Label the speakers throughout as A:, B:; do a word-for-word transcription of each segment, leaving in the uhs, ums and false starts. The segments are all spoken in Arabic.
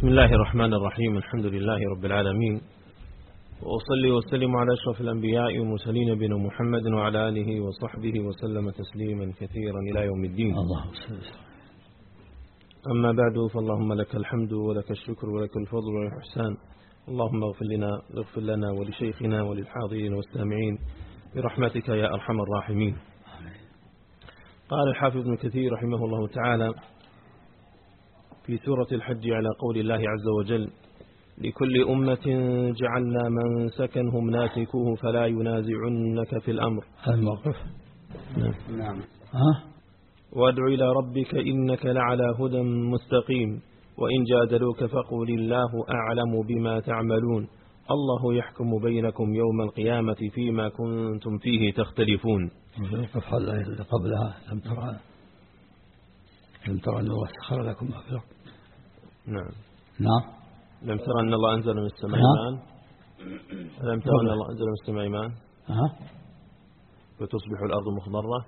A: بسم الله الرحمن الرحيم. الحمد لله رب العالمين، وأصلي وسلم على أشرف الأنبياء والمرسلين بنا محمد وعلى آله وصحبه وسلم تسليما كثيرا إلى يوم الدين.
B: اللهم صل وسلم.
A: أما بعد، فاللهم لك الحمد ولك الشكر ولك الفضل والإحسان. اللهم اغفر لنا اغفر لنا ولشيخنا وللحاضرين والسامعين برحمتك يا أرحم الراحمين. قال الحافظ ابن كثير رحمه الله تعالى في سورة الحج على قول الله عز وجل: لكل أمة جعلنا منسكا هم ناسكوه فلا ينازعنك في الأمر.
B: هذا الموقف.
A: نعم.
B: نعم. ها؟
A: وادع إلى ربك إنك لعلى هدى مستقيم وإن جادلوك فقل الله أعلم بما تعملون الله يحكم بينكم يوم القيامة فيما كنتم فيه تختلفون.
B: الصفحة اللي قبلها: لم ترى لم ترى أن الله سخر لكم ما في الأرض.
A: نعم.
B: نعم.
A: لم ترى أن الله أنزل من السماء ماء. لم ترى أن الله أنزل من السماء ماء
B: ها
A: وتصبح الأرض مخضرة.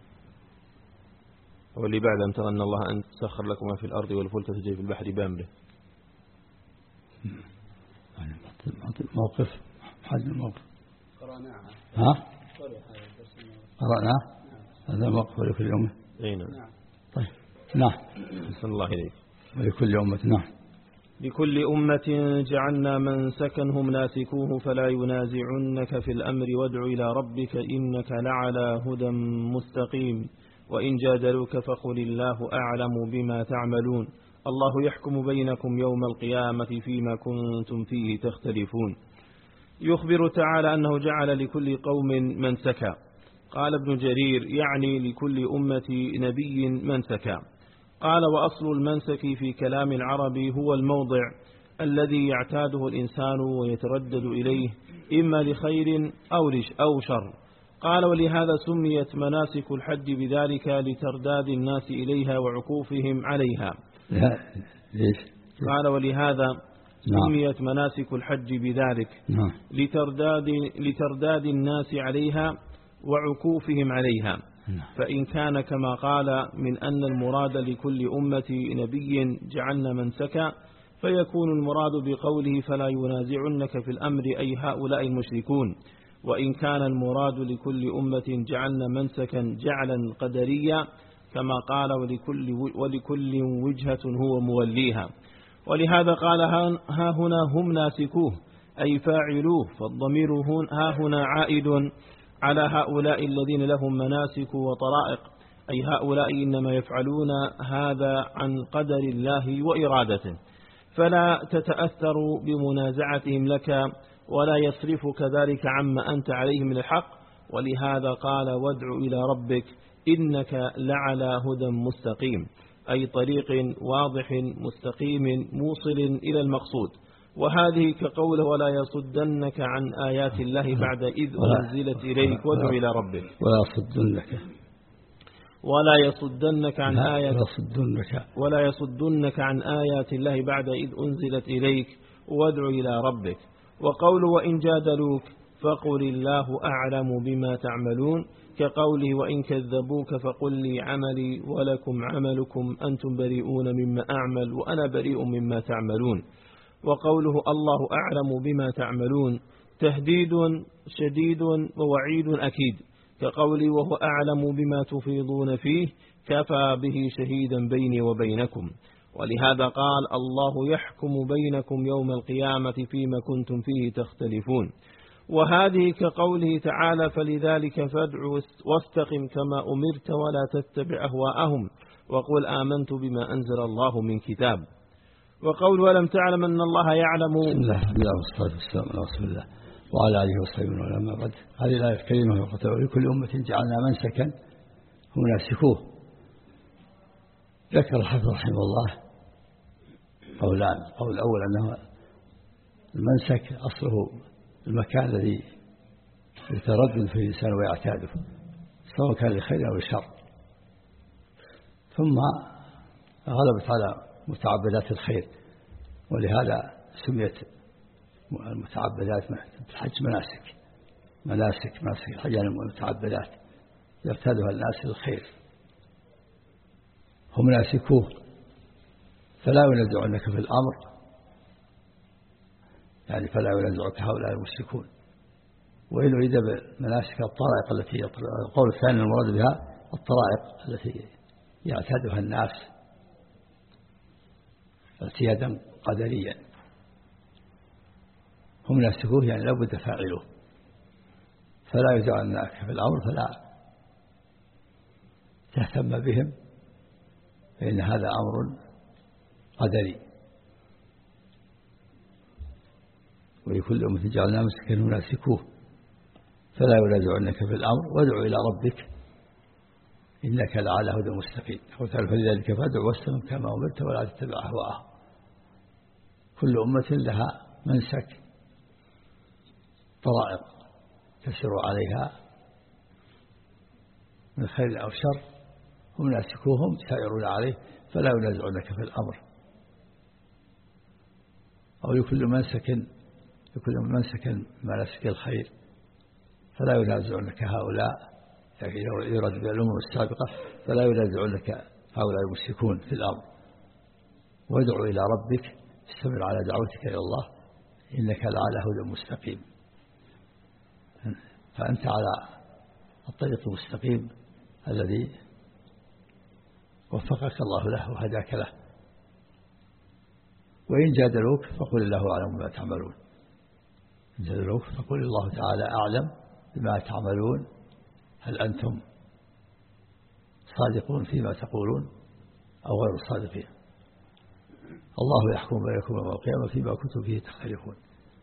A: واللي بعد: لم ترى أن الله أن سخر لكم ما في الأرض والفلك تجري في البحر بأمره.
B: موقف حد الموقف
C: قرأناها.
B: ها قرأناه. هذا موقف لكل أمة.
A: أي نعم.
B: طيب. نعم.
A: بسم الله إليك.
B: ولكل أمة. نعم.
A: لكل أمة جعلنا منسكا هم ناسكوه فلا ينازعنك في الأمر وادع إلى ربك إنك لعلى هدى مستقيم وإن جادلوك فقل الله أعلم بما تعملون الله يحكم بينكم يوم القيامة فيما كنتم فيه تختلفون. يخبر تعالى أنه جعل لكل قوم منسكا. قال ابن جرير: يعني لكل أمة نبي منسكا. قال: وأصل المنسك في كلام العرب هو الموضع الذي يعتاده الإنسان ويتردد إليه إما لخير أو شر. قال: ولهذا سميت مناسك الحج بذلك لترداد الناس إليها وعكوفهم عليها.
B: ليش؟
A: قال: ولهذا
B: نعم.
A: سميت مناسك الحج بذلك
B: نعم.
A: لترداد, لترداد الناس عليها وعكوفهم عليها. فإن كان كما قال من أن المراد لكل أمة نبي جعلنا منسكا فيكون المراد بقوله فلا ينازعنك في الأمر أي هؤلاء المشركون. وإن كان المراد لكل أمة جعلنا منسكا جعلا قدريا كما قال ولكل, ولكل وجهة هو موليها. ولهذا قال ها هنا هم ناسكوه أي فاعلوه، فالضمير ها هنا عائد على هؤلاء الذين لهم مناسك وطرائق، أي هؤلاء إنما يفعلون هذا عن قدر الله وإرادته، فلا تتأثر بمنازعتهم لك ولا يصرفك ذلك عما أنت عليه من الحق. ولهذا قال: وادع إلى ربك إنك لعلى هدى مستقيم، أي طريق واضح مستقيم موصل إلى المقصود. وهذه كقوله: ولا يصدنك عن آيات الله بعد إذ أنزلت إليك وادع إلى ربك.
B: ولا يصدنك
A: ولا يصدنك عن آيات
B: يصدنك
A: ولا يصدنك عن آيات الله بعد إذ أنزلت إليك وادع إلى ربك. وقوله: وإن جادلوك فقل الله أعلم بما تعملون، كقوله: وإن كذبوك فقل لي عملي ولكم عملكم أنتم بريئون مما أعمل وأنا بريء مما تعملون. وقوله: الله أعلم بما تعملون تهديد شديد ووعيد أكيد، كقوله: وهو أعلم بما تفيضون فيه كفى به شهيدا بيني وبينكم. ولهذا قال: الله يحكم بينكم يوم القيامة فيما كنتم فيه تختلفون. وهذه كقوله تعالى: فلذلك فادع واستقم كما أمرت ولا تتبع أهواءهم وقل آمنت بما أنزل الله من كتاب. وقول: ولم تعلم أن الله يعلم.
B: بسم الله بالله والصلاة والسلام على رسول الله وعلى آله وصحبه وسلم. بعد هذه الآية الكريمة: لكل أمة جعلنا منسكا هم ناسكوه. ذكر الحافظ رحمه الله قولان: القول الأول أنه المنسك أصله المكان الذي يتردد فيه الإنسان ويعتاده سواء كان لخير أو لشر، ثم غلبت على متعبدات الخير، ولهذا سميت المتعبدات الحج مناسك مناسك مناسك الحج يعني المتعبدات يرتادها الناس للخير. هم ناسكوه فلا ينازعنك في الأمر يعني فلا ينازعك هؤلاء المشركون. وإن أريد بمناسك الطرائق التي القول الثاني المراد بها الطرائق التي يعتادها الناس اعتيادا قدريا، هم ناسكوه يعني لابد فاعلوه، فلا يزعنك في الأمر فلا تهتم بهم، فإن هذا أمر قدري. ولكل أمة جعلنا منسكا ناسكوه فلا ينازعنك في الأمر وادع إلى ربك إنك لعلى هدى مستقيم. فلذلك فادع واستقم كما أمرت ولا تتبع أهواءهم. كل أمة لها منسك طرائق تسير عليها من خير أو شر، هم ناسكوهم سائرون عليه فلا ينازعنك في الأمر. أو لكل منسك لكل منسك مناسك الخير فلا ينازعنك هؤلاء، يعني يراد بالأمور السابقة فلا ينازعنك هؤلاء المشركون في الأمر. وادع إلى ربك استمر على دعوتك إلى الله إنك لعلى هدى مستقيم. فأنت على الطريق المستقيم الذي وفقك الله له وهداك له. وإن جادلوك فقل الله أعلم بما تعملون. إن جادلوك فقل الله تعالى أعلم بما تعملون، هل أنتم صادقون فيما تقولون أو غير صادقين. الله يحكم بينكم يوم القيامة فيما كنتم فيه تختلفون.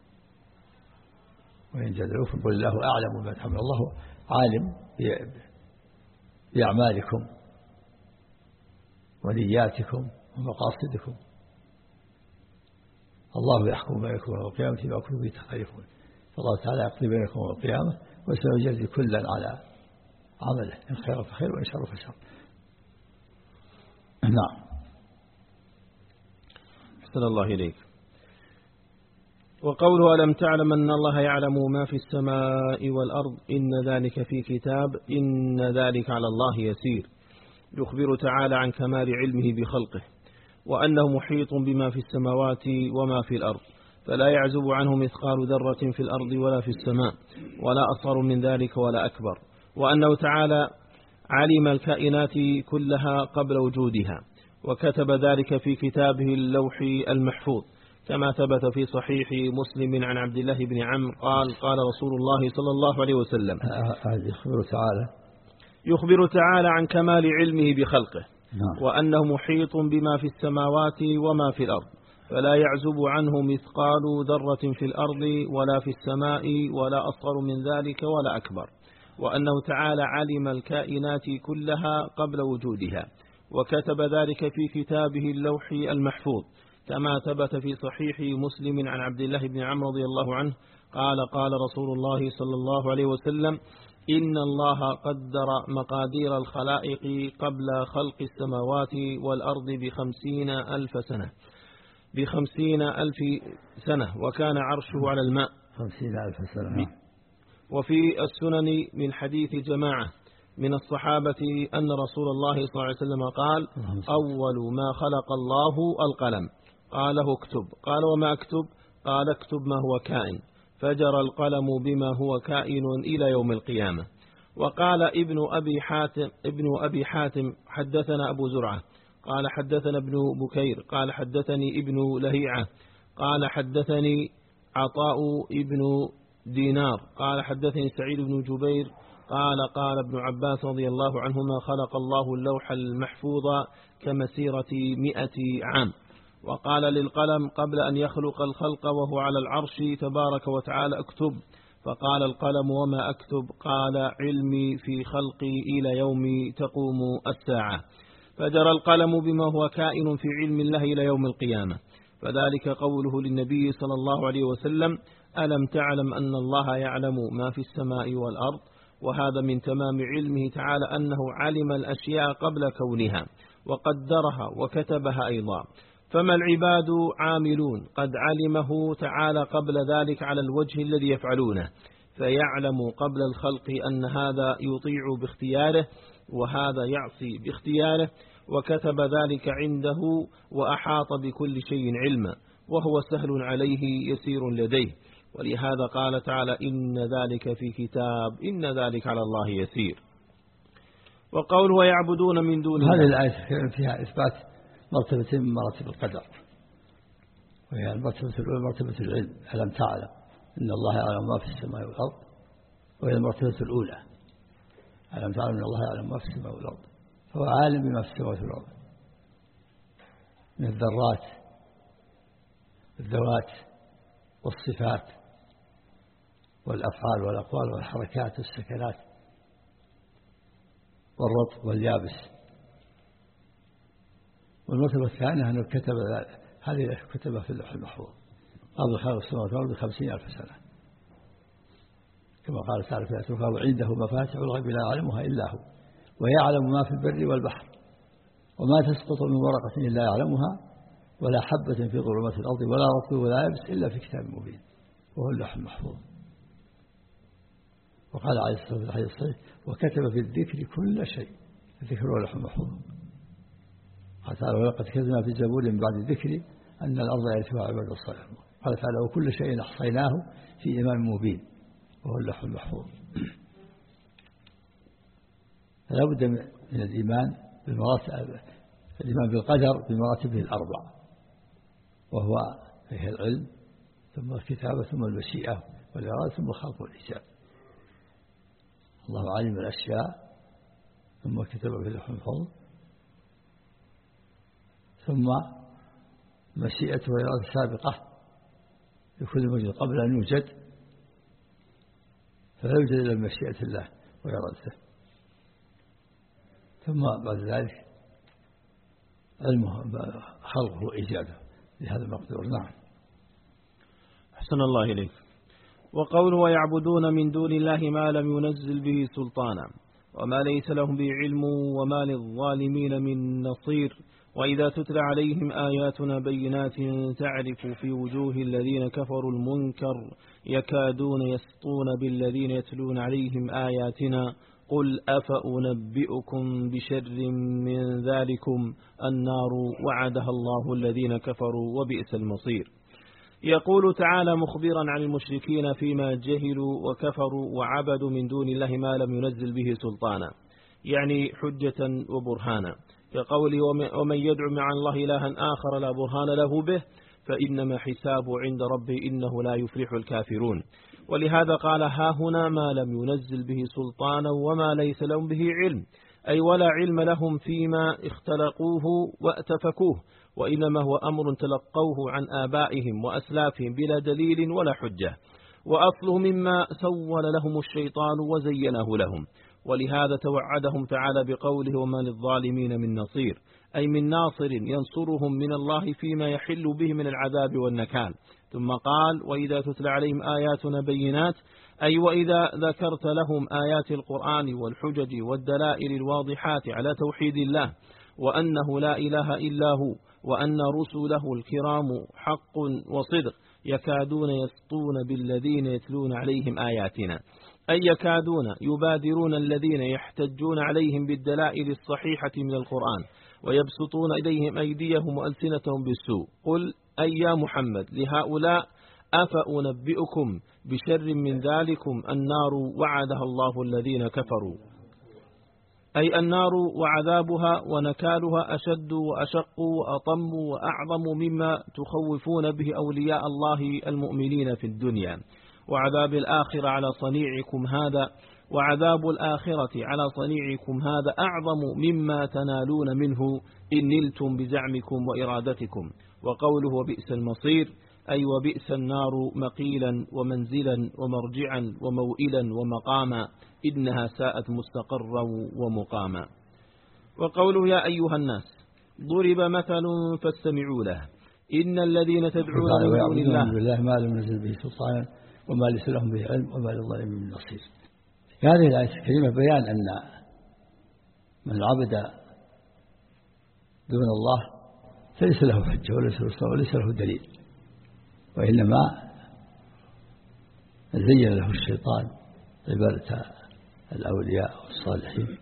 B: وإن جادلوك فقل الله أعلم بما تعملون، الله عالم بأعمالكم ونياتكم ومقاصدكم. الله يحكم بينكم يوم القيامة فيما كنتم فيه تختلفون. فالله تعالى يقضي بينكم يوم القيامة وسيجازي كلا على عمله، إن خير فخير وإن شر فشر. نعم.
A: أحسن الله إليك. وقوله ألم تعلم أن الله يعلم ما في السماء والأرض إن ذلك في كتاب إن ذلك على الله يسير، يخبر تعالى عن كمال علمه بخلقه وأنه محيط بما في السماوات وما في الأرض، فلا يعزب عنه مثقال ذرة في الأرض ولا في السماء ولا أصغر من ذلك ولا أكبر، وأنه تعالى علم الكائنات كلها قبل وجودها وكتب ذلك في كتابه اللوح المحفوظ، كما ثبت في صحيح مسلم عن عبد الله بن عمرو قال قال رسول الله صلى الله عليه وسلم
B: يخبر تعالى
A: يخبر تعالى عن كمال علمه بخلقه
B: نعم.
A: وأنه محيط بما في السماوات وما في الأرض، فلا يعزب عنه مثقال ذرة في الأرض ولا في السماء ولا أصغر من ذلك ولا أكبر، وأنه تعالى علم الكائنات كلها قبل وجودها وكتب ذلك في كتابه اللوح المحفوظ، كما ثبت في صحيح مسلم عن عبد الله بن عمرو رضي الله عنه قال قال رسول الله صلى الله عليه وسلم إن الله قدر مقادير الخلائق قبل خلق السماوات والأرض بخمسين ألف سنة بخمسين ألف سنة وكان عرشه على الماء
B: خمسين ألف سنة.
A: وفي السنن من حديث جماعة من الصحابة أن رسول الله صلى الله عليه وسلم قال أول ما خلق الله القلم، قاله اكتب، قال وما اكتب؟ قال اكتب ما هو كائن، فجرى القلم بما هو كائن إلى يوم القيامة. وقال ابن أبي حاتم ابن أبي حاتم حدثنا أبو زرعة قال حدثنا ابن بكير قال حدثني ابن لهيعة قال حدثني عطاء ابن دينار قال حدثني سعيد بن جبير قال قال ابن عباس رضي الله عنهما خلق الله اللوح المحفوظ كمسيرة مئة عام. وقال للقلم قبل أن يخلق الخلق وهو على العرش تبارك وتعالى اكتب، فقال القلم وما أكتب؟ قال علمي في خلقي إلى يوم تقوم الساعة، فجرى القلم بما هو كائن في علم الله إلى يوم القيامة. فذلك قوله للنبي صلى الله عليه وسلم ألم تعلم أن الله يعلم ما في السماء والأرض، وهذا من تمام علمه تعالى أنه علم الأشياء قبل كونها وقدرها وكتبها أيضا. فما العباد عاملون قد علمه تعالى قبل ذلك على الوجه الذي يفعلونه، فيعلم قبل الخلق أن هذا يطيع باختياره وهذا يعصي باختياره، وكتب ذلك عنده وأحاط بكل شيء علما. وهو سهل عليه يسير لديه، ولهذا قال تعالى إن ذلك في كتاب إن ذلك على الله يسير. وقوله ويعبدون من دون الله،
B: هذه الآية فيها إثبات مرتبة من مراتب القدر، وهي المرتبة الأولى مرتبة العلم، ألم تعلم إن الله يعلم ما في السماء والأرض، وهي المرتبة الأولى ألم تعلم إن الله يعلم ما في السماء والأرض، فهو عالم بما في السماء والأرض من الذرات الذوات والصفات والأفعال والأقوال والحركات والسكنات والرطب واليابس. والمرتبة الثانية أنه كتب هذه كتبها في اللوح المحفوظ قبل خلق السماوات والأرض بخمسين ألف سنة، كما قال تعالى في آية أخرى وعنده مفاتح الغيب لا يعلمها إلا هو ويعلم ما في البر والبحر وما تسقط من ورقة إلا يعلمها ولا حبة في ظلمات الأرض ولا رطب ولا يابس إلا في كتاب مبين وهو اللوح المحفوظ. وقال عليه الصلاة والسلام وكتب في الذكر كل شيء، الذكر هو اللوح المحفوظ. قال تعالى ولقد كتبنا في الزبور من بعد الذكر أن الأرض يرثها عباد الصالحون. قال تعالى وكل شيء أحصيناه في إمام مبين وهو اللوح المحفوظ. فلا بد من الإيمان بالمراتب، الإيمان بالقدر بمراتبه الأربع، وهو فيه العلم ثم الكتابة ثم المشيئة والإرادة ثم الخلق والإيجاب. الله علم الأشياء ثم كتب في اللوح المحفوظ ثم مشيئته وإرادة سابقة لكل موجود قبل أن يوجد، فلا يوجد إلا مشيئة الله وإرادته، ثم بعد ذلك علمه خلقه وإيجاده لهذا المقدور. نعم.
A: أحسن الله إليك. وقوله ويعبدون من دون الله ما لم ينزل به سلطانا وما ليس لهم به علم وما للظالمين من نصير وإذا تتلى عليهم آياتنا بينات تعرف في وجوه الذين كفروا المنكر يكادون يسطون بالذين يتلون عليهم آياتنا قل أفأنبئكم بشر من ذلكم النار وعدها الله الذين كفروا وبئس المصير. يقول تعالى مخبرا عن المشركين فيما جهلوا وكفروا وعبدوا من دون الله ما لم ينزل به سلطانا، يعني حجة وبرهانا، كقوله ومن يدعو مع الله إلها آخر لا برهان له به فإنما حسابه عند ربه إنه لا يفلح الكافرون. ولهذا قال ها هنا ما لم ينزل به سلطانا وما ليس لهم به علم، أي ولا علم لهم فيما اختلقوه واتفكوه، وإنما هو أمر تلقوه عن آبائهم وأسلافهم بلا دليل ولا حجة، وأصله مما سول لهم الشيطان وزينه لهم. ولهذا توعدهم تعالى بقوله وما للظالمين من نصير، أي من ناصر ينصرهم من الله فيما يحل به من العذاب والنكال. ثم قال وإذا تتلى عليهم آياتنا بينات، أي وإذا ذكرت لهم آيات القرآن والحجج والدلائل الواضحات على توحيد الله وأنه لا إله إلا هو وأن رسله الكرام حق وصدق يكادون يسطون بالذين يتلون عليهم آياتنا، أي يكادون يبادرون الذين يحتجون عليهم بالدلائل الصحيحة من القرآن ويبسطون إليهم أيديهم وألسنتهم بالسوء. قل أي يا محمد لهؤلاء أفأنبئكم بشر من ذلكم النار وعدها الله الذين كفروا، أي النار وعذابها ونكالها أشد وأشق وأطم وأعظم مما تخوفون به أولياء الله المؤمنين في الدنيا، وعذاب الآخرة على صنيعكم هذا وعذاب الآخرة على صنيعكم هذا أعظم مما تنالون منه إن نلتم بزعمكم وإرادتكم. وقوله وبئس المصير، أي وبئس النار مقيلا ومنزلا ومرجعا وموئلا ومقاما إنها ساءت مستقرا ومقاما. وقوله يا أيها الناس ضرب مثل فاستمعوا له إن الذين تدعون من دون الله
B: بالله ما لم ينزل به سلطانا وما ليس لهم به علم وما للظالمين من نصير. هذه الآية الكريمة بيان أن من عبد دون الله فليس له حجة وليس له دليل، وإنما زين له الشيطان عبادة الأولياء والصالحين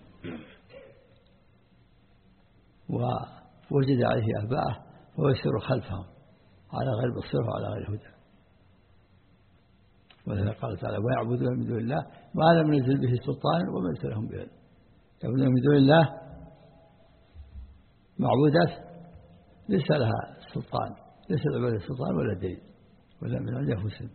B: ووجد عليه آباءه ويسير خلفهم على غير بصيرة وعلى غير هدى. ولذا قال تعالى ويعبدون من دون الله ما لم ينزل به سلطان وما ليس لهم به علم. يعبدون من دون الله معبودات ليس لها سلطان، ليس العبادة سلطان ولا دليل ولا من عند أنفسهم.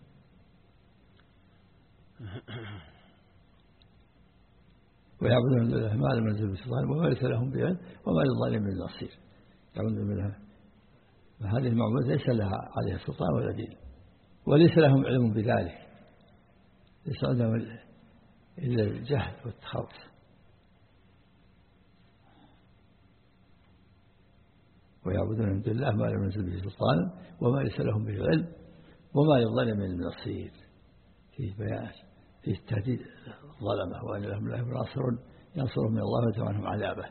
B: ويعبدون من دون الله ما لم ينزل به سلطان وما ليس لهم به علم وما للظالمين من نصير. يعبدون من الله هذه المعبودات ليس لها عليها سلطان ولا دليل وليس لهم علم بذلك، ليس عندهم إلا الجهل والتخرص. ويعبدون من دون الله ما لم ينزل به سلطان وما ليس لهم به علم وما للظالمين من نصير. فيه بيان فيه تهديد الظلمة وأن لهم لا ناصر ينصرهم من الله ويدفع عنهم عذابه.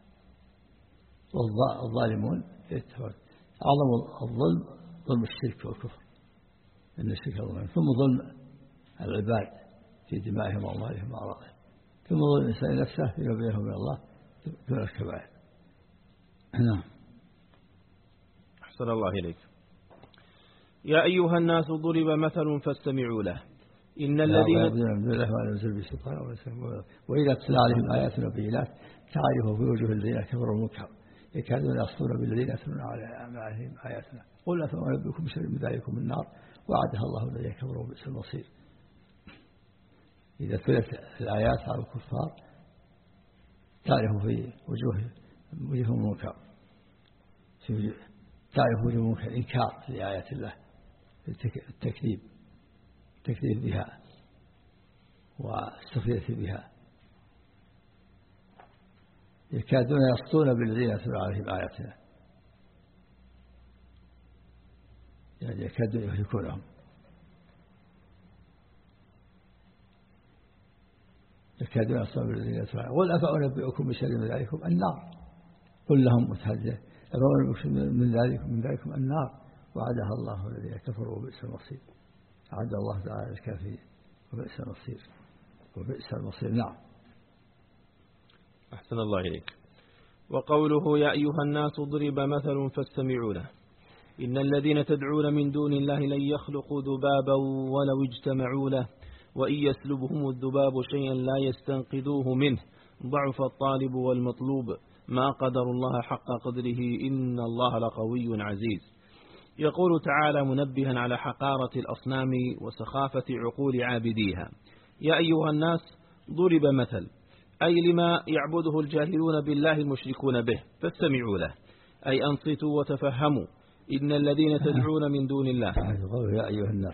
B: والظالمون أعظم الظلم ظلم الشرك والكفر، إن الشرك ظلم، ثم ظلم العباد في دمائهم وأموالهم وأعراضهم، ثم ظلم الإنسان نفسه فيما بينه وبين الله دون الكبائر. نعم.
A: أحسن الله إليك. يا أيها الناس ضرب مثل فاستمعوا له إن الذين
B: وإذا تتلى عليهم آياتنا بينات تعرف في وجوه الذين كفروا المنكر يكادون يسطون بالذين يتلون عليهم آياتنا قل أفأنبئكم بشر من ذلكم النار وعدها الله الذين كفروا بئس المصير. إذا تلت الآيات على الكفار تعرف في وجوه وجوههم المنكر، تعرف وجوه المنكر إنكار لآيات الله، التكذيب التكذيب بها والسخرية بها، يكادون يسطون بالذين يتلون عليهم آياتنا، يعني يكادون يهلكونهم. يكادون يسطون بالذين يتلون عليهم قل أفأنبئكم بشر من ذلكم النار قل لهم متهزئ أفأنبئكم من ذلكم من ذلكم النار وعدها الله الذين كفروا وبئس المصير. عد الله تعالى الكافرين وبئس المصير وبئس المصير. نعم.
A: أحسن الله إليك. وقوله يا أيها الناس ضرب مثل فاستمعوا له إن الذين تدعون من دون الله لن يخلقوا ذبابا ولو اجتمعوا له وإن يسلبهم الذباب شيئا لا يستنقذوه منه ضعف الطالب والمطلوب ما قدر الله حق قدره إن الله لقوي عزيز. يقول تعالى منبها على حقارة الأصنام وسخافة عقول عابديها يا أيها الناس ضرب مثل أي لما يعبده الجاهلون بالله المشركون به فاستمعوا له أي أنصتوا وتفهموا إن الذين تدعون من دون الله.
B: يا أيها الناس.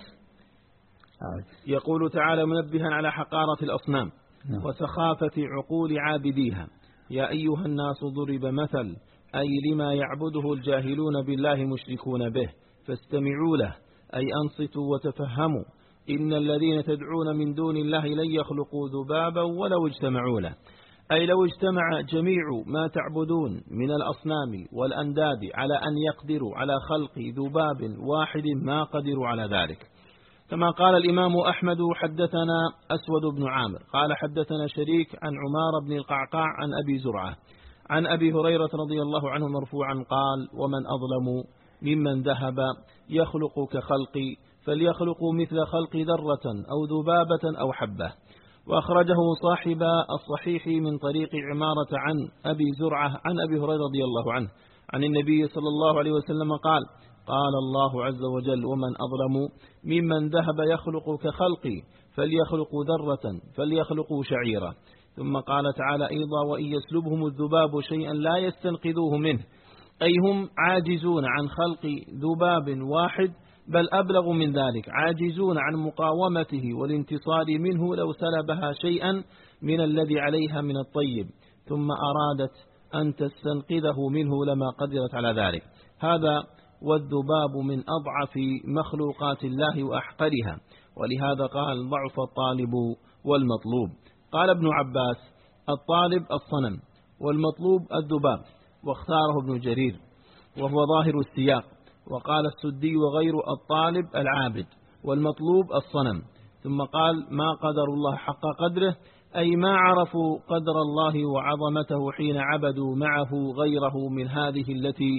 A: يقول تعالى منبها على حقارة الأصنام وسخافة عقول عابديها يا أيها الناس ضرب مثل أي لما يعبده الجاهلون بالله مشركون به فاستمعوا له أي أنصتوا وتفهموا إن الذين تدعون من دون الله لن يخلقوا ذبابا ولو اجتمعوا له أي لو اجتمع جميع ما تعبدون من الأصنام والأنداد على أن يقدروا على خلق ذباب واحد ما قدروا على ذلك. كما قال الإمام أحمد حدثنا أسود بن عامر قال حدثنا شريك عن عمار بن القعقاع عن أبي زرعة عن أبي هريرة رضي الله عنه مرفوعا قال ومن أظلم ممن ذهب يخلق كخلقي فليخلقوا مثل خلق ذرة أو ذبابة أو حبة. وأخرجه صاحب الصحيح من طريق عمارة عن أبي زرعة عن أبي هريرة رضي الله عنه عن النبي صلى الله عليه وسلم قال قال الله عز وجل ومن أظلم ممن ذهب يخلق كخلقي فليخلقوا ذرة فليخلقوا شعيرة. ثم قال تعالى أيضا وإن يسلبهم الذباب شيئا لا يستنقذوه منه أي هم عاجزون عن خلق ذباب واحد بل أبلغ من ذلك عاجزون عن مقاومته والانتصار منه لو سلبها شيئا من الذي عليها من الطيب ثم أرادت أن تستنقذه منه لما قدرت على ذلك. هذا والذباب من أضعف مخلوقات الله وأحقرها ولهذا قال ضعف الطالب والمطلوب. قال ابن عباس الطالب الصنم والمطلوب الذباب واختاره ابن جرير وهو ظاهر السياق. وقال السدي وغير الطالب العابد والمطلوب الصنم. ثم قال ما قدر الله حق قدره أي ما عرفوا قدر الله وعظمته حين عبدوا معه غيره من هذه التي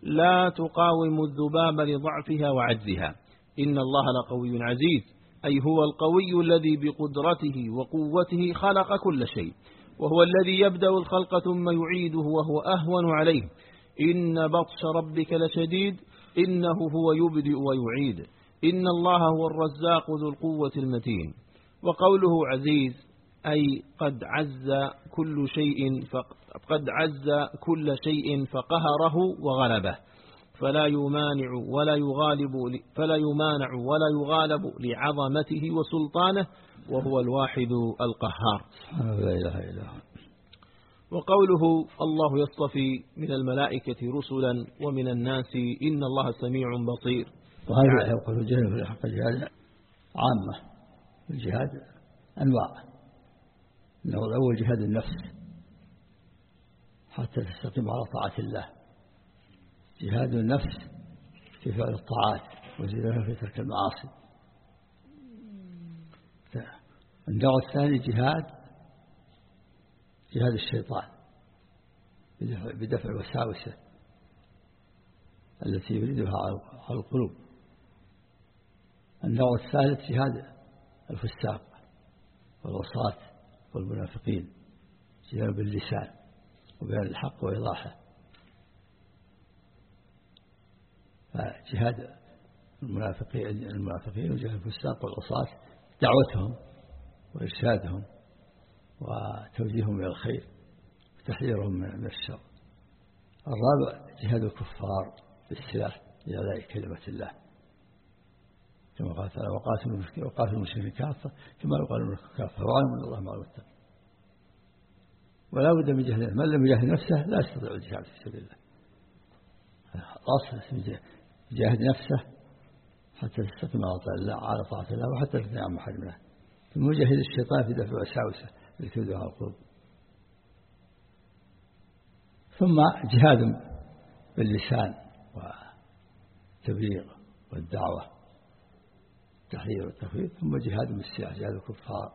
A: لا تقاوم الذباب لضعفها وعجزها. إن الله لقوي عزيز، أي هو القوي الذي بقدرته وقوته خلق كل شيء، وهو الذي يبدأ الخلق ثم يعيده وهو أهون عليه. إن بطش ربك لشديد، إنه هو يبدئ ويعيد، إن الله هو الرزاق ذو القوة المتين. وقوله عزيز أي قد عز كل شيء فقد عز كل شيء فقهره وغلبه، فلا يمانع ولا يغالب فلا يمانع ولا يغالب لعظمته وسلطانه، وهو الواحد القهار.
B: لا إله إلا هو.
A: وقوله الله يصطفي من الملائكة رسلا ومن الناس إن الله سميع بصير.
B: وهذا يقول الجهاد في حق الجهاد عامة، الجهاد أنواع. إنه الأول جهاد النفس حتى تستقيم على طاعة الله، جهاد النفس في فعل الطاعات وزيادها في ترك المعاصي. النوع الثاني جهاد جهاد الشيطان بدفع وساوسه التي يريدها على القلوب. النوع الثالث جهاد الفساق والوصاة والمنافقين، جهاد باللسان وبيان الحق وإيضاحه. فجهاد المنافقين المنافقين وجهاد الفساق والعصاة دعوتهم وإرشادهم وتوجيههم إلى الخير وتحذيرهم من الشر. الرابع جهاد الكفار بالسلاح لإعلاء كلمة الله، كما قال تعالى وقاتلوا المشركين كافة كما يقال المشركين كافة وعلموا أن الله مع المتقين. ولا بد من جهاد، من لم يجاهد نفسه لا يستطيع الجهاد في سبيل الله. أصل يجاهد نفسه حتى تستقيم على طاعة الله وحتى تثني عن محارم الله، ثم يجاهد الشيطان في دفع وساوسه التي تودع على القلوب. ثم جهاد باللسان والتبليغ والدعوة التحذير والتخويف، ثم جهاد بالسلاح جهاد الكفار.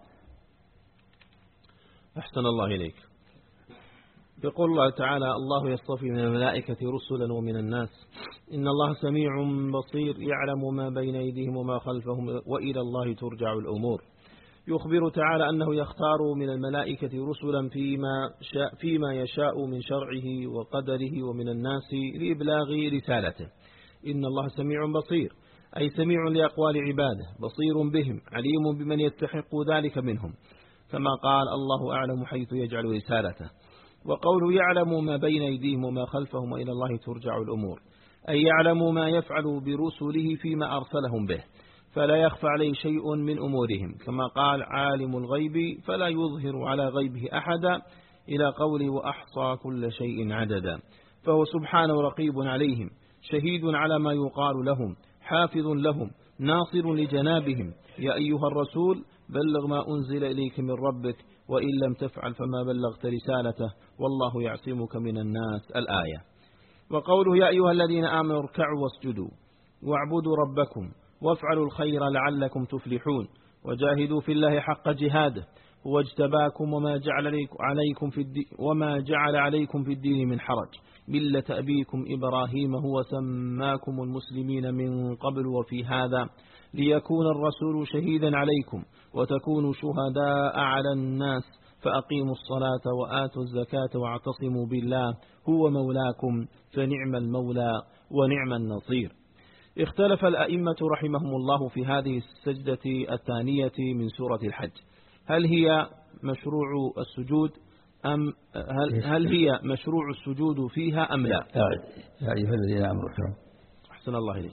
A: أحسن الله إليك. يقول الله تعالى الله يصطفي من الملائكة رسلا ومن الناس إن الله سميع بصير يعلم ما بين أيديهم وما خلفهم وإلى الله ترجع الأمور. يخبر تعالى أنه يختار من الملائكة رسلا فيما, شاء فيما يشاء من شرعه وقدره ومن الناس لإبلاغ رسالته. إن الله سميع بصير، أي سميع لأقوال عباده، بصير بهم، عليم بمن يستحق ذلك منهم، كما قال الله أعلم حيث يجعل رسالته. وقوله يعلم ما بين أيديهم وما خلفهم وإلى الله ترجع الأمور، أي يعلم ما يفعل برسله فيما أرسلهم به، فلا يخفى عليه شيء من أمورهم، كما قال عالم الغيب فلا يظهر على غيبه أحدا، إلى قوله وأحصى كل شيء عددا. فهو سبحانه رقيب عليهم، شهيد على ما يقال لهم، حافظ لهم، ناصر لجنابهم. يا أيها الرسول بلغ ما أنزل إليك من ربك وإن لم تفعل فما بلغت رسالته والله يعصمك من الناس. الآية. وقوله يا أيها الذين آمنوا اركعوا واسجدوا واعبدوا ربكم وافعلوا الخير لعلكم تفلحون وجاهدوا في الله حق جهاده هو اجتباكم وما جعل عليكم في الدين وما جعل عليكم في الدين من حرج ملة أبيكم إبراهيم هو سماكم المسلمين من قبل وفي هذا ليكون الرسول شهيدا عليكم وتكونوا شهداء على الناس فأقيموا الصلاة وآتوا الزكاة واعتصموا بالله هو مولاكم فنعم المولى ونعم النصير. اختلف الأئمة رحمهم الله في هذه السجدة الثانية من سورة الحج، هل هي مشروع السجود أم هل, هل هي مشروع السجود فيها أم لا؟
B: يا أيها الذين آمنوا اركعوا.
A: أحسن الله إليك.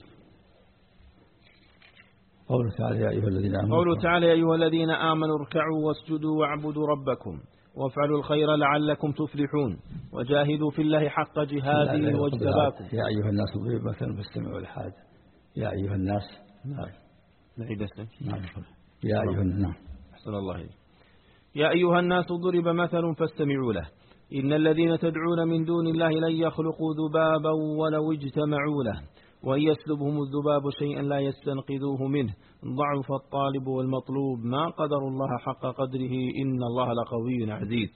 B: قوله تعالى يا أيها الذين آمنوا
A: قوله تعالى يا أيها الذين آمنوا اركعوا واسجدوا واعبدوا ربكم وافعلوا الخير لعلكم تفلحون وجاهدوا في الله حق جهاده واجتباكم.
B: يا أيها الناس ضرب مثل فاستمعوا لهذا. يا أيها الناس.
A: نعم. نعيد اسمه.
B: نعم. يا أيها الناس.
A: أحسن الله إليك. يا أيها الناس ضرب مثل فاستمعوا له إن الذين تدعون من دون الله لن يخلقوا ذبابا ولو اجتمعوا له وإن يسلبهم الذباب شيئا لا يستنقذوه منه ضعف الطالب والمطلوب ما قدر الله حق قدره إن الله لقوي عزيز.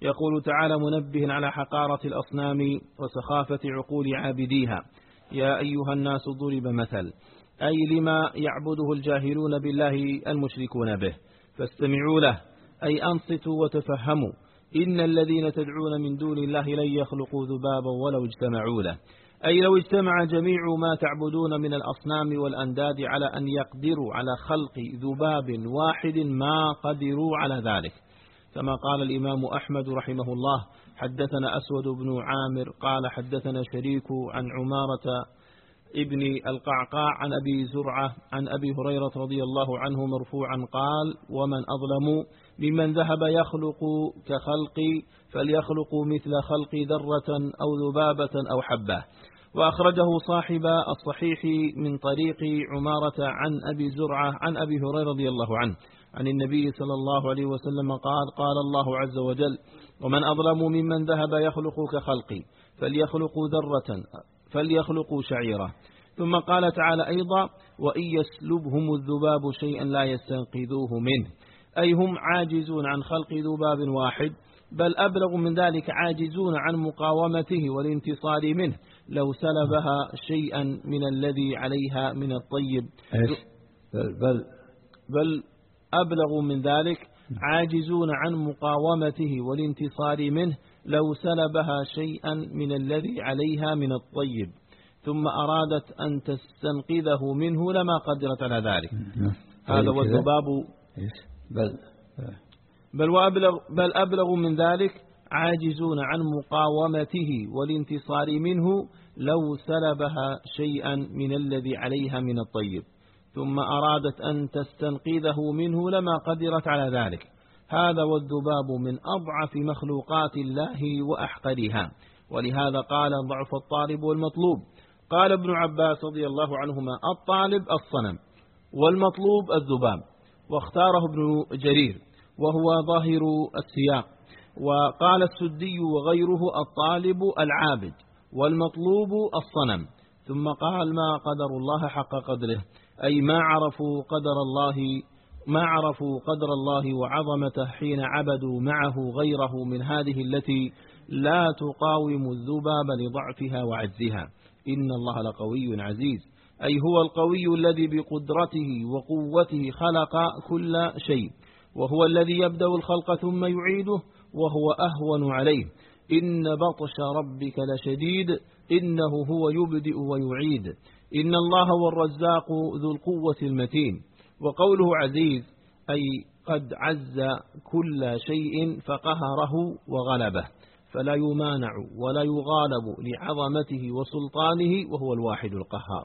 A: يقول تعالى منبه على حقارة الأصنام وسخافة عقول عابديها: يا أيها الناس ضرب مثل، أي لما يعبده الجاهلون بالله المشركون به، فاستمعوا له، أي أنصتوا وتفهموا. إن الذين تدعون من دون الله لن يخلقوا ذبابا ولو اجتمعوا له، أي لو اجتمع جميع ما تعبدون من الأصنام والأنداد على أن يقدروا على خلق ذباب واحد ما قدروا على ذلك. كما قال الإمام أحمد رحمه الله: حدثنا أسود بن عامر قال حدثنا شريك عن عمارة ابن القعقاع عن أبي زرعة عن أبي هريرة رضي الله عنه مرفوعا قال: ومن أظلم ممن ذهب يخلق كخلقي فليخلق مثل خلق ذرة أو ذبابة أو حبة. وأخرجه صاحب الصحيح من طريق عمارة عن أبي زرعة عن أبي هريرة رضي الله عنه عن النبي صلى الله عليه وسلم قال: قال الله عز وجل: ومن أظلم ممن ذهب يخلق كخلقي فليخلقوا ذرة فليخلقوا شعيرة. ثم قال تعالى أيضا: وإن يسلبهم الذباب شيئا لا يستنقذوه منه، أي هم عاجزون عن خلق ذباب واحد، بل أبلغ من ذلك عاجزون عن مقاومته والانتصار منه لو سلبها شيئا من الذي عليها من الطيب.
B: بل, بل,
A: بل أبلغ من ذلك عاجزون عن مقاومته والانتصار منه لو سلبها شيئا من الذي عليها من الطيب، ثم أرادت أن تستنقذه منه لما قدرت على ذلك. هذا والذباب
B: بل
A: بل, وأبلغ بل أبلغ من ذلك عاجزون عن مقاومته والانتصار منه لو سلبها شيئا من الذي عليها من الطيب، ثم أرادت أن تستنقذه منه لما قدرت على ذلك. هذا والذباب من أضعف مخلوقات الله وأحقرها، ولهذا قال: ضعف الطالب والمطلوب. قال ابن عباس رضي الله عنهما: الطالب الصنم والمطلوب الذباب. واختاره ابن جرير وهو ظاهر السياق. وقال السدي وغيره: الطالب العابد والمطلوب الصنم. ثم قال: ما قدر الله حق قدره، أي ما عرفوا قدر الله ما عرفوا قدر الله وعظمته حين عبدوا معه غيره من هذه التي لا تقاوم الذباب لضعفها وعجزها. إن الله لقوي عزيز، أي هو القوي الذي بقدرته وقوته خلق كل شيء، وهو الذي يبدأ الخلق ثم يعيده، وهو أهون عليه. إن بطش ربك لشديد، إنه هو يبدئ ويعيد. إن الله هو الرزاق ذو القوة المتين. وقوله عزيز أي قد عز كل شيء فقهره وغلبه، فلا يمانع ولا يغالب لعظمته وسلطانه، وهو الواحد القهار.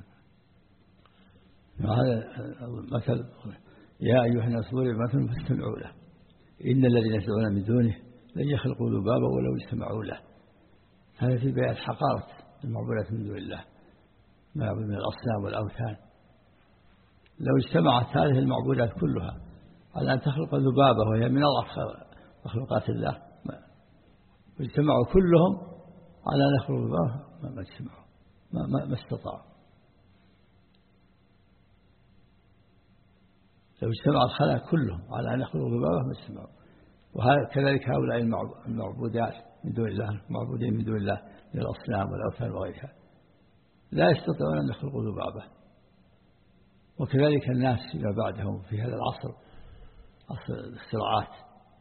B: هذا مثل: يا أيها الناس ضرب مثل فاستمعوا له، إن الذين يدعون من دونه لن يخلقوا ذبابا ولو اجتمعوا له. هذا في بيان حقارة المعبودات من دون الله، ما يعبد من الأصنام والأوثان. لو اجتمعت هذه المعبودات كلها على أن تخلق ذبابة وهي من أضعف مخلوقات الله، واجتمعوا كلهم على أن يخلقوا ذبابة ما اجتمعوا، ما, ما, ما استطاعوا. لو اجتمع الخلق كلهم على أن يخلقوا ذبابة ما اجتمعوا. وكذلك هؤلاء المعبودات من دون الله، معبودين من دون الله من الأصنام والأوثان وغيرها، لا يستطيعون أن يخلقوا ذبابة. وكذلك الناس فيما بعدهم في هذا العصر، عصر الاختراعات،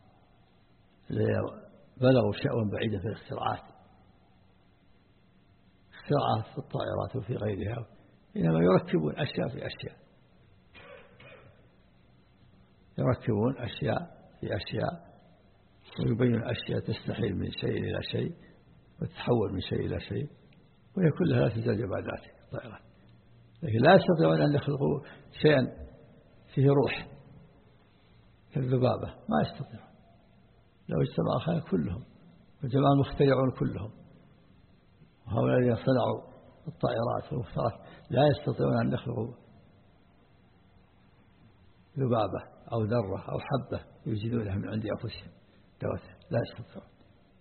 B: بلغوا شأوا بعيدا في الاختراعات، اختراعات في الطائرات وفي غيرها، إنما يركبون أشياء في أشياء، يركبون أشياء في أشياء، ويبين أشياء تستحيل من شيء إلى شيء وتتحول من شيء إلى شيء، وهي كلها لا تزال بعد ذلك الطائرات. لكن لا يستطيعون أن يخلقوا شيئا فيه روح كالذبابة، ما يستطيعون. لو اجتمع الخلق كلهم وجمع المخترعون كلهم، وهؤلاء الذين صنعوا الطائرات والمخترعات لا يستطيعون أن يخلقوا ذبابة أو ذرة أو حبة يوجدونها من عند أنفسهم دوتها، لا يستطيعون.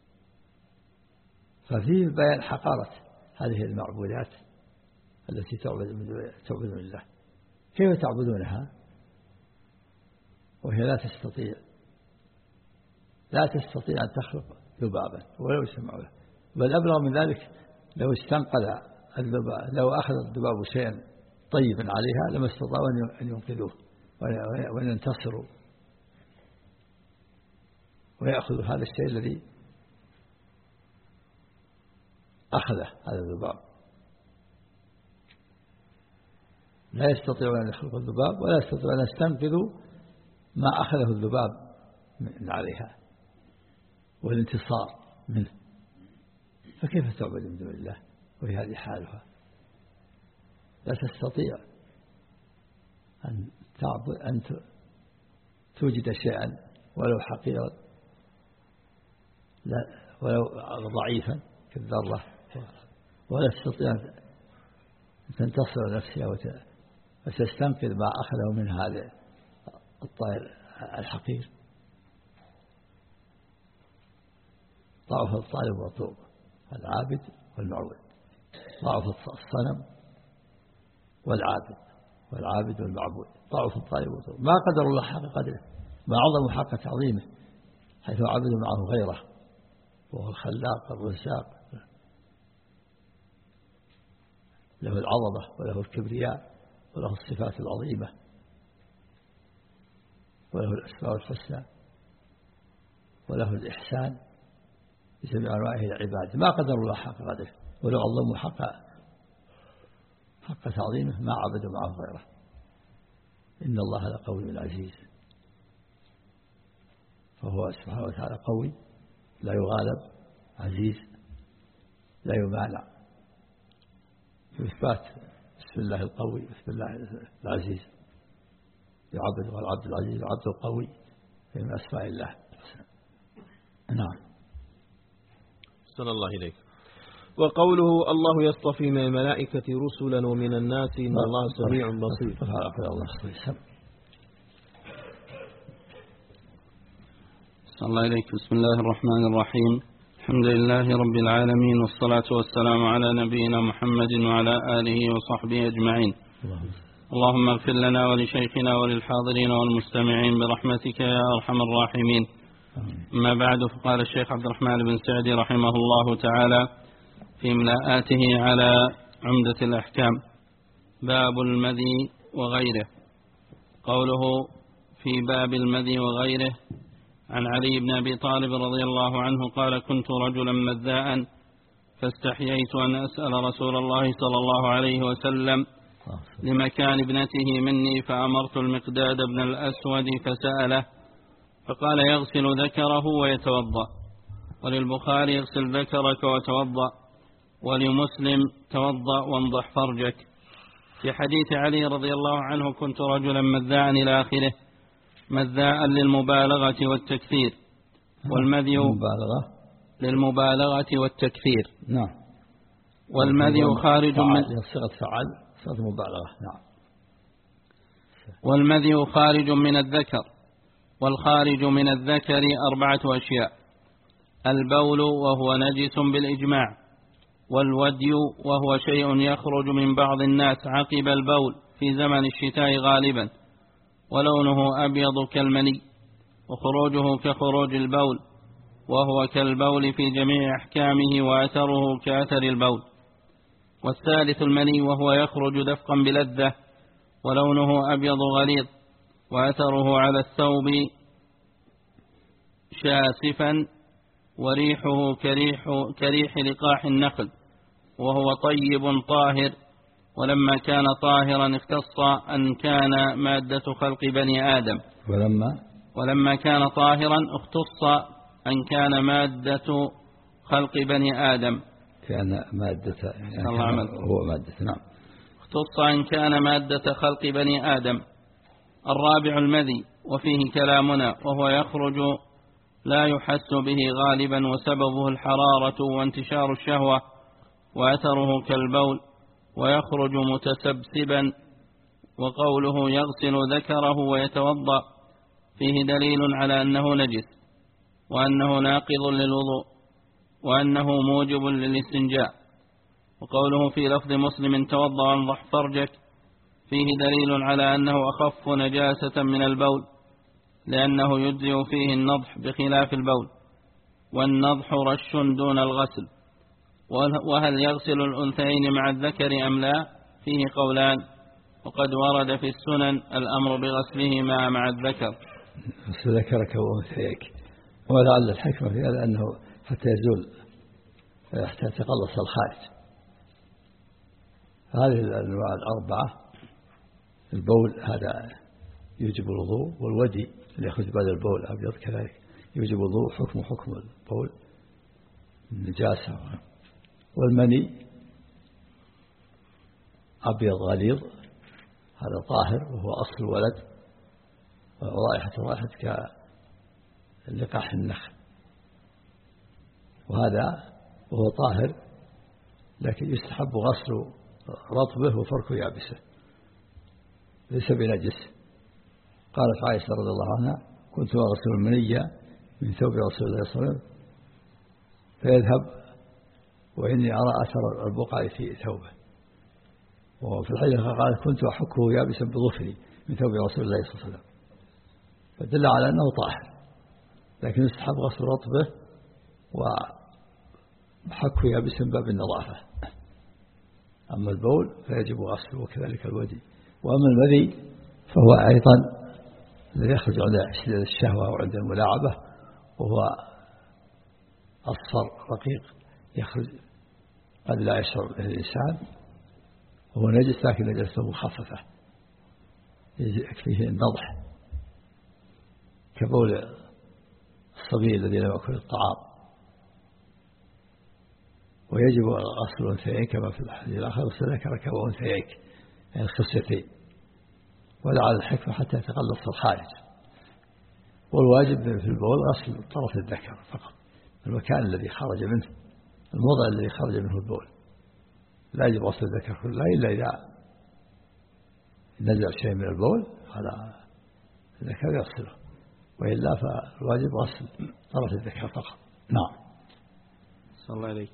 B: ففيه بيان حقارة هذه المعبودات التي تعبد الله. كيف تعبدونها وهي لا تستطيع لا تستطيع أن تخلق ذبابا ولو سمع له. بل أبلغ من ذلك لو استنقذ الذباب، لو أخذ الذباب شيئا طيبا عليها لما استطاعوا أن ينقذوه وأن ينتصروا ويأخذوا هذا الشيء الذي أخذه هذا الذباب. لا يستطيعون أن يخلقوا الذباب ولا يستطيعون أن يستنقذوا ما أخذه الذباب من عليها والانتصار منه. فكيف تعبد من دون الله وهي هذه حالها؟ لا تستطيع أن تعبد أن توجد شيئا ولو حقيرا لا ولو ضعيفا كالذرة، ولا تستطيع أن تنتصر نفسها وتستنقذ ما أخذه من هذا الطائر الحقير. ضعف الطالب والمطلوب، العابد والمعبود. ضعف الصنم والعابد والعابد والمعبود. ضعف الطالب والمطلوب. ما قدر الله حق قدره، ما عظم حق تعظيمه، حيث عبدوا معه غيره وهو الخلاق الرزاق، له العظمة وله الكبرياء وله الصفات العظيمة وله الأسماء الحسنى وله الإحسان بجميع أنواعه العباد. ما قدر الله حق قدره، ولو عظموا حق حق تعظيمه ما عبدوا معه غيره. إن الله لقوي عزيز، فهو سبحانه وتعالى قوي لا يغالب، عزيز لا يمانع. إثبات بسم الله القوي بسم الله العزيز يعبد، والعبد العزيز العبد القوي من أسماء الله. نعم.
A: صلى الله عليه. وقوله الله يصطفي من الملائكة رسلا ومن الناس إن الله سميع بصير.
C: صلى الله عليك. بسم الله الرحمن الرحيم. الحمد لله رب العالمين، والصلاة والسلام على نبينا محمد وعلى آله وصحبه أجمعين. اللهم اغفر لنا ولشيخنا وللحاضرين والمستمعين برحمتك يا أرحم الراحمين. أما بعد، فقال الشيخ عبد الرحمن بن سعدي رحمه الله تعالى في إملاءاته على عمدة الأحكام: باب المذي وغيره. قوله في باب المذي وغيره: عن علي بن أبي طالب رضي الله عنه قال: كنت رجلا مذاء فاستحييت أن أسأل رسول الله صلى الله عليه وسلم لمكان ابنته مني، فأمرت المقداد بن الأسود فسأله فقال: يغسل ذكره ويتوضأ. وللبخاري: يغسل ذكرك وتوضأ. ولمسلم: توضأ وانضح فرجك. في حديث علي رضي الله عنه: كنت رجلا مذاء إلى آخره، مذاء للمبالغة والتكثير. والمذي للمبالغة والتكثير.
B: نعم.
C: والمذي خارج من
B: صيغة فعل، صيغة مبالغة. نعم.
C: والمذي خارج من الذكر، والخارج من الذكر أربعة أشياء: البول وهو نجس بالإجماع، والودي وهو شيء يخرج من بعض الناس عقب البول في زمن الشتاء غالبا، ولونه أبيض كالمني، وخروجه كخروج البول، وهو كالبول في جميع أحكامه، وأثره كأثر البول. والثالث المني، وهو يخرج دفقا بلذة، ولونه أبيض غليظ، وأثره على الثوب شاسفا، وريحه كريح, كريح لقاح النخل، وهو طيب طاهر. ولما كان طاهرا اختص أن كان مادة خلق بني آدم.
B: ولما
C: ولما كان طاهرا اختص أن كان مادة خلق بني آدم.
B: كان مادة يعني هو مادة. نعم.
C: اختص أن كان مادة خلق بني آدم. الرابع المذي، وفيه كلامنا، وهو يخرج لا يحس به غالبا، وسببه الحرارة وانتشار الشهوة، وأثره كالبول، ويخرج متسبسبا. وقوله يغسل ذكره ويتوضأ فيه دليل على أنه نجس، وأنه ناقض للوضوء، وأنه موجب للاستنجاء. وقوله في لفظ مسلم توضأ وانضح فرجك فيه دليل على أنه أخف نجاسة من البول، لأنه يجزئ فيه النضح بخلاف البول، والنضح رش دون الغسل. وهل يغسل الأنثيين مع الذكر أم لا؟ فيه قولان، وقد ورد في السنن الأمر بغسلهما مع الذكر.
B: غسل ذكرك وأنثيك، ولعل الحكمة في هذا أنه حتى يزول حتى يتقلص الخارج. هذه الأنواع الأربعة، البول هذا يوجب الوضوء، والودي اللي يخرج بعد البول أبيض كذلك يوجب الوضوء، حكم حكم البول النجاسة. والمني أبيض غليظ هذا طاهر وهو أصل الولد، ورائحة رائحة كلقاح النخل، وهذا وهو طاهر لكن يستحب غسل رطبه وفركه يابسه، ليس بنجس. قالت عائشة رضي الله عنها: كنت أغسل المني من ثوب رسول الله صلى الله عليه وسلم فيذهب وإني أرى أثر البقع في ثوبه. وفي الحديث قال: كنت أحكه يابسا بظفري من ثوب رسول الله صلى الله عليه وسلم، فدل على أنه طاهر، لكن يستحب غسل رطبه وحكه يابسا باب النظافة. أما البول فيجب غسله، وكذلك الودي. وأما المذي فهو أيضا الذي يخرج عند شدة الشهوة وعند الملاعبة، وهو أصفر رقيق يخرج قد لا يشعر به الإنسان، وهو نجس لكن نجسته مخففة يكفيه النضح، كبول الصبي الذي لم يأكل الطعام. ويجب غسل الأنثيين كما في الحديث الآخر: غسل ذكرك وأنثييك، يعني الخصيتين، ولعل الحكمة حتى يتقلص الخارج. والواجب في البول غسل طرف الذكر فقط، المكان الذي خرج منه، الموضع الذي خرج منه البول. لا يجب غسل الذكر كله إلا إذا نزل شيء من البول هذا الذكر يغسله، وإلا فالواجب غسل طرف الذكر فقط. نعم.
C: صلى الله عليك.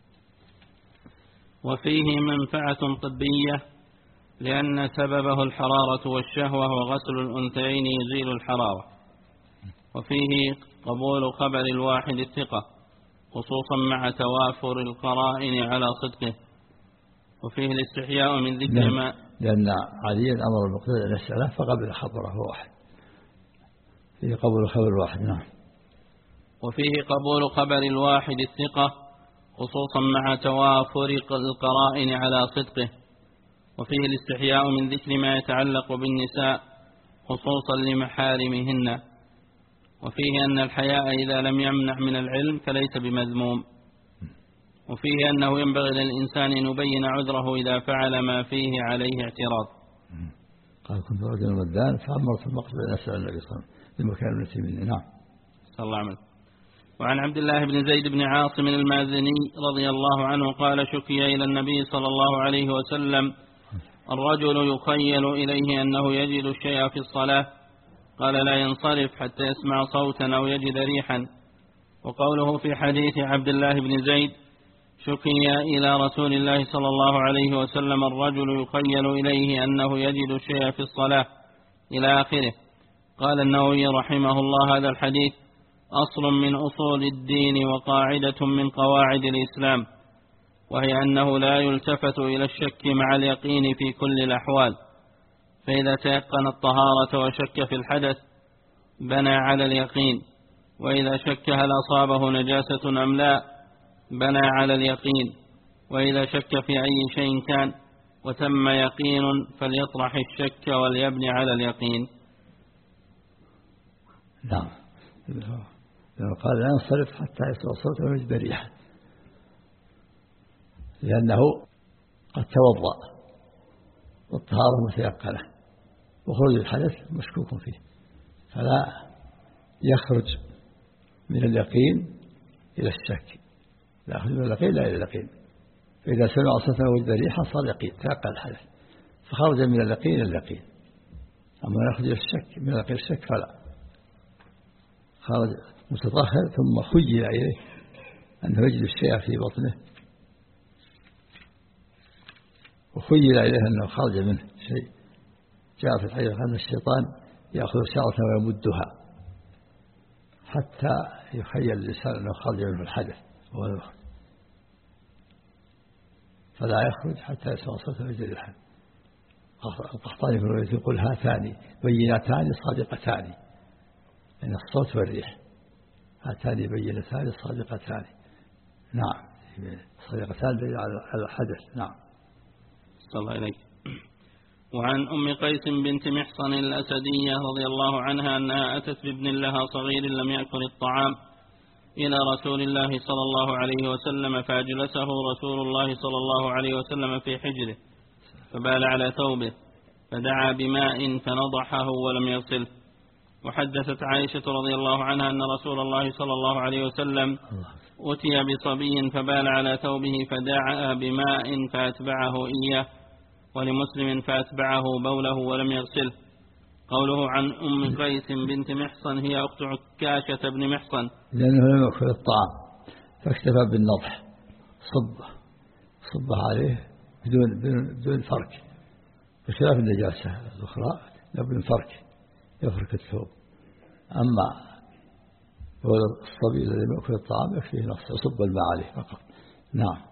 C: وفيه منفعة طبية لأن سببه الحرارة والشهوة، وغسل الأنثيين يزيل الحرارة. وفيه قبول خبر الواحد الثقة، خصوصا مع توافر القرائن على صدقه. وفيه الاستحياء من ذكر ما،
B: لأن عليا أمر المقتدى أن يسأله فقبل خبره واحد، فيه قبول خبر الواحد. نعم.
C: وفيه قبول خبر الواحد الثقة، خصوصا مع توافر القرائن على صدقه. وفيه الاستحياء من ذكر ما يتعلق بالنساء، خصوصا لمحارمهن. وفيه أن الحياء إذا لم يمنع من العلم فليس بمذموم. وفيه أنه ينبغي للإنسان أن يبين عذره إذا فعل ما فيه عليه اعتراض.
B: قال: كنت رجلا مدان فأمرت المقتل أن أسأل النبي صلى الله عليه وسلم بمكان التي مني. نعم.
C: صلى الله عليه وسلم. وعن عبد الله بن زيد بن عاصم المازني رضي الله عنه قال: شكي إلى النبي صلى الله عليه وسلم الرجل يخيل إليه أنه يجد الشيء في الصلاة، قال: لا ينصرف حتى يسمع صوتا أو يجد ريحا. وقوله في حديث عبد الله بن زيد: شكي إلى رسول الله صلى الله عليه وسلم الرجل يخيل إليه أنه يجد الشيء في الصلاة إلى آخره. قال النووي رحمه الله: هذا الحديث أصل من أصول الدين وقاعدة من قواعد الإسلام، وهي أنه لا يلتفت إلى الشك مع اليقين في كل الأحوال. فإذا تيقن الطهارة وشك في الحدث بنى على اليقين، وإذا شك هل أصابه نجاسة أم لا بنى على اليقين، وإذا شك في أي شيء كان وتم يقين فليطرح الشك وليبني على اليقين.
B: نعم. قال: لا ينصرف حتى يسمع صوتا ويجد ريحا، لأنه قد توضأ والطهارة متيقنة، وخروج الحدث مشكوك فيه، فلا يخرج من اليقين إلى الشك، لا يخرج من اليقين لا إلى اليقين. فإذا سمع صوتا وجد ريحا صار يقين، تيقن الحدث، فخرج من اليقين إلى اليقين. أما يخرج إلى الشك من اليقين الشك فلا، خرج متطهر ثم خيل إليه أنه يجد الشيء في بطنه، وخيل إليه أنه خرج منه شيء. جاء في الحديث أن الشيطان يأخذ شعرة ويمدها حتى يخيل الإنسان أنه خرج منه الحدث فلا يخرج حتى يسمع صوت رجل الحدث. القحطاني في الرواية يقول هاتان بينتان صادقتان، يعني الصوت والريح، هاتان بينتان صادقتان. نعم، صادقتان على الحدث. نعم.
C: صلى الله عليه. وعن أم قيس بنت محصن الأسدية رضي الله عنها أنها أتت بابن لها صغير لم يأكل الطعام إلى رسول الله صلى الله عليه وسلم، فأجلسه رسول الله صلى الله عليه وسلم في حجره فبال على ثوبه فدعا بماء فنضحه ولم يغسله. وحدثت عائشة رضي الله عنها أن رسول الله صلى الله عليه وسلم أتي بصبي فبال على ثوبه فدعا بماء فأتبعه إياه، ولمسلم فأتبعه بوله ولم يغسله. قوله عن أم قيس بنت محصن هي أخت عكاشة بن محصن،
B: لأنه لم يأكل الطعام فاكتفى بالنضح، صبه صبه عليه بدون بدون فرك، بخلاف النجاسة الأخرى بدون فرك يفرك الثوب. أما الصبي الذي لم يأكل الطعام يكفيه نفسه يصب الماء عليه فقط. نعم.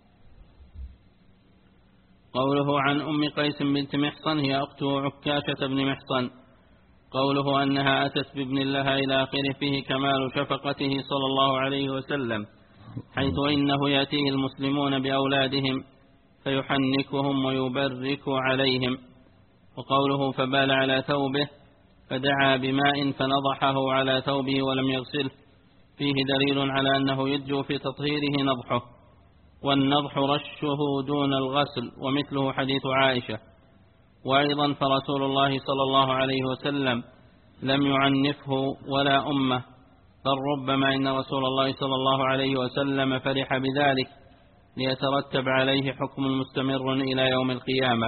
C: قوله عن أم قيس بنت محصن هي أخت عكاشة بن محصن، قوله أنها أتت بابن لها إلى آخره فيه كمال شفقته صلى الله عليه وسلم، حيث إنه يأتيه المسلمون بأولادهم فيحنكهم ويبرك عليهم. وقوله فبال على ثوبه فدعا بماء فنضحه على ثوبه ولم يغسله فيه دليل على أنه يجب في تطهيره نضحه، والنضح رشه دون الغسل، ومثله حديث عائشة. وأيضا فرسول الله صلى الله عليه وسلم لم يعنفه ولا أمه، بل ربما إن رسول الله صلى الله عليه وسلم فرح بذلك ليترتب عليه حكم مستمر إلى يوم القيامة.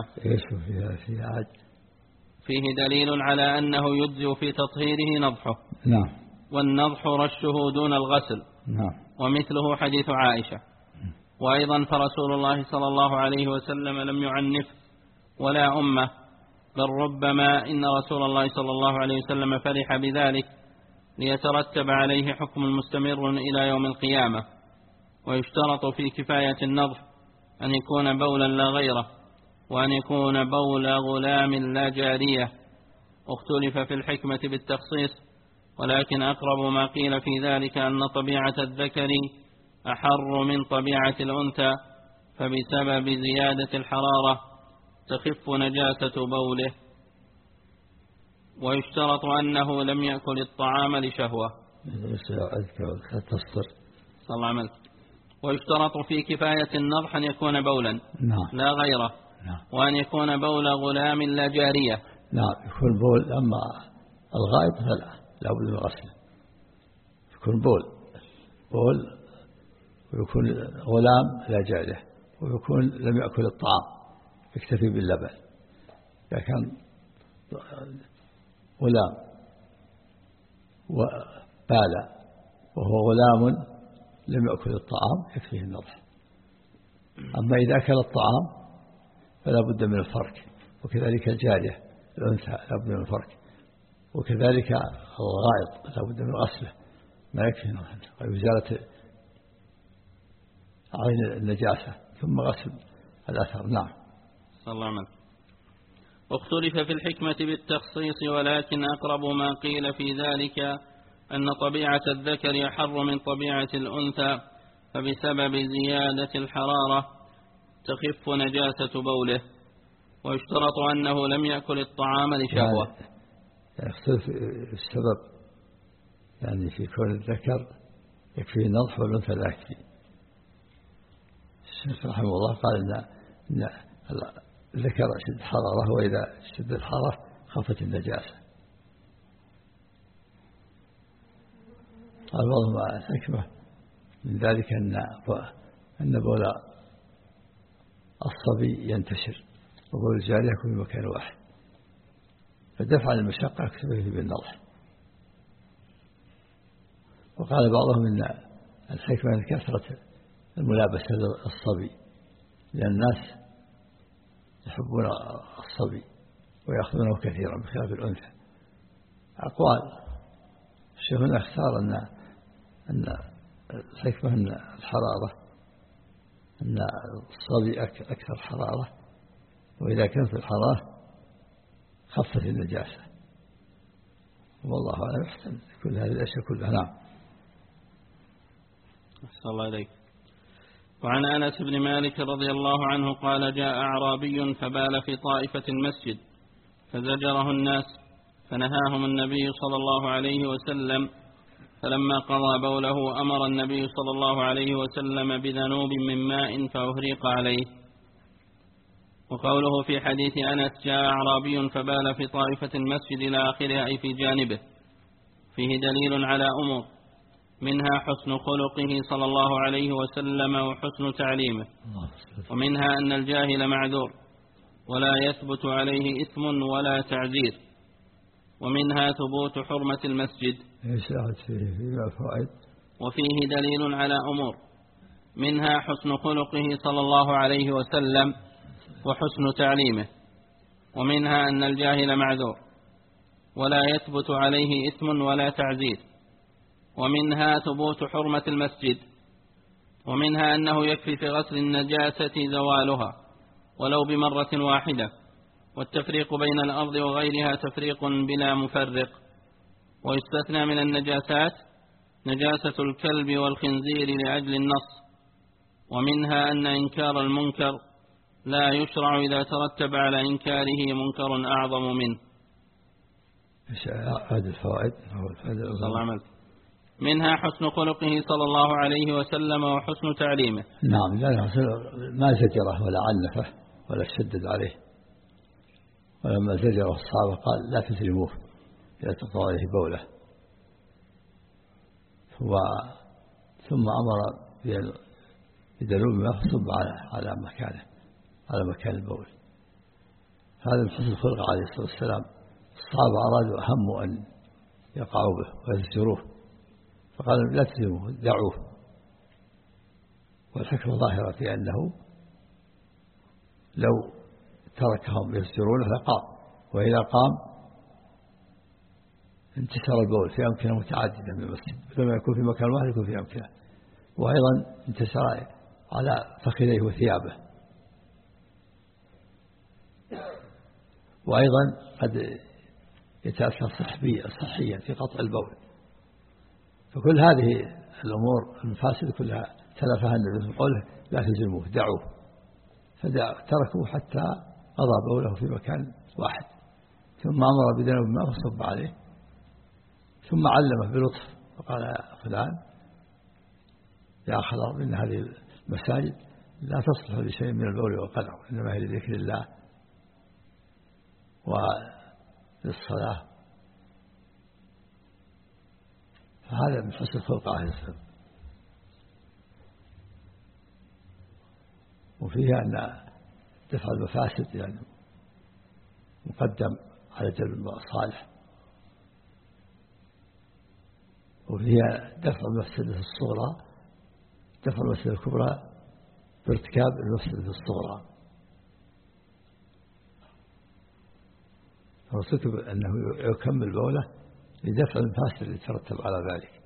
C: فيه دليل على أنه يجزئ في تطهيره نضحه.
B: نعم.
C: والنضح رشه دون الغسل.
B: نعم.
C: ومثله حديث عائشة. وأيضا فرسول الله صلى الله عليه وسلم لم يعنف ولا أمه، بل ربما إن رسول الله صلى الله عليه وسلم فرح بذلك ليترتب عليه حكم مستمر إلى يوم القيامة. ويشترط في كفاية النضح أن يكون بولا لا غيره، وأن يكون بول غلام لا جارية. اختلف في الحكمة بالتخصيص، ولكن أقرب ما قيل في ذلك أن طبيعة الذكر أحر من طبيعة الأنثى، فبسبب زيادة الحرارة تخف نجاسة بوله. ويشترط أنه لم يأكل الطعام لشهوة. صلى الله عليه وسلم. ويشترط في كفاية النضح أن يكون بولا لا غيره، وأن يكون بول غلام لا جارية.
B: نعم، يكون بول. أما الغائط فلا لا بد من غسله، يكون بول بول ويكون غلام لا جارية، ويكون لم يأكل الطعام يكتفي باللبن. إذا كان غلام وبال وهو غلام لم يأكل الطعام يكفيه النضح. أما إذا أكل الطعام فلا بد من الفرك، وكذلك الجارية الأنثى لا بد من الفرك، وكذلك الغائط لا بد من غسله، ما يكفي نضح وإزالة عين النجاسة ثم غسل الأثر. نعم.
C: صلى الله عليه وسلم. واختلف في الحكمة بالتخصيص، ولكن أقرب ما قيل في ذلك أن طبيعة الذكر أحر من طبيعة الأنثى، فبسبب زيادة الحرارة تخف نجاسة بوله. ويشترط أنه لم يأكل الطعام لشهوة.
B: يعني يختلف السبب، يعني في كون الذكر يكفي النضح والأنثى لا يكفي. الشيخ رحمه الله قال إن الذكر أشد الحرارة، وإذا اشتد الحرارة خفت النجاسة. قال بعضهم الحكمة من ذلك أن أن بول الصبي ينتشر وبول الجارية يكون في مكان واحد، فدفع المشقة يكتفي بالنضح. وقال بعضهم أن الحكمة من كثرة الملابسة للصبي، لأن الناس يحبون الصبي ويأخذونه كثيرا بخلاف الأنثى. أقوال الشيخ هنا اختار أن أن الحكمة أن الحرارة أن الصبي أكثر حرارة، وإذا كان في الحرارة خفت النجاسة، والله أعلم يحتمل كل هذه الأشياء كلها. نعم.
C: أحسن الله إليك. وعن أنس بن مالك رضي الله عنه قال: جاء أعرابي فبال في طائفة المسجد فزجره الناس فنهاهم النبي صلى الله عليه وسلم، فلما قضى بوله أمر النبي صلى الله عليه وسلم بذنوب من ماء فأهريق عليه. وقوله في حديث أنس: جاء أعرابي فبال في طائفة المسجد إلى آخره، أي في جانبه، فيه دليل على أمور، منها حسن خلقه صلى الله عليه وسلم وحسن تعليمه، ومنها أن الجاهل معذور ولا يثبت عليه إثم ولا تعزير، ومنها ثبوت حرمة المسجد. وفيه دليل على أمور، منها حسن خلقه صلى الله عليه وسلم وحسن تعليمه، ومنها أن الجاهل معذور ولا يثبت عليه إثم ولا تعزير، ومنها ثبوت حرمة المسجد، ومنها أنه يكفي في غسل النجاسة زوالها ولو بمرة واحدة، والتفريق بين الأرض وغيرها تفريق بلا مفرق. ويستثنى من النجاسات نجاسة الكلب والخنزير لأجل النص، ومنها أن إنكار المنكر لا يشرع إذا ترتب على إنكاره منكر أعظم منه.
B: هذه الفوائد.
C: منها حسن خلقه صلى الله عليه وسلم وحسن تعليمه.
B: نعم، لا ما زجره ولا عنفه ولا شدد عليه، ولما زجره الصحابة قال: لا تزرموه إذا تقضى عليه بوله. ثم أمر بدلوب ما فصب على مكانه، على مكان البول. هذا من حسن الخلق عليه الصلاة والسلام. الصحابة أرادوا أهم أن يقعوا به ويزجروه، فقالوا: لا تزرموه، دعوه. والحكمة ظاهرة في أنه لو تركهم يزجرونه لقام، وإذا قام انتشر البول في أمكنة متعددة من المسجد، لما يكون في مكان واحد يكون في أمكنة، وأيضا انتشر على فخذيه وثيابه، وأيضا قد يتأثر صحيا في قطع البول. فكل هذه الأمور المفاسد كلها تلفها النبي بقوله: لا تزرموه، دعوه. فتركوه حتى قضى بوله في مكان واحد، ثم أمر بذنوب ما فصب عليه، ثم علمه بلطف فقال: يا فلان يا خضر، إن هذه المساجد لا تصلح لشيء من البول والقدر، إنما هي لذكر الله وللصلاة. فهذا من حسن الخلق عليه السلام. وفيها أن دفع المفاسد يعني مقدم على جلب المصالح، وفيها دفع المفسدة الصغرى، دفع المفسدة الكبرى بارتكاب المفسدة الصغرى. فارتكب أنه يكمل بوله لدفع المفاسد اللي يترتب على ذلك.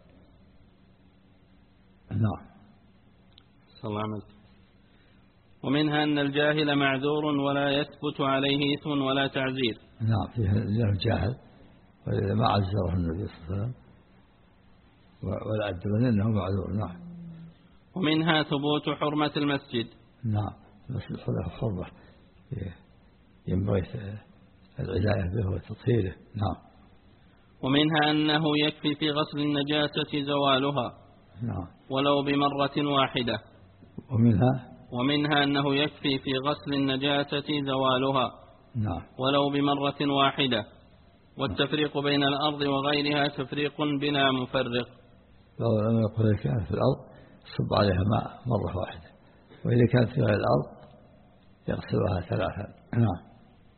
B: نعم.
C: صلى الله عليه وسلم. ومنها أن الجاهل معذور ولا يثبت عليه إثم ولا تعزير.
B: نعم، فيها الجاهل وإذا ما عزره النبي صلى الله عليه وسلم ولا أدبن أنه معذور. نعم.
C: ومنها ثبوت حرمة المسجد.
B: نعم، المسجد حرمة ينبغي العناية به وتطهيره. نعم.
C: ومنها أنه يكفي في غسل النجاسة زوالها.
B: نعم.
C: ولو بمرة واحدة.
B: ومنها
C: ومنها أنه يكفي في غسل النجاسة زوالها.
B: نعم.
C: ولو بمرة واحدة، والتفريق بين الأرض وغيرها تفريق بلا مفرق.
B: لو لم يقل كانت في الأرض صب عليها ماء مرة واحدة، وإذا كانت في غير الأرض يغسلها ثلاثا. نعم.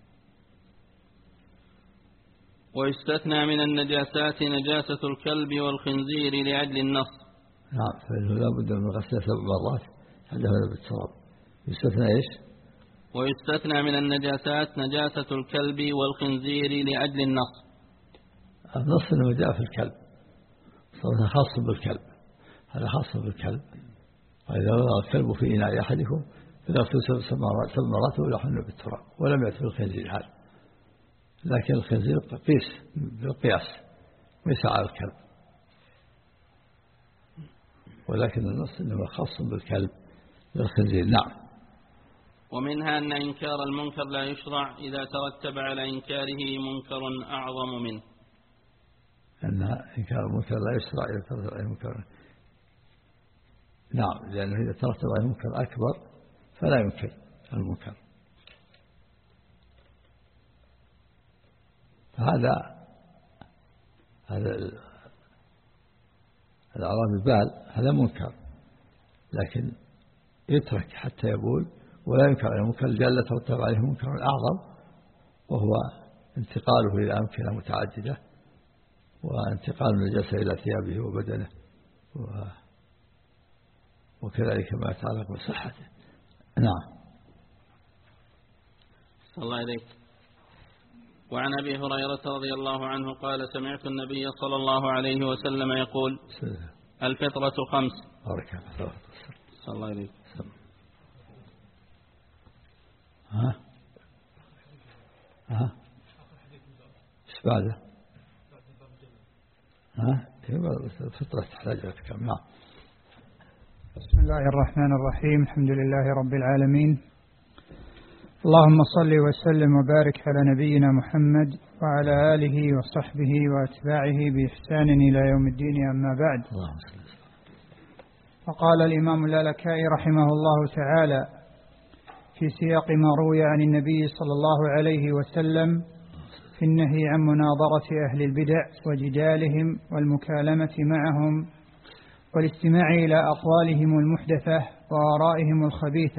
C: ويستثنى من النجاسات نجاسة الكلب والخنزير لأجل النص.
B: نعم، فإنه لا بد من غسلها سبع مرات حتى هذا بالتراب. يستثنى إيش؟
C: ويستثنى من النجاسات نجاسة الكلب والخنزير لأجل النص.
B: النص أنه جاء في الكلب صوت خاص بالكلب، هذا خاص بالكلب. وإذا وضع الكلب في إناء أحدكم فليغسل سبع مرات ويلحن بالتراب، ولم يأت بالخنزير هذا. لكن الخنزير قيس بالقياس ليس على الكلب، ولكن النص إنما خاص بالكلب بالخنزير. نعم.
C: ومنها أن إنكار المنكر لا يشرع إذا ترتب على إنكاره منكر أعظم منه.
B: أن إنكار المنكر لا يشرع إذا ترتب عليه منكر. نعم، لأنه إذا ترتب عليه منكر أكبر فلا ينكر المنكر. فهذا هذا الأعراب البال هذا منكر، لكن يترك حتى يبول ولا ينكر عليه منكر، لئلا ترتب عليه منكر أعظم، وهو انتقاله إلى أمكنة متعددة وانتقال النجاسة إلى ثيابه وبدنه وكذلك ما يتعلق بصحته. نعم.
C: صلى الله عليك. وعن أبي هريرة رضي الله عنه قال سمعت النبي صلى الله عليه وسلم يقول الفطرة خمس. صلى الله عليه وسلم.
B: ها ها ايش بعده؟ ها الفطرة تحتاج إلى كم. نعم.
D: بسم الله الرحمن الرحيم. الحمد لله رب العالمين، اللهم صل وسلم وبارك على نبينا محمد وعلى آله وصحبه وأتباعه بإحسان إلى يوم الدين. أما بعد، فقال الإمام اللالكائي رحمه الله تعالى في سياق ما روي عن النبي صلى الله عليه وسلم في النهي عن مناظرة أهل البدع وجدالهم والمكالمة معهم والاستماع إلى أقوالهم المحدثة وآرائهم الخبيثة.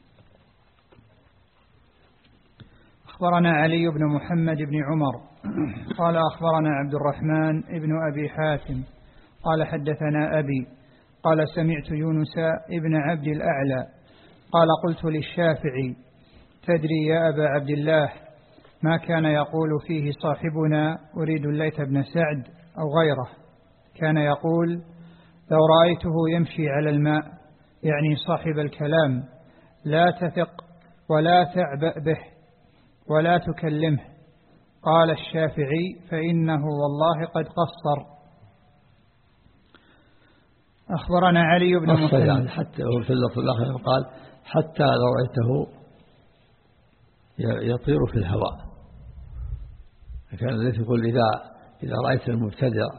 D: أخبرنا علي بن محمد بن عمر قال أخبرنا عبد الرحمن بن أبي حاتم قال حدثنا أبي قال سمعت يونس بن عبد الأعلى قال قلت للشافعي تدري يا أبا عبد الله ما كان يقول فيه صاحبنا أريد الليث بن سعد أو غيره؟ كان يقول لو رأيته يمشي على الماء، يعني صاحب الكلام، لا تثق ولا تعبأ به ولا تكلمه. قال الشافعي فإنه والله قد قصر. أخبرنا علي بن محمد
B: يعني حتى في اللفظ الآخر قال حتى لو رأيته يطير في الهواء. كان الذي يقول إذا إذا رأيت المبتدع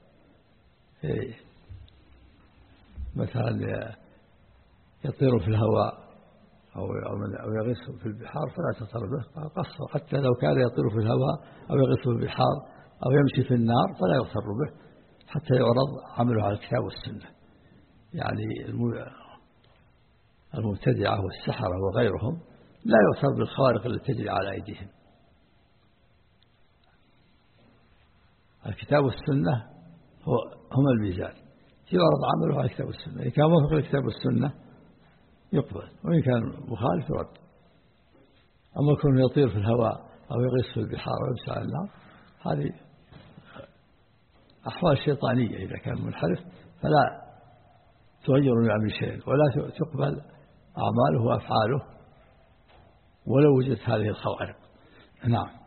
B: مثلا يطير في الهواء أو أو يغيص في البحار فلا تطر به، قصر. حتى لو كان يطير في الهواء أو يغيص في البحار أو يمشي في النار فلا يغتر به حتى يعرض عمله على الكتاب والسنة. يعني المبتدعة والسحرة وغيرهم لا يغتر بالخوارق التي تجري على أيديهم. الكتاب والسنة هو هم الميزان، يعرض عمله على الكتاب والسنة. إن كان موافق الكتاب والسنة يقبل، وإن كان مخالف يرد. أما يكون يطير في الهواء أو يغيص في البحار أو يمشي على النار هذه أحوال شيطانية. إذا كان منحرف فلا تغير من عمل شيء ولا تقبل أعماله وأفعاله ولو وجدت هذه الخوارق. نعم.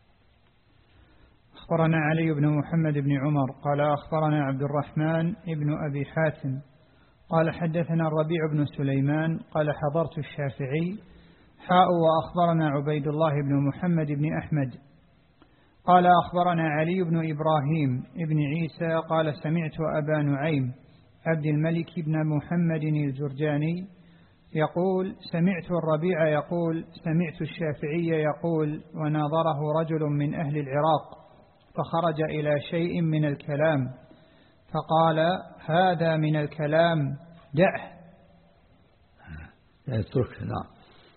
D: أخبرنا علي بن محمد بن عمر قال أخبرنا عبد الرحمن بن أبي حاتم قال حدثنا الربيع بن سليمان قال حضرت الشافعي حاء وأخبرنا عبيد الله بن محمد بن أحمد قال أخبرنا علي بن إبراهيم بن عيسى قال سمعت أبا نعيم عبد الملك بن محمد الجرجاني يقول سمعت الربيع يقول سمعت الشافعي يقول وناظره رجل من أهل العراق فخرج إلى شيء من الكلام فقال هذا من الكلام دعه.
B: يترك. نعم.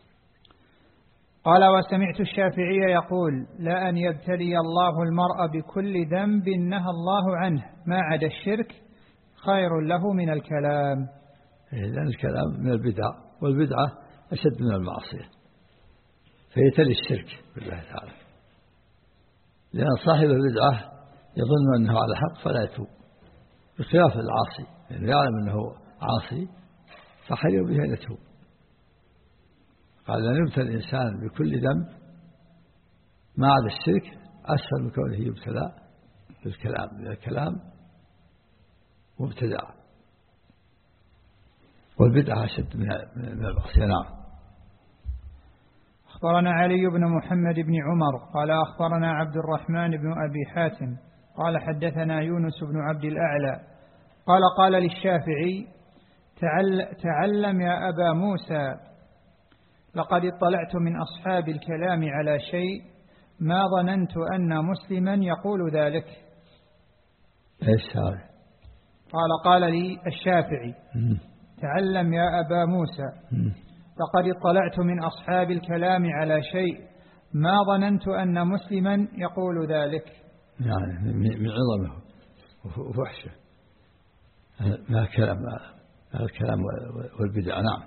D: قال وسمعت الشافعي يقول لأن يبتلي الله المرء بكل ذنب نهى الله عنه ما عدا الشرك خير له من الكلام.
B: لأن الكلام من البدع والبدعة أشد من المعصية، فيتلي الشرك بالله تعالى، لأن صاحب البدعة يظن أنه على حق فلا يتوب بخلاف العاصي يعني يعلم أنه عاصي فحري به أن يتوب. قال لن يبتلى الإنسان بكل ذنب ما عدا الشرك أسهل من كونه يبتلى بالكلام، لأن الكلام مبتدع والبدعة أشد من المعصية. نعم.
D: أخبرنا علي بن محمد بن عمر قال أخبرنا عبد الرحمن بن أبي حاتم قال حدثنا يونس بن عبد الأعلى قال قال للشافعي تعلم يا أبا موسى لقد اطلعت من أصحاب الكلام على شيء ما ظننت أن مسلما يقول ذلك.
B: إيش هذا؟
D: قال قال لي الشافعي تعلم يا أبا موسى لقد اطلعت من أصحاب الكلام على شيء ما ظننت أن مسلما يقول ذلك.
B: يعني من عظمه وفحشه ما كلام الكلام والبدع. نعم.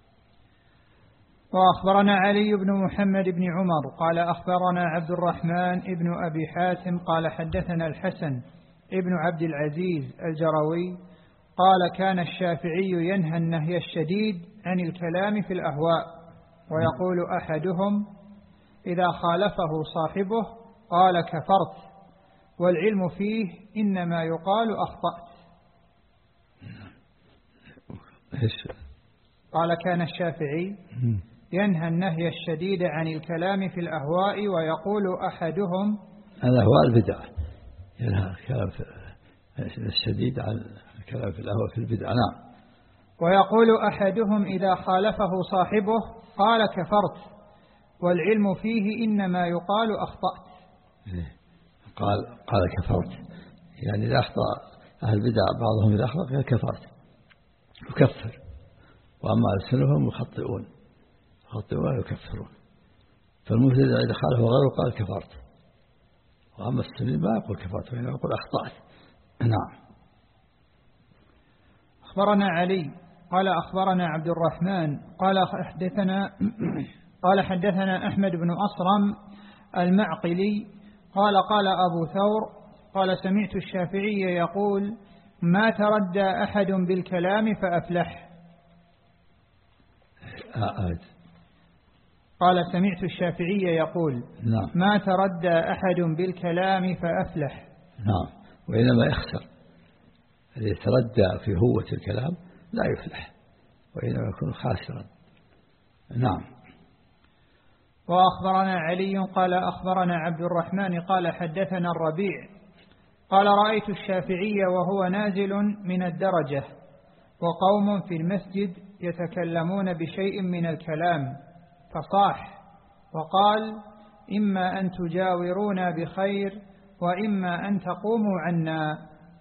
D: وأخبرنا علي بن محمد بن عمر قال أخبرنا عبد الرحمن بن أبي حاتم قال حدثنا الحسن ابن عبد العزيز الجروي قال كان الشافعي ينهى النهي الشديد عن الكلام في الأهواء ويقول أحدهم إذا خالفه صاحبه قال كفرت والعلم فيه إنما يقال أخطأت. قال كان الشافعي ينهى النهي الشديد عن الكلام في الأهواء ويقول أحدهم
B: الأهواء البدع، ينهى الكلام الشديد عن الكلام في الأهواء في البدع. نعم.
D: ويقول أحدهم إذا خالفه صاحبه قال كفرت والعلم فيه إنما يقال أخطأت.
B: قال قال كفرت يعني إذا أخطأ أهل البدع بعضهم إذا أخطأ كفرت يكفر، وأما ألسنهم يخطئون يخطئون يكفرون. فالمبتدع إذا خالفه غيره قال كفرت، وأما السني ما يقول كفرت وإنما يقول أخطأت. نعم.
D: أخبرنا علي قال أخبرنا عبد الرحمن قال حدثنا قال حدثنا أحمد بن أصرم المعقلي قال قال أبو ثور قال سمعت الشافعي يقول ما تردى أحد بالكلام فأفلح. قال سمعت الشافعي يقول
B: نعم.
D: ما تردى أحد بالكلام فأفلح.
B: نعم. وإنما يخسر الذي يتردى في هوة الكلام لا يفلح وإنما يكون خاسرا. نعم.
D: وأخبرنا علي قال أخبرنا عبد الرحمن قال حدثنا الربيع قال رأيت الشافعي وهو نازل من الدرجة وقوم في المسجد يتكلمون بشيء من الكلام فصاح وقال إما أن تجاورونا بخير وإما أن تقوموا عنا.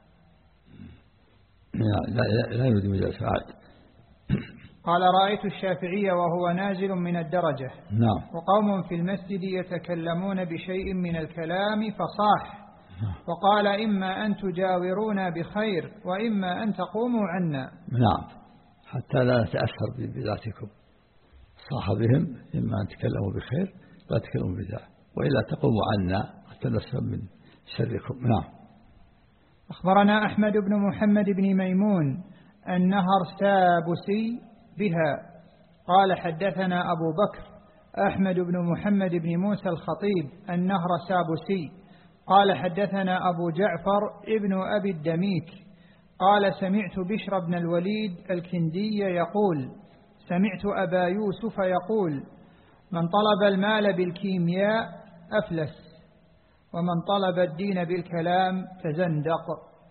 B: لا, لا, لا يريد مجالس عاد.
D: قال رأيت الشافعي وهو نازل من الدرجة
B: نعم.
D: وقوم في المسجد يتكلمون بشيء من الكلام فصاح وقال إما أن تجاورونا بخير وإما أن تقوموا عنا.
B: نعم. حتى لا نتأثر ببدعتكم. صاح بهم إما أن تكلموا بخير لا تكلموا بدعة وإلا تقوموا عنا حتى نسلم من شركم. نعم.
D: أخبرنا أحمد بن محمد بن ميمون النهر سابسي بها قال حدثنا أبو بكر أحمد بن محمد بن موسى الخطيب النهر سابسي قال حدثنا أبو جعفر ابن أبي الدميك قال سمعت بشر بن الوليد الكندي يقول سمعت أبا يوسف يقول من طلب المال بالكيمياء أفلس ومن طلب الدين بالكلام تزندق.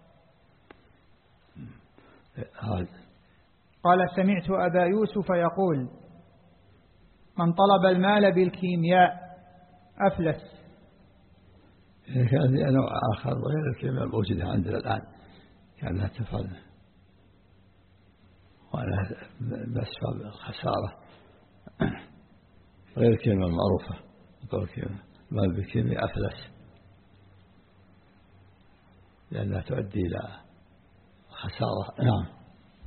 D: قال سمعت أبا يوسف يقول من طلب المال بالكيمياء أفلس.
B: كان في نوع آخر غير الكيمياء الموجودة عندنا الآن كانها تفعل وأنا بأسباب الخسارة غير الكيمياء المعروفة المال بالكيمياء أفلس لأنها تؤدي إلى خسارة. نعم.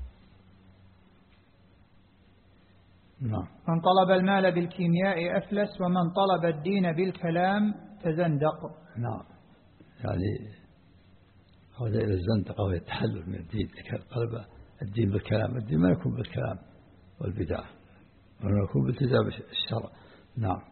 B: نعم.
D: من طلب المال بالكيمياء أفلس ومن طلب الدين بالكلام تزندق.
B: نعم. يعني هذا إلى الزندقة وهي التحلل من الدين، قلب الدين بالكلام. الدين ما يكون بالكلام والبدع، وما يكون بالتزام الشرع. نعم.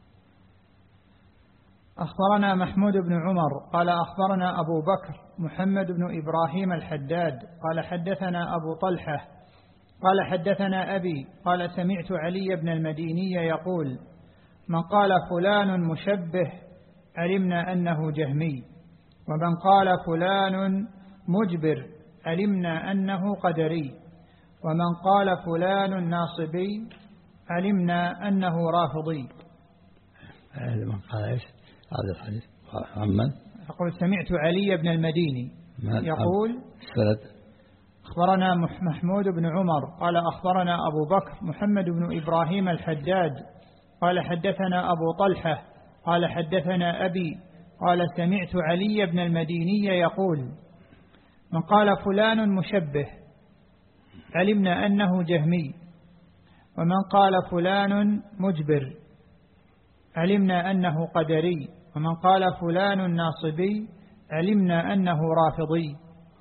D: أخبرنا محمود بن عمر قال أخبرنا أبو بكر محمد بن إبراهيم الحداد قال حدثنا أبو طلحة قال حدثنا أبي قال سمعت علي بن المديني يقول: من قال فلان مشبه علمنا أنه جهمي، ومن قال فلان مجبر علمنا أنه قدري، ومن قال فلان ناصبي علمنا أنه رافضي.
B: هذا من قال إيش هذا الحديث عمن؟
D: يقول سمعت علي بن المديني يقول:
B: سند.
D: أخبرنا محمود بن عمر قال أخبرنا أبو بكر محمد بن إبراهيم الحداد قال حدثنا أبو طلحة قال حدثنا أبي قال سمعت علي بن المديني يقول: من قال فلان مشبه علمنا أنه جهمي، ومن قال فلان مجبر علمنا أنه قدري، ومن قال فلان ناصبي علمنا أنه رافضي.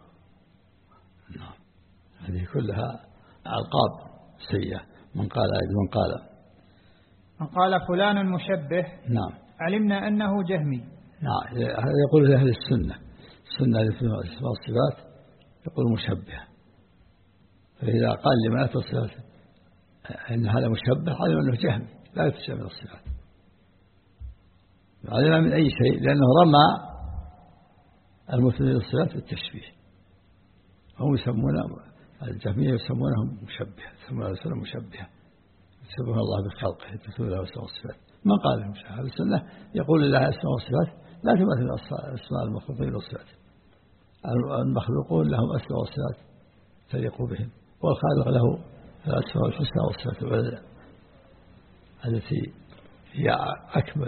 B: هذه كلها ألقاب سيئة. من قال من قال
D: من قال فلان مشبه
B: نعم
D: علمنا أنه جهمي.
B: نعم. هذا يقول أهل السنة، السنة في الصفات يقول مشبه، فإذا قال لما تصفات إن هذا مشبه علم أنه جهمي لا يتشبه من الصفات، علم من أي شيء، لأنه رمى المثبت للصفات بالتشبيه. هم يسمون الجهمية يسمونهم مشبه، يسمون السنة مشبهة، يسمون الله بخلقه يثبتون له أسماء والصفات. من قال لهم شيء هذا السنة يقول لها أسماء والصفات لا تمثل أسماء المخلوقين والصفات. المخلوقون لهم أسماء والصفات تليق بهم، والخالق له الأسماء والحسنى والصفات التي هي أكمل،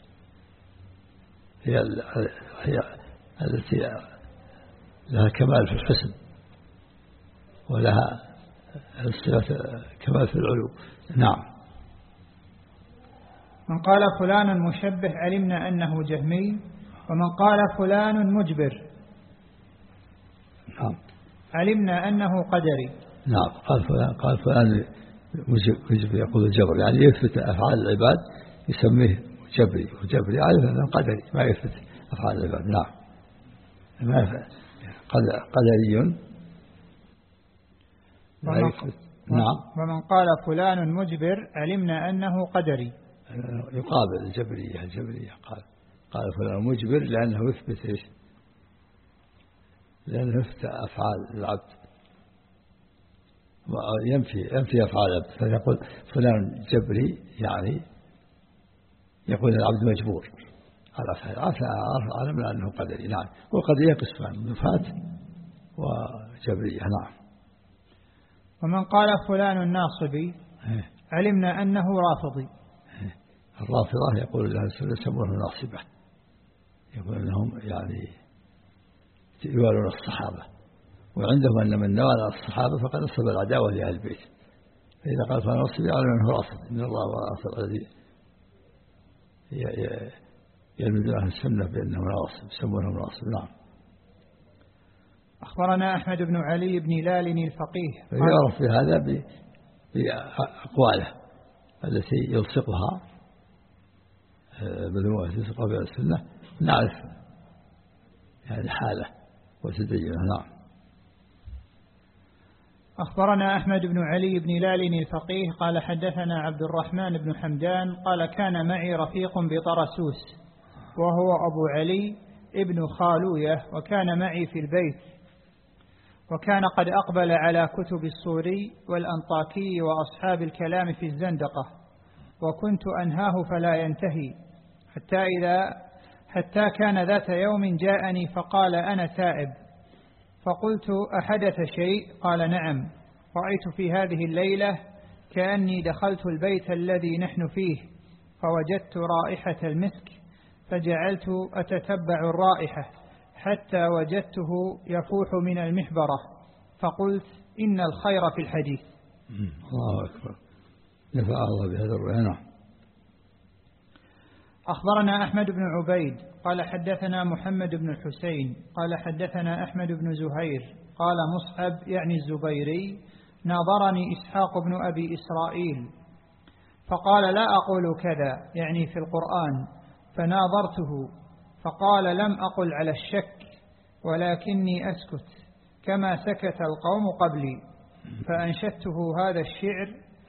B: هي هي التي لها كمال في الحسن ولها الصفات كمال في العلو. نعم.
D: من قال فلان مشبه علمنا أنه جهمي، ومن قال فلان مجبر
B: نعم
D: علمنا أنه قدري.
B: نعم. قال فلان قال فلان مجبر يقول الجبر، يعني يثبت أفعال العباد يسميه جبري، وجبري علم أنه قدري ما يثبت أفعال العباد. نعم. ما قدري
D: ومن,
B: نعم.
D: ومن قال فلان مجبر علمنا أنه قدري،
B: يقابل الجبرية. الجبرية قال قال فلان مجبر لأنه يثبت إيش؟ لأنه يثبت أفعال العبد، ينفي ينفي أفعال العبد، فيقول فلان جبري يعني يقول العبد مجبور على أفعال، علمنا أنه قدري. نعم. والقدرية قسمان، نفاة وجبرية. نعم.
D: ومن قال فلان ناصبي علمنا أنه رافضي.
B: الرافضة يقول لها يسمونه ناصبة، يقول أنهم يعني يوالون الصحابة، وعندهم أن من نوال الصحابة فقد نصب العداوة لأهل البيت، فإذا قال فلان ناصبي يعلم أنه رافض. إن الله ورافض الذي يلمزون أهل السنة بأنه ناصب يسمونه ناصب. نعم.
D: أخبرنا أحمد بن علي بن لال الفقيه
B: يعرف في هذا بأقواله التي يلصقها بدون يلصقها بأهل السنة، نعرف يعني حاله وتدينه. نعم.
D: أخبرنا أحمد بن علي بن لال الفقيه قال حدثنا عبد الرحمن بن حمدان قال كان معي رفيق بطرسوس وهو أبو علي ابن خالوية، وكان معي في البيت، وكان قد أقبل على كتب الصوري والأنطاكي وأصحاب الكلام في الزندقة، وكنت أنهاه فلا ينتهي، حتى إذا حتى كان ذات يوم جاءني فقال أنا تائب، فقلت أحدث شيء؟ قال نعم، رأيت في هذه الليلة كأني دخلت البيت الذي نحن فيه فوجدت رائحة المسك، فجعلت أتتبع الرائحة حتى وجدته يفوح من المحبرة، فقلت إن الخير في الحديث.
B: الله أكبر. نفع الله بهذا الرؤيا.
D: أخبرنا أحمد بن عبيد قال حدثنا محمد بن الحسين قال حدثنا أحمد بن زهير قال مصعب يعني الزبيري ناظرني إسحاق بن أبي إسرائيل فقال لا أقول كذا يعني في القرآن، فناظرته فقال لم أقل على الشك ولكني أسكت كما سكت القوم قبلي، فأنشدته هذا الشعر.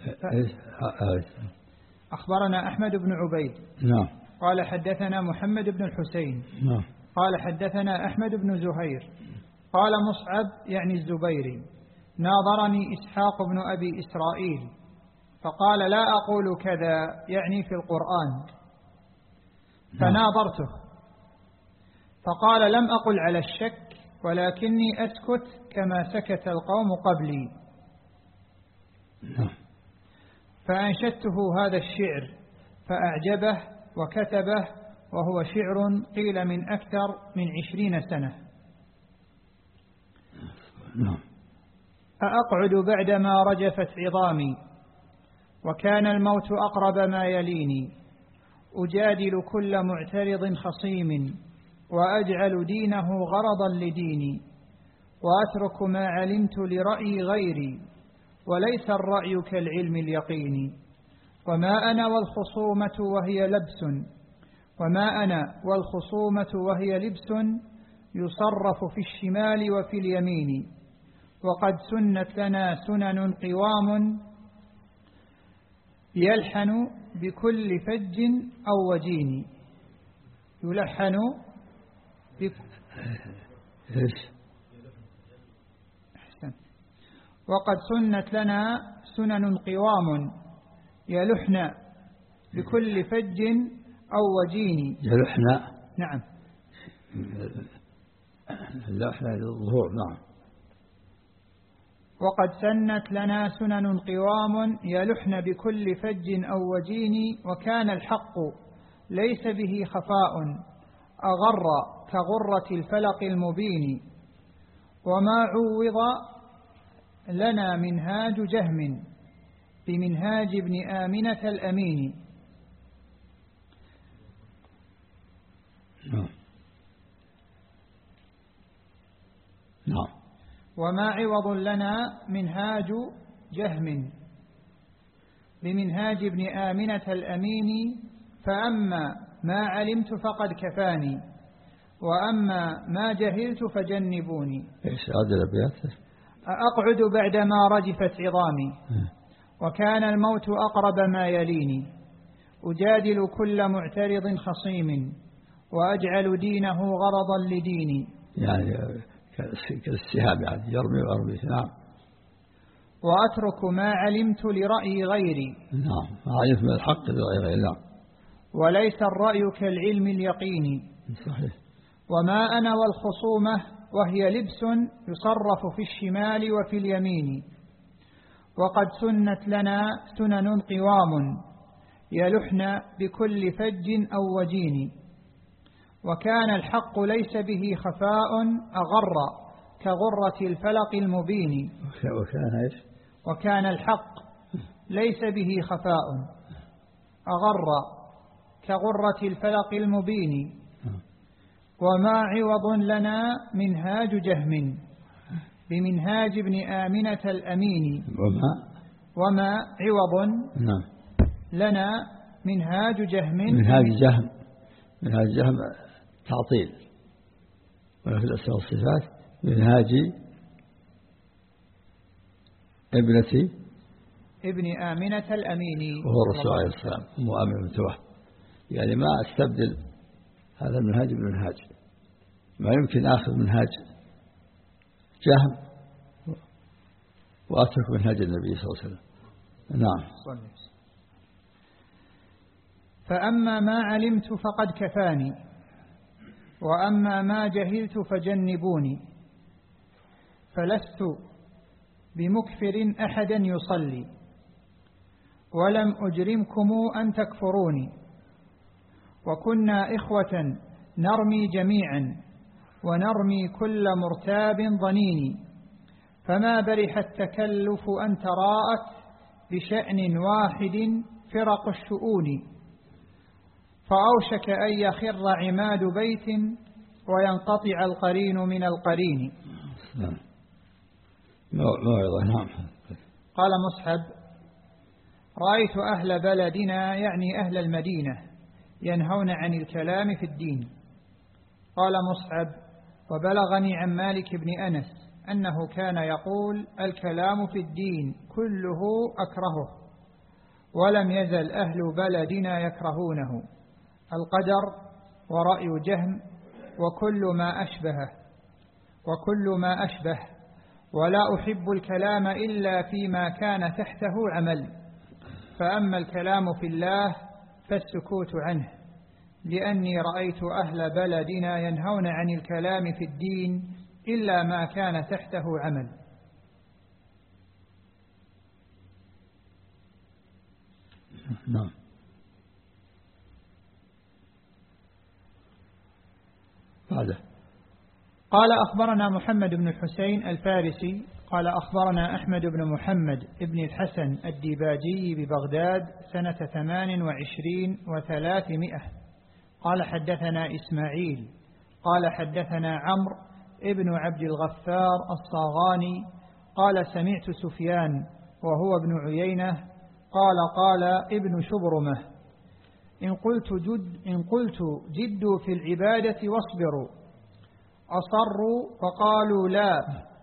D: أخبرنا أحمد بن عبيد
B: نعم
D: قال حدثنا محمد بن الحسين
B: نعم
D: قال حدثنا أحمد بن زهير قال مصعب يعني الزبيري ناظرني إسحاق بن أبي إسرائيل فقال لا أقول كذا يعني في القرآن، فناظرته فقال لم أقل على الشك ولكني أسكت كما سكت القوم قبلي، فأنشدته هذا الشعر فأعجبه وكتبه وهو شعر قيل من أكثر من عشرين سنة. أأقعد بعدما رجفت عظامي وكان الموت أقرب ما يليني، أجادل كل معترض خصيم وأجعل دينه غرضا لديني، وأترك ما علمت لرأي غيري وليس الرأي كالعلم اليقين، وما أنا والخصومة وهي لبس وما أنا والخصومة وهي لبس يصرف في الشمال وفي اليمين، وقد سنت لنا سنن قوام يلحن بكل فج أو وجين. يلحن بك... وقد سنت لنا سنن قوام يلحن بكل فج أو وجين.
B: يلحن
D: نعم
B: اللحن الظهور. نعم.
D: وقد سنت لنا سنن قوام يلحن بكل فج أو وجين، وكان الحق ليس به خفاء أغر كغرة الفلق المبين، وما عوض لنا منهاج جهم بمنهاج ابن آمنة الأمين.
B: نعم. نعم.
D: وما عوض لنا منهاج جهم بمنهاج ابن آمنة الأمين، فأما ما علمت فقد كفاني وأما ما جهلت فجنبوني.
B: إيش هذا الأبيات؟
D: أقعد بعدما رجفت عظامي وكان الموت أقرب ما يليني، أجادل كل معترض خصيم وأجعل دينه غرضا لديني.
B: يعني كالسهام يعني يرمي ويرمي. نعم.
D: وأترك ما علمت لرأي غيري.
B: نعم. ما علمت من الحق لرأي غيري. نعم.
D: وليس الرأي كالعلم اليقيني.
B: صحيح.
D: وما أنا والخصومة وهي لبس يصرف في الشمال وفي اليمين، وقد سنت لنا سنن قوام يلحن بكل فج أو وجين، وكان الحق ليس به خفاء أغر كغرة الفلق المبين.
B: وكان إيش؟
D: وكان الحق ليس به خفاء أغر كغرة الفلق المبين، وما عوض لنا منهاج جهم بمنهاج ابن آمنة الأمين.
B: وما
D: وما عوض
B: نعم.
D: لنا منهاج جهم.
B: منهاج جهم. منهاج جهم تعطيل، وفي الأسماء والصفات منهاج ابنة
D: ابن آمنة الأمين
B: وهو الرسول عليه السلام مؤمن متوه. يعني ما استبدل هذا المنهاج بالمنهاج، ما يمكن آخذ منهاج جهم وأترك منهاج النبي صلى الله عليه وسلم. نعم.
D: فأما ما علمت فقد كفاني وأما ما جهلت فجنبوني، فلست بمكفر أحدا يصلي ولم أجرمكم أن تكفروني، وكنا إخوة نرمي جميعا ونرمي كل مرتاب ظنين، فما برح التكلف أن تراءت بشأن واحد فرق الشؤون، فأوشك أن يخر عماد بيت وينقطع القرين من القرين.
B: موعظة. نعم.
D: قال مصعب: رأيت أهل بلدنا يعني أهل المدينة ينهون عن الكلام في الدين. قال مصعب: وبلغني عن مالك بن أنس أنه كان يقول: الكلام في الدين كله أكرهه، ولم يزل أهل بلدنا يكرهونه، القدر ورأي جهم وكل ما أشبهه وكل ما أشبه، ولا أحب الكلام إلا فيما كان تحته عمل، فأما الكلام في الله فالسكوت عنه، لأني رأيت أهل بلدنا ينهون عن الكلام في الدين إلا ما كان تحته عمل.
B: نعم. بعده.
D: قال: أخبرنا محمد بن الحسين الفارسي قال: أخبرنا أحمد بن محمد بن الحسن الديباجي ببغداد سنة ثمان وعشرين وثلاثمائة قال: حدثنا إسماعيل قال: حدثنا عمرو ابن عبد الغفار الصاغاني قال: سمعت سفيان وهو ابن عيينة قال: قال ابن شبرمة: إن قلت, جد إن قلت جدوا في العبادة واصبروا، أصروا فقالوا لا.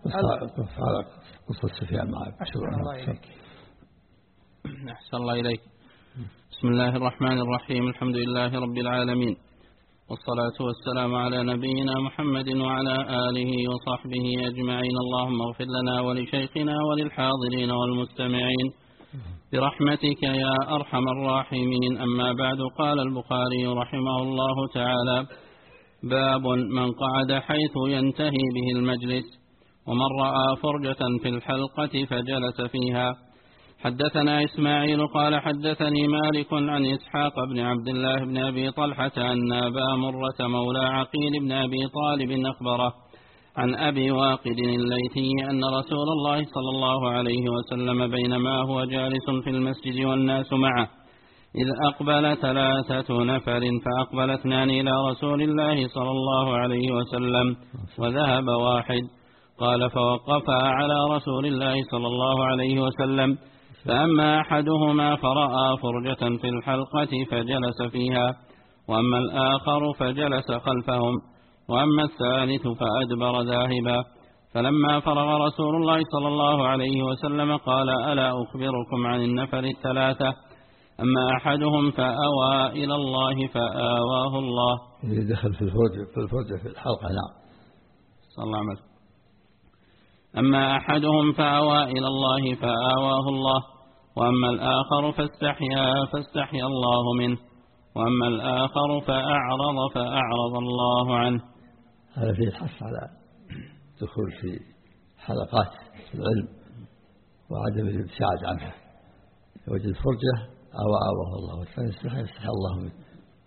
B: قصة سفيان معك.
D: أحسن الله إليك.
C: أحسن الله إليك. بسم الله الرحمن الرحيم. الحمد لله رب العالمين، والصلاة والسلام على نبينا محمد وعلى آله وصحبه أجمعين. اللهم اغفر لنا ولشيخنا وللحاضرين والمستمعين برحمتك يا أرحم الراحمين. أما بعد، قال البخاري رحمه الله تعالى: باب من قعد حيث ينتهي به المجلس، ومن رأى فرجة في الحلقة فجلس فيها. حدثنا إسماعيل قال: حدثني مالك عن إسحاق بن عبد الله بن أبي طلحة أن أبا مرة مولى عقيل بن أبي طالب أخبره عن أبي واقد الليثي أن رسول الله صلى الله عليه وسلم بينما هو جالس في المسجد والناس معه إذ أقبل ثلاثة نفر، فأقبل اثنان إلى رسول الله صلى الله عليه وسلم وذهب واحد. قال: فوقفا على رسول الله صلى الله عليه وسلم، فأما أحدهما فرأى فرجة في الحلقة فجلس فيها، وأما الآخر فجلس خلفهم، وأما الثالث فأدبر ذاهبا. فلما فرغ رسول الله صلى الله عليه وسلم قال: ألا أخبركم عن النفر الثلاثة؟ أما أحدهم فأوى إلى الله فآواه الله.
B: دخل في الفرجة في الفرجة في الحلقة. نعم.
C: صلى الله عليه وسلم. أما أحدهم فأوى إلى الله فآواه الله، وأما الآخر فاستحيا فاستحيا الله منه، وأما الآخر فأعرض فأعرض الله عنه.
B: هذا فيه الحث على الدخول في حلقات العلم وعدم الابتعاد عنها. وجد فرجة أوى آواه الله، والثاني استحيا استحيا الله منه.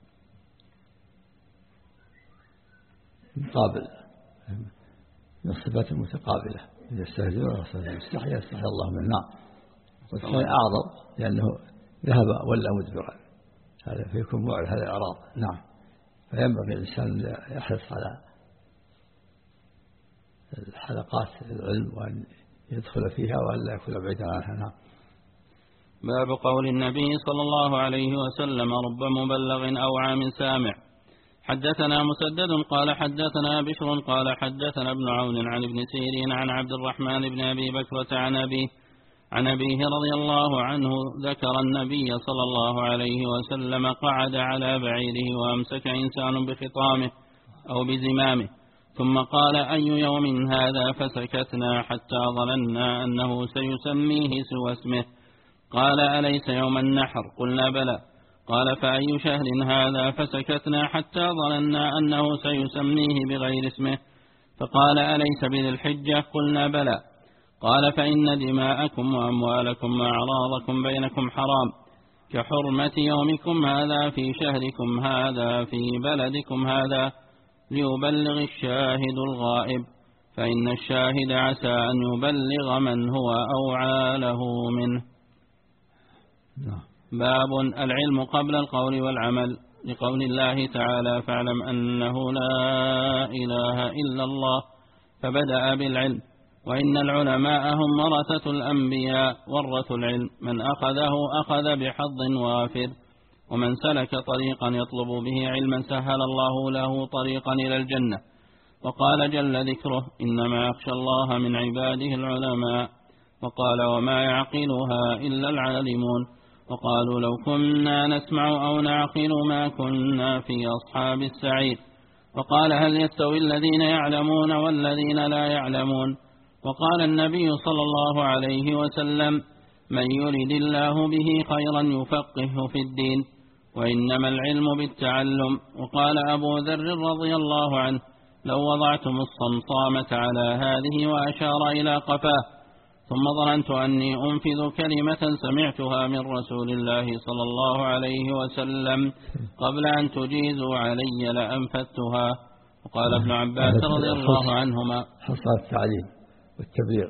B: مقابل من الصفات المتقابلة، إذا استهزئوا استحيا استحيا الله منه. نعم. والثاني أعظم لأنه ذهب ولا مدبرا، هذا فيكون موعد هذا إعراض. نعم. فينبغي الإنسان يحرص على الحلقات العلم وأن يدخل فيها وأن لا يكون بعيدا عنها. نعم.
C: باب قول النبي صلى الله عليه وسلم: رب مبلغ أوعى من سامع. حدثنا مسدد قال: حدثنا بشر قال: حدثنا ابن عون عن ابن سيرين عن عبد الرحمن بن أبي بكرة عن أبيه عن أبيه رضي الله عنه ذكر النبي صلى الله عليه وسلم قعد على بعيره وأمسك إنسان بخطامه أو بزمامه، ثم قال: أي يوم هذا؟ فسكتنا حتى ظننا أنه سيسميه سوى اسمه. قال: أليس يوم النحر؟ قلنا: بلى. قال: فأي شهر هذا؟ فسكتنا حتى ظننا أنه سيسميه بغير اسمه. فقال: أليس بذي الحجة؟ قلنا: بلى. قال: فإن دماءكم وأموالكم وأعراضكم بينكم حرام كحرمة يومكم هذا في شهركم هذا في بلدكم هذا، ليبلغ الشاهد الغائب، فإن الشاهد عسى أن يبلغ من هو أوعى له منه. باب العلم قبل القول والعمل. لقول الله تعالى فاعلم أنه لا إله إلا الله، فبدأ بالعلم. وإن العلماء هم ورثة الأنبياء، ورثوا العلم من أخذه أخذ بحظ وافر، ومن سلك طريقا يطلب به علما سهل الله له طريقا إلى الجنة. وقال جل ذكره إنما يخشى الله من عباده العلماء. وقال وما يعقلها إلا العالمون. وقالوا لو كنا نسمع أو نعقل ما كنا في أصحاب السعير. وقال هل يستوي الذين يعلمون والذين لا يعلمون. وقال النبي صلى الله عليه وسلم من يرد الله به خيرا يفقهه في الدين، وإنما العلم بالتعلم. وقال أبو ذر رضي الله عنه لو وضعتم الصمصامة على هذه وأشار إلى قفاه ثم ظننت أني أنفذ كلمة سمعتها من رسول الله صلى الله عليه وسلم قبل أن تجيزوا علي لأنفذتها. وقال ابن عباس رضي الله عنهما
B: حصل التعليم والتبليغ،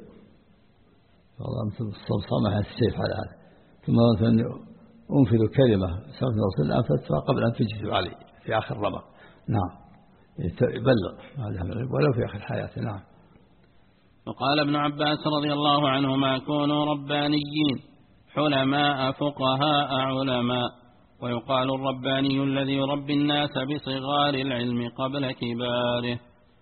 B: والله الصمصامة السيف على هذا، ثم ظننت أني أنفذ كلمة سمعت من رسول الله أنفذتها قبل أن تجيزوا علي في آخر رمق. نعم يبلغ ولو في آخر حياته. نعم.
C: وقال ابن عباس رضي الله عنهما كونوا ربانيين حلماء فقهاء علماء. ويقال الرباني الذي يربي الناس بصغار العلم قبل كباره.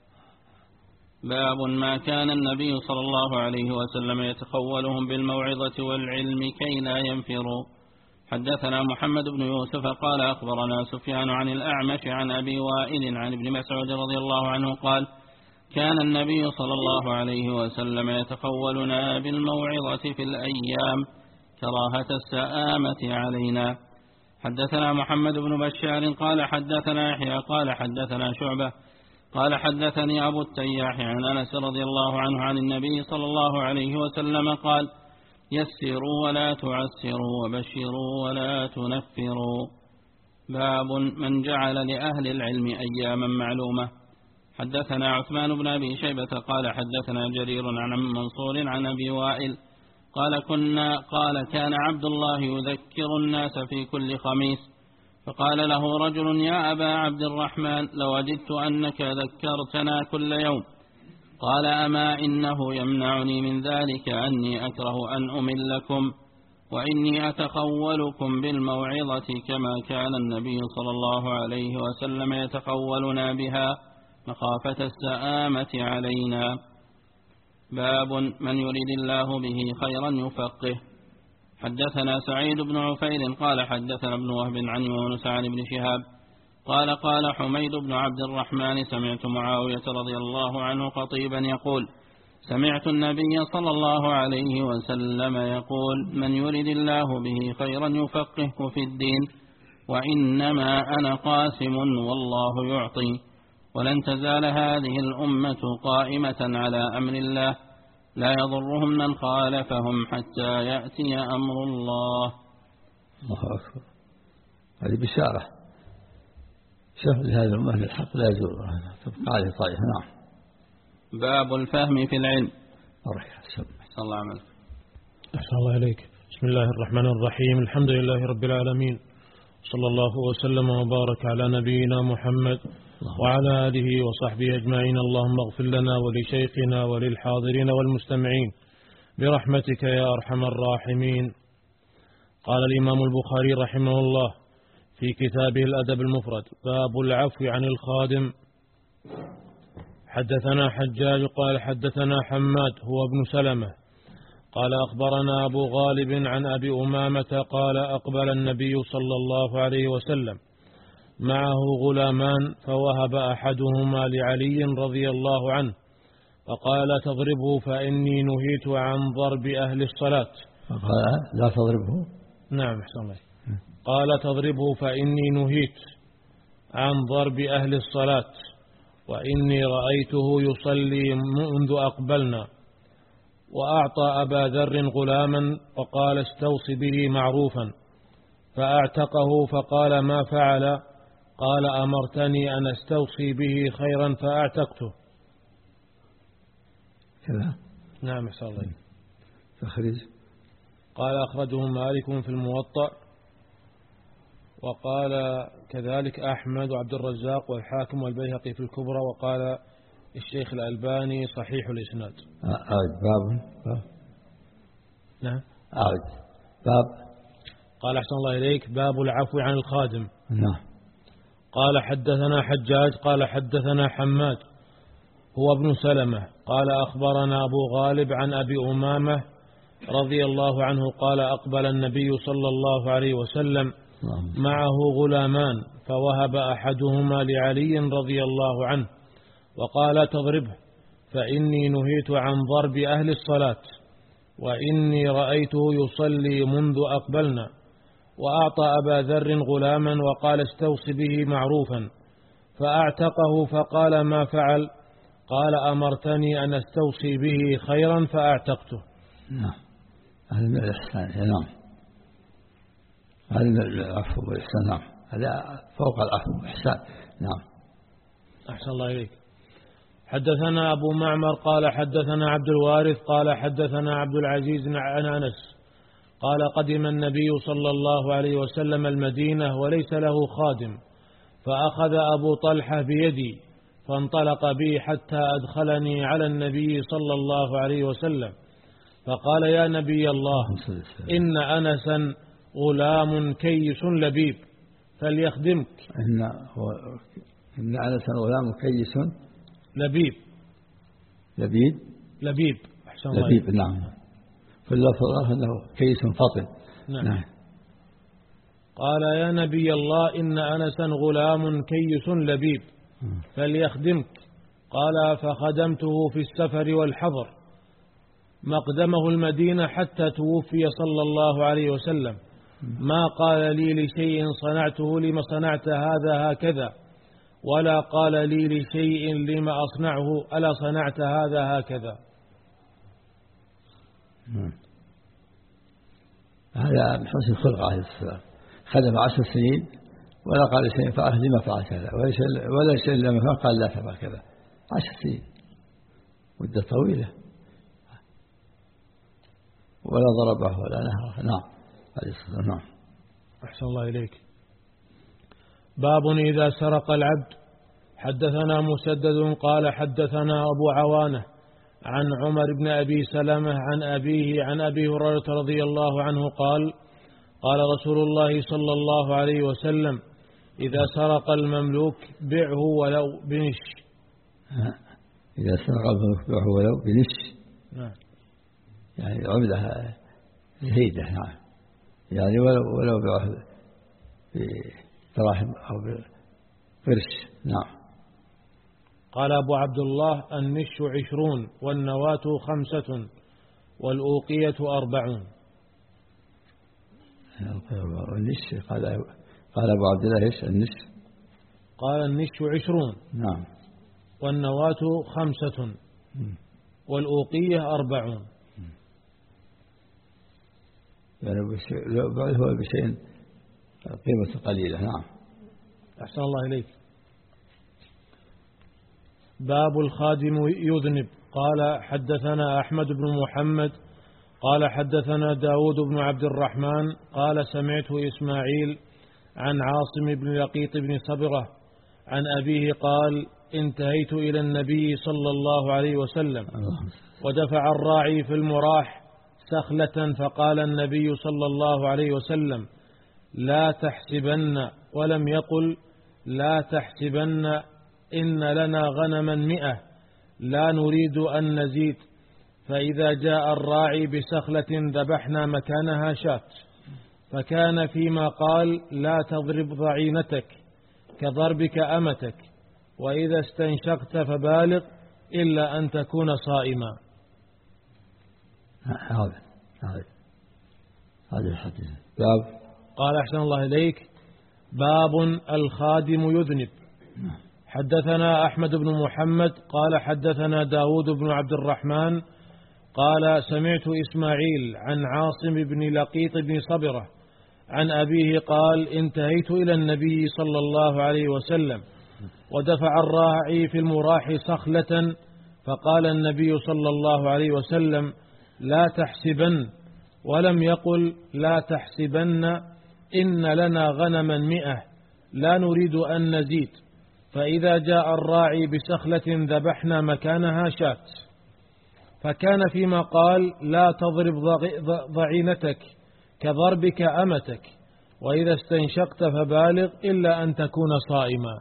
C: باب ما كان النبي صلى الله عليه وسلم يتخولهم بالموعظة والعلم كي لا ينفروا. حدثنا محمد بن يوسف قال أخبرنا سفيان عن الأعمش عن أبي وائل عن ابن مسعود رضي الله عنه قال كان النبي صلى الله عليه وسلم يتخولنا بالموعظة في الأيام كراهة السآمة علينا. حدثنا محمد بن بشار قال حدثنا يحيى قال حدثنا شعبة قال حدثني أبو التياح عن أنس رضي الله عنه عن النبي صلى الله عليه وسلم قال يسروا ولا تعسروا وبشروا ولا تنفروا. باب من جعل لأهل العلم أياما معلومة. حدثنا عثمان بن أبي شيبة قال حدثنا جرير عن منصور عن أبي وائل قال كنا قال كان عبد الله يذكر الناس في كل خميس، فقال له رجل يا أبا عبد الرحمن لوجدت أنك ذكرتنا كل يوم. قال أما إنه يمنعني من ذلك أني أكره أن أملكم، وإني أتخولكم بالموعظة كما كان النبي صلى الله عليه وسلم يتخولنا بها مخافة السآمة علينا. باب من يريد الله به خيرا يفقه. حدثنا سعيد بن عفير قال حدثنا ابن وهب عن يونس عن ابن شهاب قال قال حميد بن عبد الرحمن سمعت معاوية رضي الله عنه خطيبا يقول سمعت النبي صلى الله عليه وسلم يقول من يريد الله به خيرا يفقهه في الدين، وإنما أنا قاسم والله يعطي، ولن تزال هذه الأمة قائمة على أمر الله لا يضرهم من خالفهم حتى يأتي أمر الله.
B: الله أكبر. هذه بشارة شهر لهذه الأمة الحق لا يزول تبقى عليه طائفة. نعم.
C: باب الفهم في العلم.
B: أحسن
C: الله عملك.
A: أحسن الله إليك. بسم الله الرحمن الرحيم. الحمد لله رب العالمين، صلى الله وسلم وبارك على نبينا محمد وعلى آله وصحبه أجمعين. اللهم اغفر لنا ولشيخنا وللحاضرين والمستمعين برحمتك يا أرحم الراحمين. قال الإمام البخاري رحمه الله في كتابه الأدب المفرد باب العفو عن الخادم. حدثنا حجاج قال حدثنا حماد هو ابن سلمة قال أخبرنا أبو غالب عن أبي أمامة قال أقبل النبي صلى الله عليه وسلم معه غلامان فوهب أحدهما لعلي رضي الله عنه فقال لا تضربه فإني نهيت عن ضرب أهل الصلاة.
B: فقال لا تضربه.
A: نعم أحسن الله. قال تضربه فإني نهيت عن ضرب أهل الصلاة وإني رأيته يصلي منذ أقبلنا. وأعطى أبا ذر غلاما وقال استوص به معروفا فأعتقه فقال ما فعل؟ قال أمرتني أن استوصي به خيرا فأعتقته.
B: كذا.
A: نعم أحسن الله.
B: تخرج.
A: قال أخرجه مالك في الموطأ وقال كذلك أحمد وعبد الرزاق والحاكم والبيهقي في الكبرى، وقال الشيخ الألباني صحيح الإسناد.
B: أعد باب باب
A: نعم
B: أعد باب.
A: قال أحسن الله إليك باب العفو عن الخادم.
B: نعم.
A: قال حدثنا حجاج قال حدثنا حماد هو ابن سلمة قال أخبرنا أبو غالب عن أبي أمامة رضي الله عنه قال أقبل النبي صلى الله عليه وسلم معه غلامان فوهب أحدهما لعلي رضي الله عنه وقال تضربه فإني نهيت عن ضرب أهل الصلاة وإني رأيته يصلي منذ أقبلنا. وأعطى أبا ذر غلاما وقال استوصي به معروفا فأعتقه فقال ما فعل؟ قال أمرتني أن استوصي به خيرا فأعتقته.
B: نعم هذا من الإحسان. نعم هذا من العفو والإحسان. نعم هذا فوق العفو والإحسان. نعم.
A: أحسن الله إليك. حدثنا أبو معمر قال حدثنا عبد الوارث قال حدثنا عبد العزيز عن أنس قال قدم النبي صلى الله عليه وسلم المدينة وليس له خادم فأخذ أبو طلحة بيدي فانطلق بي حتى أدخلني على النبي صلى الله عليه وسلم فقال يا نبي الله إن أنسا غلام كيس لبيب فليخدمك.
B: إن, إن أنسا غلام كيس
A: لبيب
B: لبيب
A: لبيب أحسن
B: لبيب. نعم في اللفظ أنه كيس فطن.
A: نعم. نعم. قال يا نبي الله إن أنسا غلام كيس لبيب فليخدمك. قال فخدمته في السفر والحضر مقدمه المدينة حتى توفي صلى الله عليه وسلم ما قال لي لشيء صنعته لما صنعت هذا هكذا ولا قال لي لشيء لما أصنعه ألا صنعت هذا هكذا.
B: هذا من حسن الخلق عليه السلام. خدم عشر سنين ولا قال شيء فعل لما فعل كذا ولا شيء لما فعل قال لا تفعل كذا. عشر سنين مدة طويلة ولا ضربه ولا نهره. نعم عليه السلام. نعم.
A: أحسن الله إليك. باب إذا سرق العبد. حدثنا مسدد قال حدثنا أبو عوانة عن عمر بن أبي سلمة عن أبيه عن أبي هريرة رضي الله عنه قال قال رسول الله صلى الله عليه وسلم إذا سرق المملوك بعه ولو بنش.
B: إذا سرق المملوك بعه ولو بنش.
A: نعم.
B: يعني عملة زهيدة. نعم يعني ولو ولو بعه بدراهم أو بقرش. نعم.
A: قال أبو عبد الله النش عشرون والنواة خمسة والأوقية أربعون.
B: النش قال قال أبو عبد الله إيش النش؟
A: قال النش عشرون.
B: نعم.
A: والنواة خمسة والأوقية أربعون.
B: يعني هو بشيء قيمة قليلة. نعم.
A: أحسن الله إليك. باب الخادم يذنب. قال حدثنا أحمد بن محمد قال حدثنا داود بن عبد الرحمن قال سمعت إسماعيل عن عاصم بن لقيط بن صبرة عن أبيه قال انتهيت إلى النبي صلى الله عليه وسلم ودفع الراعي في المراح سخلة فقال النبي صلى الله عليه وسلم لا تحسبن ولم يقل لا تحسبن إن لنا غنما مئة لا نريد أن نزيد فإذا جاء الراعي بسخلة ذبحنا مكانها شاة فكان فيما قال لا تضرب ضعينتك كضربك أمتك وإذا استنشقت فبالغ إلا أن تكون صائما.
B: هذا هذا هذا الحديث. باب.
A: قال أحسن الله إليك باب الخادم يذنب. حدثنا أحمد بن محمد قال حدثنا داود بن عبد الرحمن قال سمعت إسماعيل عن عاصم بن لقيط بن صبرة عن أبيه قال انتهيت إلى النبي صلى الله عليه وسلم ودفع الراعي في المراح سخلة فقال النبي صلى الله عليه وسلم لا تحسبن ولم يقل لا تحسبن إن لنا غنما مئة لا نريد أن نزيد، فإذا جاء الراعي بسخلة ذبحنا مكانها شاة. فكان فيما قال لا تضرب ضعينتك كضربك أمتك، وإذا استنشقت فبالغ إلا أن تكون صائما.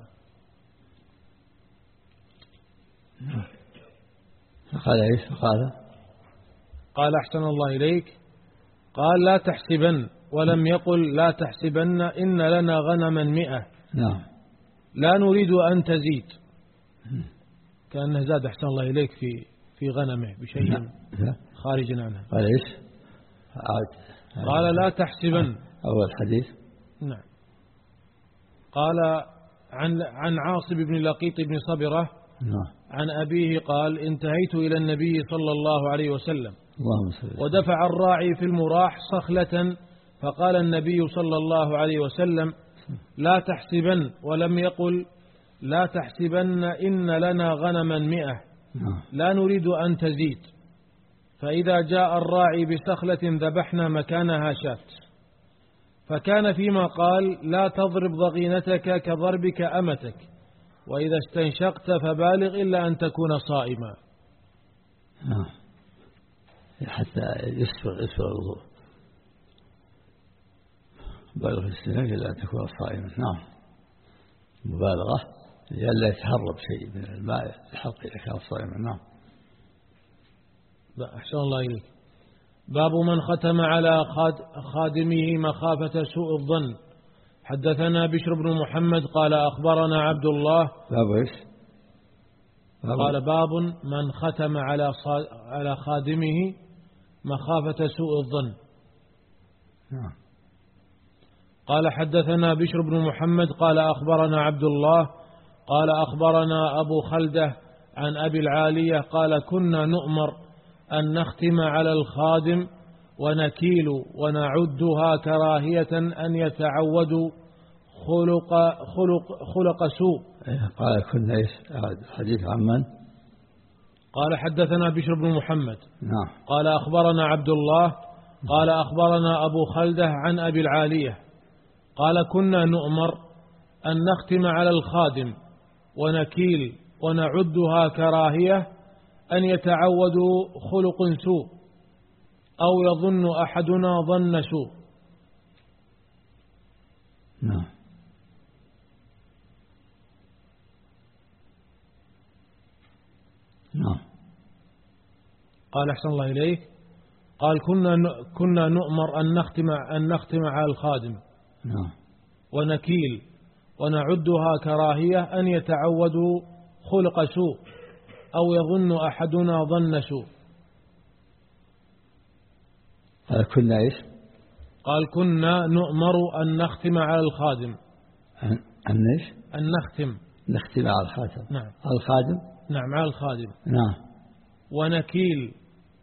B: فقال إيش فقال
A: قال أحسن الله إليك، قال لا تحسبن، ولم يقل لا تحسبن إن لنا غنما مئة
B: نعم
A: لا نريد أن تزيد، كأنه زاد أحسن الله إليك في في غنمه بشيء
B: نعم.
A: خارج عنها.
B: قال إيش
A: قال لا تحسبن
B: أول حديث.
A: نعم. قال عن عن عاصم بن لقيط بن صبرة
B: نعم.
A: عن أبيه قال انتهيت إلى النبي صلى الله عليه وسلم
B: اللهم
A: ودفع الراعي في المراح صخلة، فقال النبي صلى الله عليه وسلم لا تحسبن، ولم يقل لا تحسبن إن لنا غنما مئة لا نريد أن تزيد، فإذا جاء الراعي بسخلة ذبحنا مكانها شاة. فكان فيما قال لا تضرب ضغينتك كضربك أمتك، وإذا استنشقت فبالغ إلا أن تكون صائما.
B: نعم. حتى يسبغ يسبغ الوضوء، بالغ في الاستنشاق إلا أن تكون صائما. نعم. مبالغة لئلا يتهرب شيء من الماء الحلق إذا كان صائما. نعم.
A: أحسن الله إليك. باب من ختم على خادمه مخافة سوء الظن. حدثنا بشر بن محمد قال أخبرنا عبد الله.
B: باب إيش؟
A: قال باب من ختم على على خادمه مخافة سوء الظن.
B: نعم.
A: قال حدثنا بشر بن محمد قال أخبرنا عبد الله قال أخبرنا أبو خلدة عن أبي العالية قال كنا نؤمر أن نختم على الخادم ونكيل ونعدها كراهية أن يتعودوا خلق خلق خلق سوء.
B: قال كنا إيش؟ حديث عن من؟
A: قال حدثنا بشر بن محمد.
B: نعم.
A: قال أخبرنا عبد الله قال أخبرنا أبو خلدة عن أبي العالية قال كنا نؤمر أن نختم على الخادم ونكيل ونعدها كراهية أن يتعودوا خلق سوء أو يظن أحدنا ظن سوء.
B: نعم. نعم.
A: قال أحسن الله إليك. قال كنا كنا نؤمر أن نختم أن نختم على الخادم
B: نعم.
A: ونكيل ونعدها كراهية أن يتعودوا خلق سوء أو يظن أحدنا ظن سوء.
B: قال كنا إيش؟
A: قال كنا نؤمر أن نختم على الخادم.
B: أن إيش؟
A: أن نختم
B: نختم على الخاتم.
A: نعم.
B: على الخادم.
A: نعم على الخادم.
B: نعم.
A: ونكيل.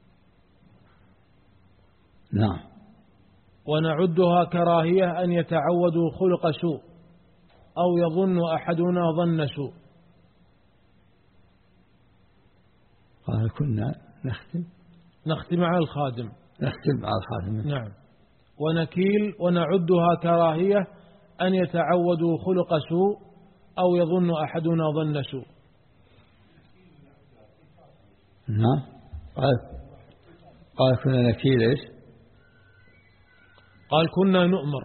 B: نعم.
A: ونعدها كراهية أن يتعودوا خلق سوء أو يظن أحدنا ظن سوء.
B: قال كنا نختم
A: نختم على الخادم.
B: نختم على الخادم.
A: نعم. ونكيل ونعدها كراهية أن يتعودوا خلق سوء أو يظن أحدنا ظن سوء.
B: نعم. قال قال كنا نكيل إيش؟
A: قال كنا نؤمر.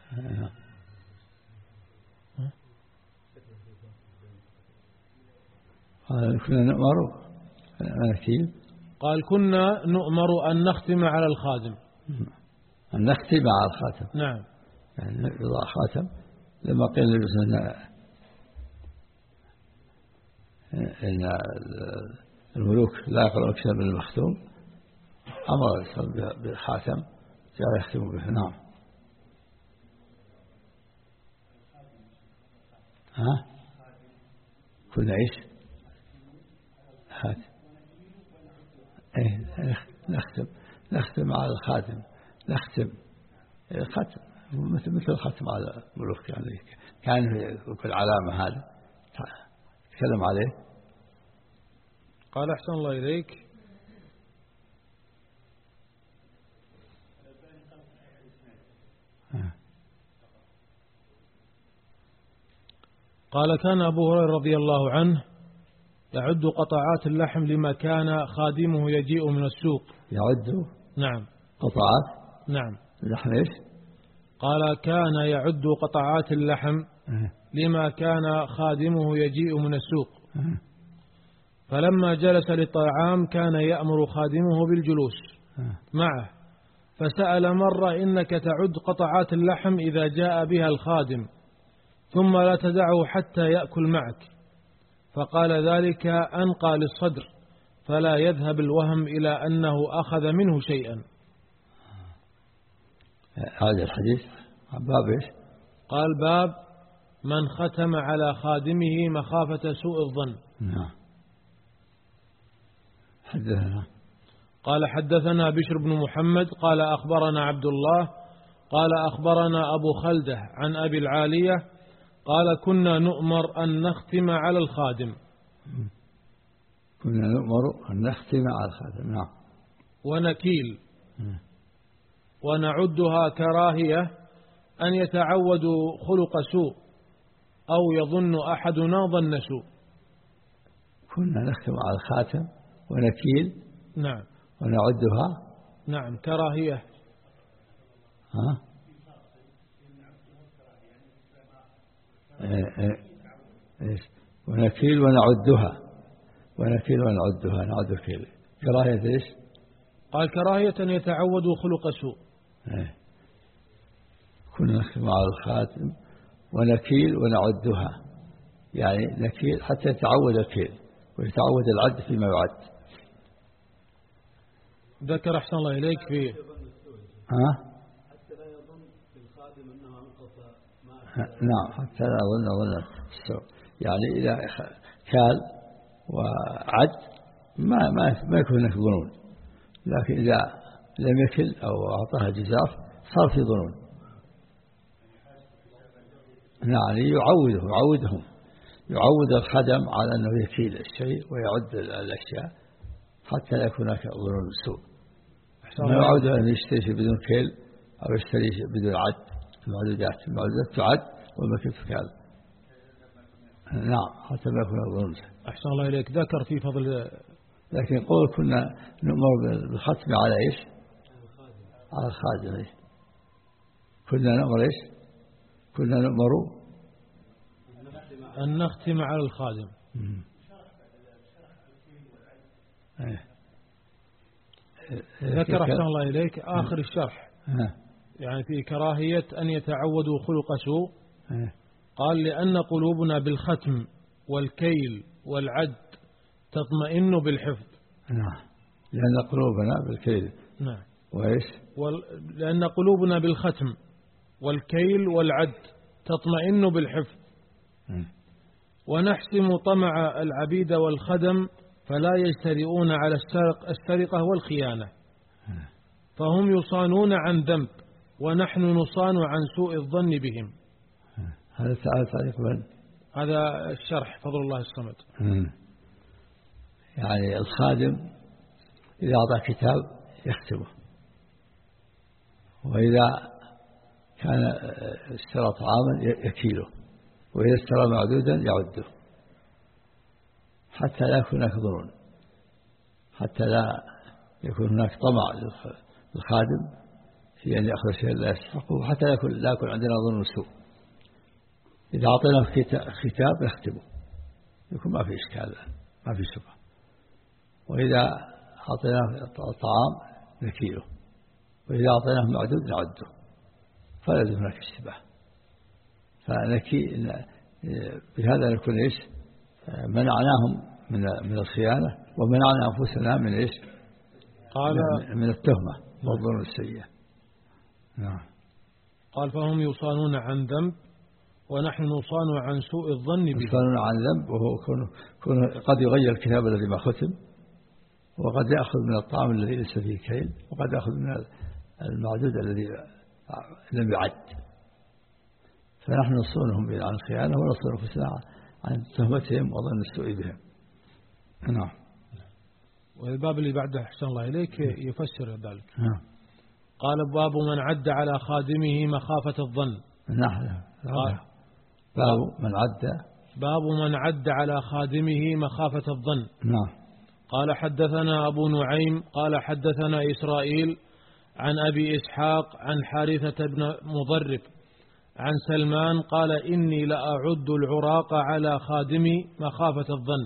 B: قال كنا نؤمر نكيل.
A: قال كنا نؤمر أن نختم على الخادم.
B: أن نختم على الخاتم.
A: نعم.
B: يعني يضع خاتم لما قيل النبي صلى الله عليه وسلم إن الملوك لا يقرأ أكثر من المختوم أمر بالخاتم جاء يختم به. نعم. ها كنا إيش؟ خاتم. إيه نختم نختم على الخاتم نختم الختم مثل مثل الختم على الملوك يعني كان في العلامة هذا تكلم عليه.
A: قال أحسن الله إليك.
E: قال كان أبو هريرة رضي الله عنه يعد قطعات اللحم لما كان خادمه يجيء من السوق.
B: يعد
E: نعم
B: قطعات
E: نعم
B: اللحم إيش؟
E: قال كان يعد قطعات اللحم لما كان خادمه يجيء من السوق، فلما جلس للطعام كان يأمر خادمه بالجلوس معه، فسأل مرة إنك تعد قطعات اللحم إذا جاء بها الخادم ثم لا تدعه حتى يأكل معك، فقال ذلك أنقى للصدر فلا يذهب الوهم إلى أنه أخذ منه شيئا.
B: هذا الحديث باب إيش؟
E: قال باب من ختم على خادمه مخافة سوء الظن.
B: نعم. حدثنا
E: قال حدثنا بشر بن محمد قال أخبرنا عبد الله قال أخبرنا أبو خلدة عن أبي العالية قال كنا نؤمر أن نختم على الخادم.
B: كنا نؤمر أن نختم على الخادم. نعم.
E: ونكيل ونعدها كراهية أن يتعودوا خلق سوء أو يظن أحدنا ظن سوء.
B: كنا نختم على الخاتم ونكيل
E: نعم
B: ونعدها
E: نعم كراهية.
B: ها إيه إيه إيه. ونكيل ونعدها ونكيل ونعدها نعد كيل كراهية إيش؟
E: قال كراهية أن يتعودوا خلق سوء.
B: إيه. كنا نختم على الخاتم ونكيل ونعدها، يعني نكيل حتى يتعود الكيل ويتعود العد فيما يعد.
E: ذكر أحسن الله إليك في
B: ها
F: حتى لا يظن بالخادم أنه أنقص ما.
B: نعم حتى لا يظن ظن السوء، يعني إذا كال وعد ما ما ما يكون هناك ظنون، لكن إذا لم يكل أو أعطاها جزاف صار في ظنون. نعم يعوده يعودهم يعود الخدم على أنه يكيل الشيء ويعد الأشياء حتى لا يكون هناك ظنون السوء. ما يعود أن يشتري بدون كيل أو يشتري بدون عد. المعدودات المعدودات تعد والمكيل تكال. نعم حتى ما يكون ظنون.
E: أحسن الله إليك. ذكر في فضل،
B: لكن يقول كنا نؤمر بالختم على إيش؟ على الخادم. إيش كنا نؤمر إيش؟ كنا نؤمر
E: أن نختم على الخادم. ذكر أحسن الله إليك آخر الشرح يعني في كراهية أن يتعودوا خلق سوء. قال لأن قلوبنا بالختم والكيل والعد تطمئن بالحفظ.
B: نعم لأن قلوبنا بالكيل.
E: نعم
B: وإيش؟
E: لأن قلوبنا بالختم والكيل والعد تطمئن بالحفظ. ونحسم طمع العبيد والخدم فلا يجترئون على السرق السرقة والخيانة، فهم يصانون عن ذنب ونحن نصان عن سوء الظن بهم.
B: هذا تعريف من؟
E: هذا الشرح فضل الله الصمد.
B: يعني الخادم إذا أعطى كتاب يختمه، وإذا كان اشترى طعاما يكيله، وإذا اشترى معدودا يعده، حتى لا يكون هناك ظنون، حتى لا يكون هناك طمع للخادم في أن يأخذ شيئا لا يستحقه، حتى لا يكون, لا يكون عندنا ظن سوء. إذا أعطيناه ختاب نختمه يكون ما في إشكال، ما في شبهة. وإذا أعطيناه طعام نكيله، وإذا أعطيناه معدود نعده، فلا يوجد هناك اشتباه. فنكي بهذا نكون إيش؟ منعناهم من من الخيانة، ومنعنا أنفسنا من إيش؟
E: قال
B: من التهمة والظن السيئة. نعم.
E: قال فهم يصانون عن ذنب ونحن نصان عن سوء الظن به.
B: يصانون عن ذنب، وهو كونه كونه قد يغير الكتاب الذي ما ختم، وقد يأخذ من الطعام الذي ليس فيه كيل، وقد يأخذ من المعدود الذي لم يعد. فنحن نصونهم عن الخيانة ونصون أنفسنا عن تهمتهم وظن السوء بهم. نعم.
E: والباب اللي بعده أحسن الله إليك يفسر ذلك.
B: نعم.
E: قال باب من عد على خادمه مخافة الظن.
B: نعم. باب من عد
E: باب من عد على خادمه مخافة الظن.
B: نعم.
E: قال حدثنا أبو نعيم قال حدثنا إسرائيل عن أبي إسحاق عن حارثة بن مضرب عن سلمان قال إني لأعد العراق على خادمي مخافة الظن.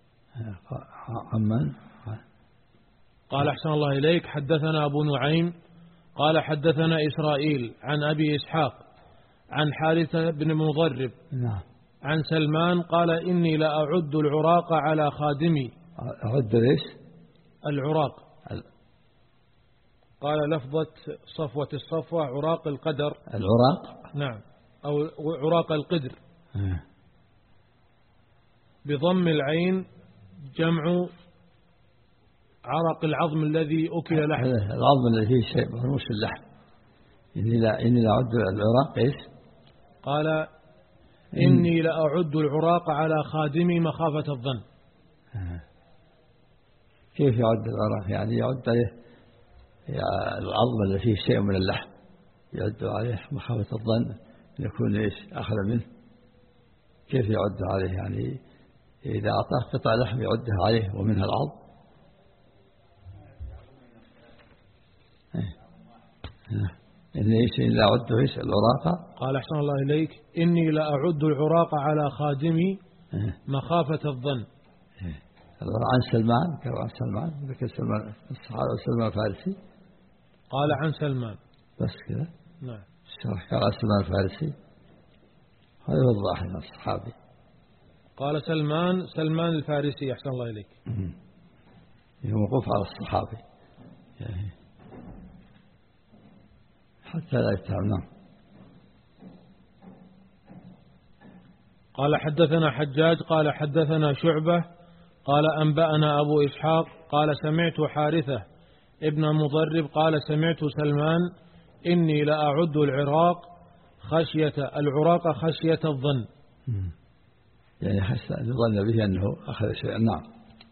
B: عمن؟
E: قال أحسن الله إليك حدثنا أبو نعيم قال حدثنا إسرائيل عن أبي إسحاق عن حارثة بن مضرب
B: نعم.
E: عن سلمان قال إني لأعد العراق على خادمي.
B: أعد ليش؟
E: العراق.
B: ال...
E: قال لفظة صفوة الصفوة عراق القدر.
B: العراق.
E: نعم. أو عراق القدر.
B: اه.
E: بضم العين جمع عرق العظم الذي أكل لحم.
B: العظم الذي فيه شيء مش اللحم. إني لا إني لا أعد العراق إيش؟
E: قال إني لأعد العراق على خادمي مخافة الظن.
B: اه. كيف يعد العراق؟ يعني يعد عليه العظم الذي فيه شيء من اللحم يعد عليه مخافة الظن يكون إيش أخذ منه. كيف يعد عليه؟ يعني إذا أعطاه قطع لحم يعدها عليه ومنها العظم. إني إيش لا أعد إيش العراق.
E: قال أحسن الله إليك إني لأعد العراق على خادمي مخافة الظن.
B: عن سلمان كان عن سلمان ذكر سلمان الصحابة سلمان الفارسي.
E: قال عن سلمان
B: بس كذا.
E: نعم.
B: الشرح قال عن سلمان الفارسي هذا هو الظاهر الصحابي.
E: قال سلمان سلمان الفارسي أحسن الله إليك.
B: هي موقوف على الصحابي يعني حتى لا يتهم.
E: قال حدثنا حجاج قال حدثنا شعبة قال أنبأنا أبو إسحاق قال سمعت حارثة ابن مضرب قال سمعت سلمان إني لأعد العراق خشية العراق خشية الظن.
B: يعني حس أن يظن به أنه أخذ شيئا. نعم.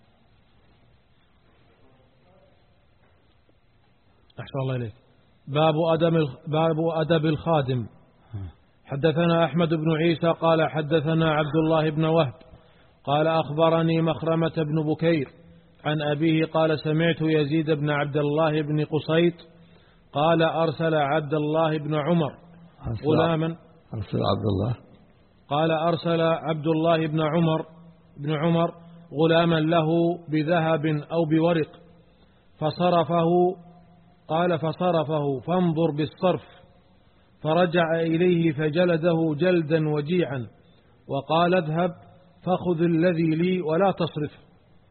E: أحسن الله إليك. باب أدب باب أدب الخادم. حدثنا أحمد بن عيسى قال حدثنا عبد الله بن وهب قال أخبرني مخرمة بن بكير عن أبيه قال سمعت يزيد بن عبد الله بن قصيط قال أرسل عبد الله بن عمر غلاما.
B: أرسل عبد الله.
E: قال أرسل عبد الله بن عمر بن عمر غلاما له بذهب أو بورق فصرفه قال فصرفه فانظر بالصرف فرجع إليه فجلده جلدا وجيعا وقال اذهب فخذ الذي لي ولا تصرف.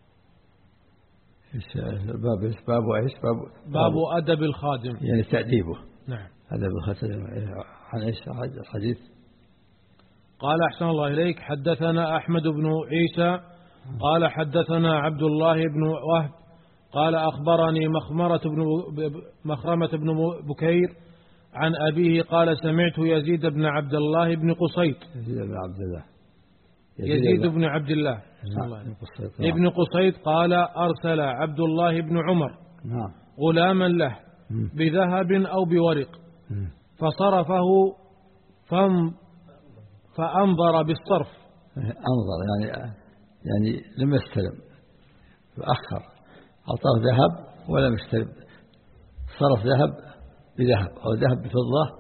B: باب باب ايش باب
E: باب أدب الخادم
B: يعني تأديبه.
E: نعم.
B: أدب الخادم عن ايش الحديث.
E: قال أحسن الله إليك حدثنا أحمد بن عيسى قال حدثنا عبد الله بن وهب قال أخبرني مخمرة بن مخرمة بن بكير عن أبيه قال سمعت يزيد بن عبد الله بن قصيط.
B: يزيد بن عبد الله.
E: يزيد بن عبد الله ابن قصيط قال أرسل عبد الله بن عمر
B: نعم.
E: غلاما له بذهب أو بورق فصرفه فم فأنظر بالصرف.
B: أنظر يعني يعني لم يستلم فأخر أعطاه ذهب ولم يستلم صرف ذهب بذهب أو ذهب بفضة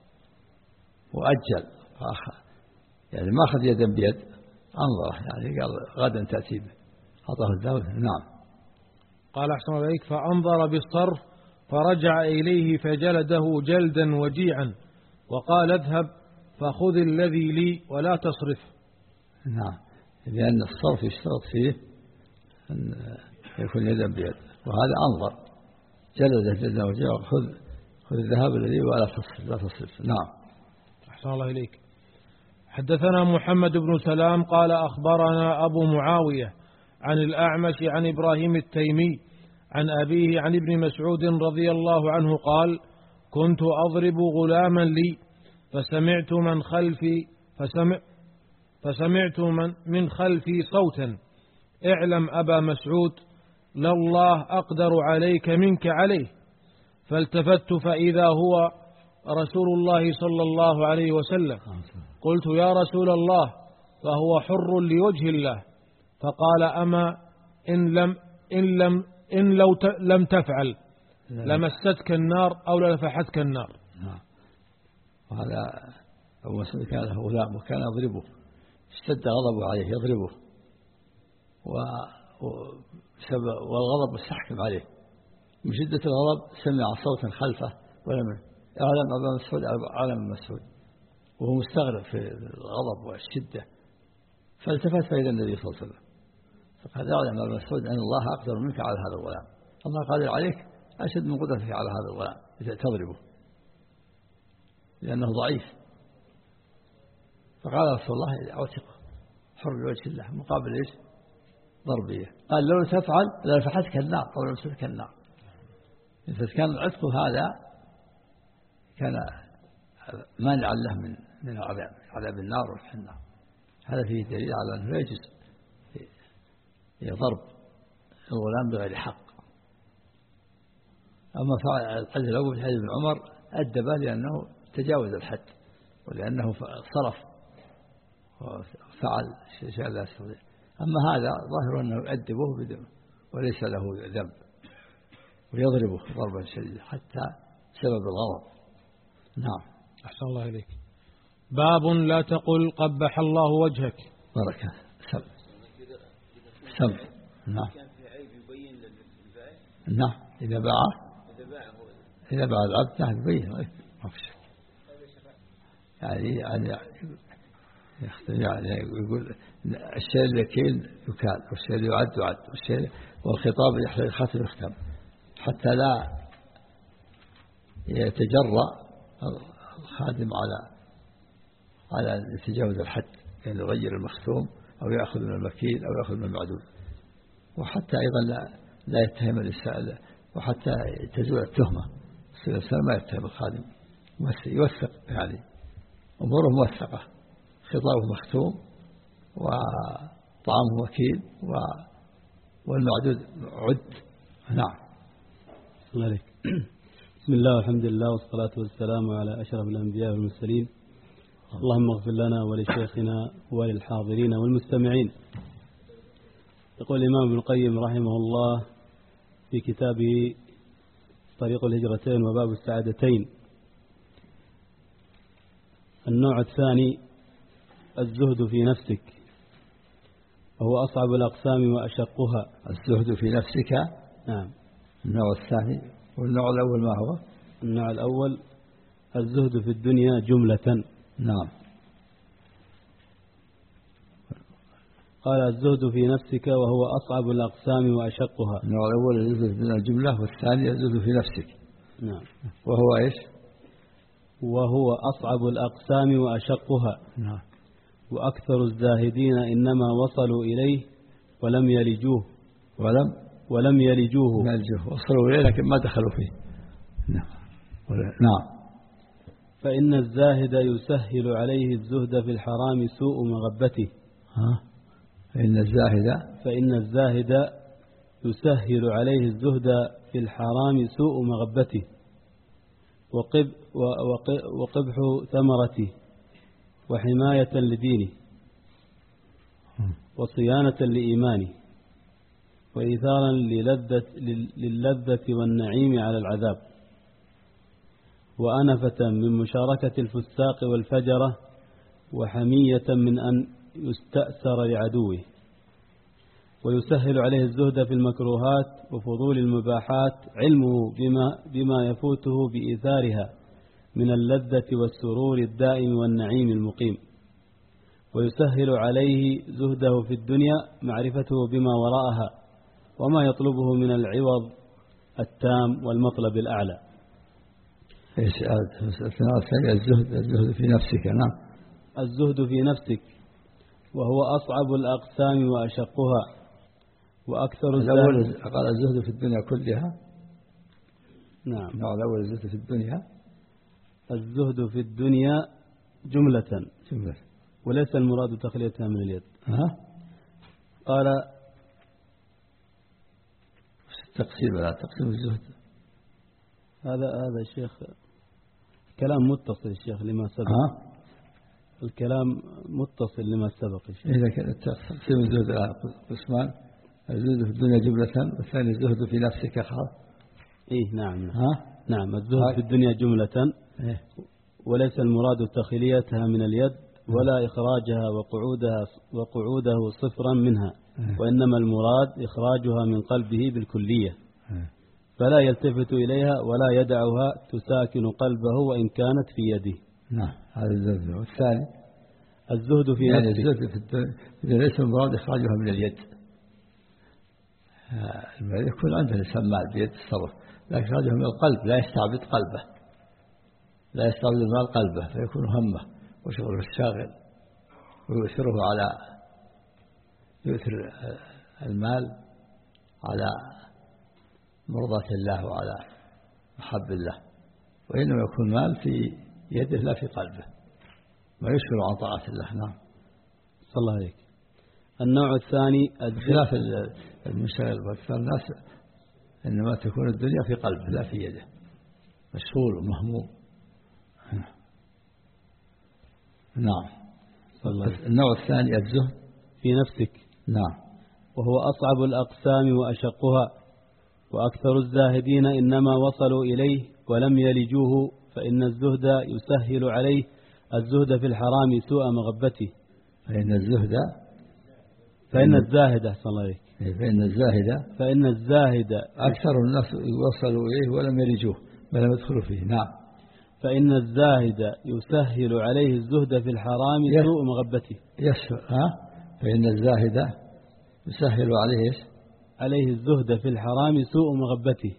B: وأجل فأخر يعني ما أخذ يدا بيد أنظر يعني قال غدا تأتي به أعطاه الذهب. نعم.
E: قال أحسن عليك فأنظر بالصرف فرجع إليه فجلده جلدا وجيعا وقال اذهب فخذ الذي لي ولا تصرف.
B: نعم. لأن الصرف يشترط فيه أن يكون يدا بيد وهذا أنظر جلده جلدا وجيعا خذ خذ الذهب الذي ولا تصرف لا تصرف. نعم.
E: أحسن الله إليك. حدثنا محمد بن سلام قال أخبرنا أبو معاوية عن الأعمش عن إبراهيم التيمي عن أبيه عن ابن مسعود رضي الله عنه قال كنت أضرب غلاما لي فسمعت من خلفي فسمع فسمعت من, من خلفي صوتا اعلم أبا مسعود لله أقدر عليك منك عليه فالتفت فإذا هو رسول الله صلى الله عليه وسلم قلت يا رسول الله فهو حر لوجه الله. فقال أما إن لم إن لم إن لو ت لم تفعل لمستك النار أو للفحتك النار.
B: وهذا أبو مسعود كان له غلام وكان يضربه، اشتد غضبه عليه يضربه، والغضب مستحكم عليه. من شدة الغضب سمع صوتا خلفه ولم يعلم أبا مسعود علم مسعود، وهو مستغرب في الغضب والشدة، فالتفت فإذا النبي صلى الله عليه وسلم فقال اعلم أبا مسعود أن الله أقدر منك على هذا الغلام، الله قادر عليك أشد من قدرتك على هذا الغلام إذا تضربه لأنه ضعيف. فقال رسول الله أعتقه حر لوجه الله مقابل إيش؟ ضربية. قال لو تفعل للفحتك النار أو لمستك النار. إذا كان العتق هذا كان مانعا له من من العذاب عذاب النار وفي النار. هذا فيه دليل على أنه لا يجوز ضرب الغلام بغير حق. أما فعل الحديث الأول في حديث ابن عمر أدبه لأنه تجاوز الحد ولأنه صرف وفعل شيء لا يستطيع. أما هذا ظاهر أنه يؤدبه بدم وليس له ذنب ويضربه ضربا شديدا حتى سبب الغضب. نعم.
E: أحسن الله إليك. باب لا تقل قبح الله وجهك.
B: بركة. سب سب. نعم. نعم. إذا باع إذا باع العبد نعم يبين ما في شك. يعني يعني يعني يقول الشيء اللي كيل يكال والشيء اللي يعد يعد والشيء والخطاب يحتاج الخاتم يختم حتى لا يتجرأ الخادم على على تجاوز الحد، يعني يغير المختوم أو يأخذ من المكيل أو يأخذ من المعدود، وحتى أيضا لا لا يتهم الإنسان، وحتى تزول التهمة. الإنسان ما يتهم الخادم، يوثق يعني أموره موثقة، خطابه مختوم وطعامه وكيل والمعدود عد. نعم.
G: الله عليك. بسم الله والحمد لله والصلاة والسلام على أشرف الأنبياء والمرسلين. اللهم اغفر لنا ولشيخنا وللحاضرين والمستمعين. يقول الإمام ابن القيم رحمه الله في كتابه طريق الهجرتين وباب السعادتين: النوع الثاني الزهد في نفسك، وهو أصعب الأقسام وأشقها.
B: الزهد في نفسك.
G: نعم.
B: النوع الثاني. والنوع الأول ما هو؟
G: النوع الأول الزهد في الدنيا جملة.
B: نعم.
G: قال الزهد في نفسك وهو أصعب الأقسام وأشقها.
B: النوع الأول الزهد في الدنيا جملة، والثاني الزهد في نفسك.
G: نعم.
B: وهو إيش؟
G: وهو أصعب الأقسام وأشقها.
B: نعم.
G: وأكثر الزاهدين إنما وصلوا إليه ولم يلجوه.
B: ولم
G: ولم يلجوه
B: يلجوه وصلوا إليه لكن ما دخلوا فيه. نعم. نعم.
G: فإن الزاهد يسهل عليه الزهد في الحرام سوء مغبته.
B: ها؟ فإن الزاهد
G: فإن الزاهد يسهل عليه الزهد في الحرام سوء مغبته وقب وقبح ثمرته وحماية لدينه وصيانة لإيمانه وإيثارا للذة, للذة والنعيم على العذاب وأنفة من مشاركة الفساق والفجرة وحمية من أن يستأثر لعدوه. ويسهل عليه الزهد في المكروهات وفضول المباحات علمه بما, بما يفوته بإيثارها من اللذة والسرور الدائم والنعيم المقيم. ويسهل عليه زهده في الدنيا معرفته بما وراءها وما يطلبه من العوض التام والمطلب الأعلى.
B: ايش الزهد؟ الزهد في نفسك. نعم.
G: الزهد في نفسك وهو أصعب الأقسام وأشقها وأكثر
B: الأول قال الزهد في الدنيا كلها.
G: نعم.
B: النوع الأول الزهد في الدنيا.
G: الزهد في الدنيا جملة
B: جملة
G: وليس المراد تخليتها من اليد.
B: ها؟
G: قال
B: تقسيم لا تقسيم الزهد
G: هذا هذا الشيخ كلام متصل الشيخ لما سبق.
B: ها؟
G: الكلام متصل لما سبق.
B: إذا كان تقسيم الزهد على قسمان: الزهد في الدنيا جملة، والثاني الزهد في نفسك خاص.
G: إيه نعم.
B: ها؟
G: نعم، الزهد في الدنيا جملة،
B: إيه؟
G: وليس المراد تخليتها من اليد ولا إخراجها وقعودها وقعوده صفرا منها، وإنما المراد إخراجها من قلبه بالكلية، فلا يلتفت إليها ولا يدعها تساكن قلبه وإن كانت في يده.
B: نعم، هذا الزهد. والثاني
G: الزهد في
B: يعني
G: نفسه.
B: الزهد في الدنيا ليس المراد إخراجها من اليد، يكون عنده الإنسان مال بيد التصرف، لكن إخراجها من القلب، لا يستعبد قلبه، لا يستعبد المال قلبه، فيكون همه وشغله الشاغل، ويؤثره على يؤثر المال على مرضاة الله وعلى محب الله، وإنما يكون مال في يده لا في قلبه، ما يشغل عن طاعة الله. نعم.
G: صلى الله عليك. النوع الثاني
B: خلاف المنشغل بأكثر الناس، إنما تكون الدنيا في قلبه لا في يده، مشغول ومهموم. نعم. النوع الثاني الزهد
G: في نفسك.
B: نعم.
G: وهو أصعب الأقسام وأشقها، وأكثر الزاهدين إنما وصلوا إليه ولم يلجوه، فإن الزهد يسهل عليه الزهد في الحرام سوء مغبته.
B: فإن الزهد
G: فإن الزاهد أحسن الله عليك.
B: فإن الزاهد
G: فإن الزاهد
B: أكثر الناس وصلوا إليه ولم يلجوه بل يدخلوا فيه. نعم.
G: فإن الزاهد يسهل عليه الزهد في الحرام سوء مغبته.
B: يسهل. ها؟ فإن الزاهد يسهل عليه
G: عليه الزهد في الحرام سوء مغبته.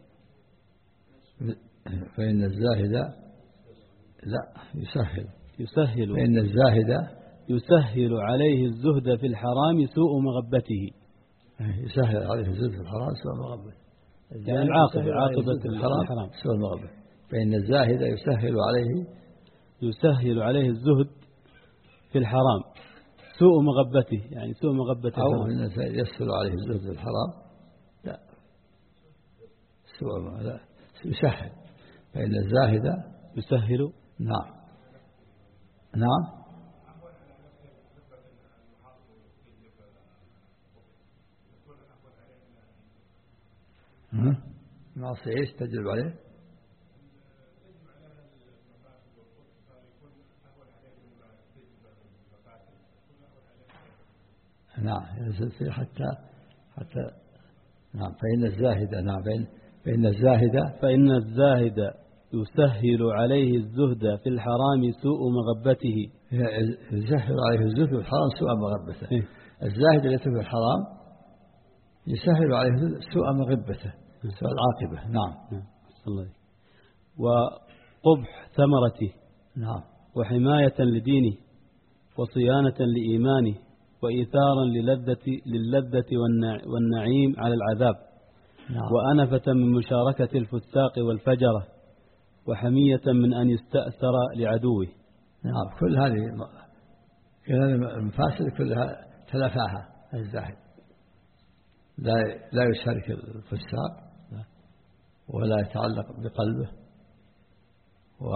B: فإن الزاهد لا يسهل
G: يسهل
B: فإن الزاهد
G: يسهل عليه الزهد في الحرام سوء مغبته.
B: يسهل عليه الزهد في الحرام سوء مغبته،
G: يعني العاقبة عاقبة الحرام
B: سوء المغبة. فإن الزاهد يسهل عليه
G: يسهل عليه الزهد في الحرام سوء مغبته، يعني سوء مغبته.
B: أو إن يسهل عليه الزهد في الحرام لا سوء لا يسهل. فإن الزاهد
G: يسهل.
B: نعم. نعم. معصية ايش تجلب عليه؟ نعم ينزل فيه حتى حتى نعم. فإن الزاهد نعم فإن فإن الزاهد
G: فإن الزاهد يسهل عليه الزهد في الحرام سوء مغبته.
B: يسهل عليه الزهد في الحرام سوء مغبته. الزاهد الذي في الحرام يسهل عليه سوء مغبته، سوء العاقبة. نعم.
G: الله. وقبح ثمرته.
B: نعم.
G: وحماية لدينه وصيانة لإيمانه وإيثارا للذة للذة والنعيم على العذاب.
B: نعم.
G: وأنفة من مشاركة الفساق والفجرة، وحمية من أن يستأثر لعدوه.
B: نعم. كل هذه المفاسد كلها تلافاها الزاهد، لا لا يشارك الفساق ولا يتعلق بقلبه، و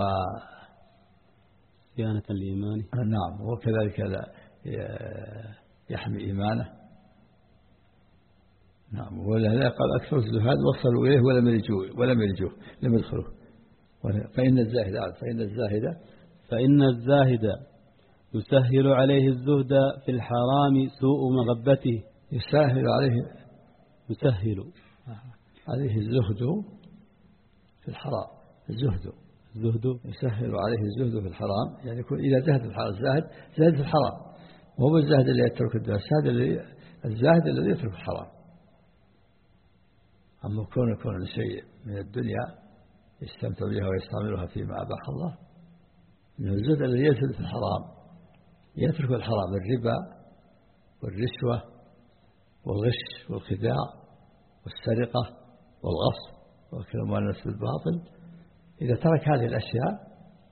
G: صيانة لإيمانه.
B: نعم. وكذلك لا يحمي إيمانه. نعم. ولهذا قال أكثر الزهاد وصلوا إليه ولم يلجوه ولم يلجوه لم يدخلوه. فإن الزاهد فإن الزاهد
G: فإن الزاهد يسهل عليه الزهد في الحرام سوء مغبته.
B: يسهل عليه
G: يسهل
B: عليه الزهد في الحرام. الزهد
G: الزهد
B: يسهل عليه الزهد في الحرام، يعني يكون إذا زهد في الحرام الزاهد زهد في الحرام، وهو الزاهد اللي يترك الدنيا، الزاهد الذي الزاهد الذي يترك الحرام. أما كون يكون شيء من الدنيا يستمتع بها ويستعملها فيما أباح الله، من الزهد الذي يزهد في الحرام يترك الحرام، الربا والرشوة والغش والخداع والسرقة والغصب وأكل أموال الناس بالباطل. إذا ترك هذه الأشياء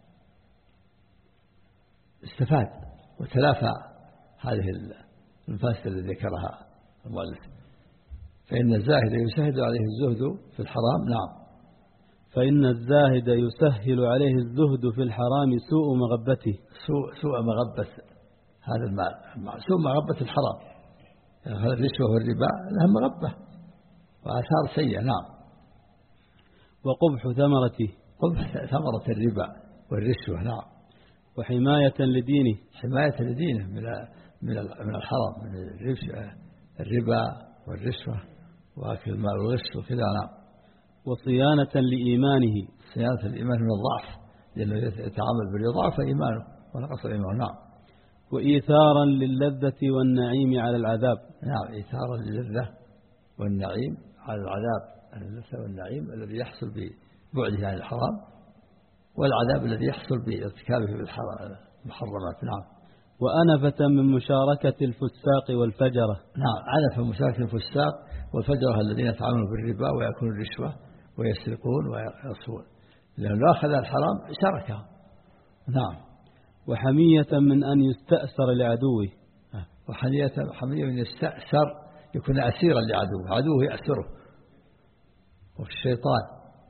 B: استفاد وتلافى هذه المفاسد التي ذكرها المؤلف. فإن الزاهد يسهل عليه الزهد في الحرام. نعم.
G: فإن الزاهد يسهل عليه الزهد في الحرام سوء مغبته.
B: سوء, سوء مغبة هذا المال، سوء مغبة الحرام، هذا الرشوة والربا لها مغبة وآثار سيئة. نعم.
G: وقبح ثمرته،
B: قبح ثمرة الربا والرشوة. نعم.
G: وحماية لدينه،
B: حماية لدينه من من من الحرام، من الربا والرشوة وأكل المال والغش وكذا. نعم.
G: وصيانة لإيمانه،
B: صيانة الإيمان من الضعف، لأنه يتعامل بالضعف إيمانه ونقص إيمانه. نعم.
G: وإيثارا للذة والنعيم على العذاب.
B: نعم. إيثارا للذة والنعيم على العذاب، اللذة والنعيم الذي يحصل ببعده عن الحرام، والعذاب الذي يحصل بارتكابه بالمحرمات. نعم.
G: وأنفة من مشاركة الفساق والفجرة.
B: نعم. أنفة من مشاركة الفساق والفجرة الذين يتعاملون بالربا ويأكلون الرشوة ويسرقون ويغصبون، لأنه لو أخذ الحرام شاركهم. نعم.
G: وحمية من أن يستأثر لعدوه.
B: وحمية حمية من يستأثر يكون أسيرا لعدوه، عدوه يأسره والشيطان.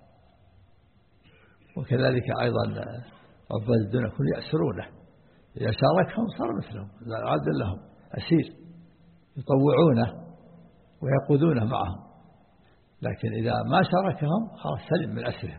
B: وكذلك أيضا عباد الدنيا كل يأسرونه، إذا شاركهم صار مثلهم، عبد لهم أسير يطوعونه ويقودونه معهم، لكن إذا ما شاركهم خلاص سلم من أسرهم،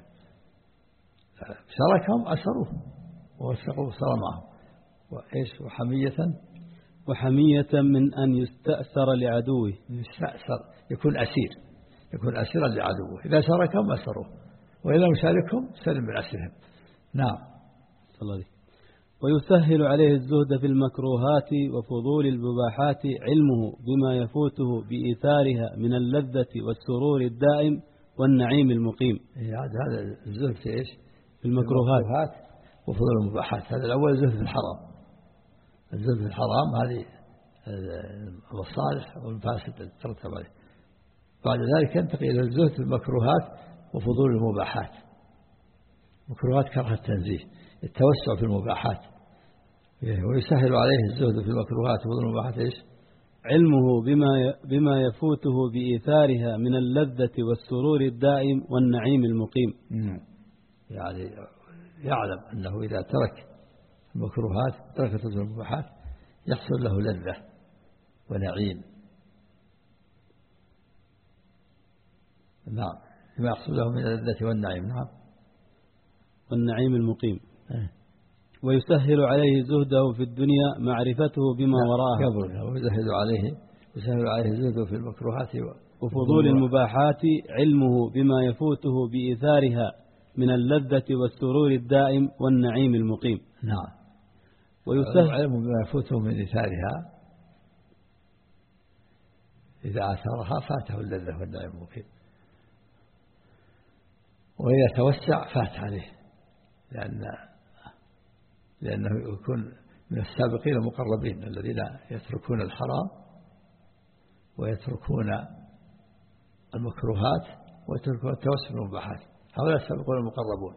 B: شاركهم أسروه ووثقوا صار معهم. وإيش؟ وحمية
G: وحمية من أن يستأثر لعدوه.
B: يستأثر يكون أسير، يكون أسيرا لعدوه، إذا شاركهم أسروه وإذا مشاركهم سلم من أسرهم. نعم.
G: صلى الله عليه. ويسهل عليه الزهد في المكروهات وفضول المباحات علمه بما يفوته بإيثارها من اللذة والسرور الدائم والنعيم المقيم.
B: هذا الزهد في إيش؟
G: في المكروهات
B: وفضول المباحات. هذا الأول زهد في الحرام، الزهد في الحرام هذه المصالح والمفاسد تترتب عليه. بعد ذلك ينتقل إلى الزهد في المكروهات وفضول المباحات. مكروهات كره التنزيه، التوسع في المباحات. ويسهل عليه الزهد في المكروهات وفضول المباحات إيش؟
G: علمه بما بما يفوته بإيثارها من اللذة والسرور الدائم والنعيم المقيم.
B: يعني يعلم أنه إذا ترك المكروهات ترك المباحات يحصل له لذة ونعيم. نعم. ما يحصل له من اللذة والنعيم. نعم.
G: والنعيم المقيم. ويسهل عليه زهده في الدنيا معرفته بما وراءها.
B: قبل ويسهل عليه يسهل عليه زهده في المكروهات
G: وفضول المباحات علمه بما يفوته بإيثارها من اللذة والسرور الدائم والنعيم المقيم.
B: نعم.
G: ويسهل
B: علم بما يفوته من إيثارها، إذا آثرها فاته اللذة والنعيم المقيم، وإذا توسع فات عليه، لأن لأنه يكون من السابقين المقربين الذين يتركون الحرام ويتركون المكروهات ويتركون التوسع في المباحات، هؤلاء السابقون المقربون.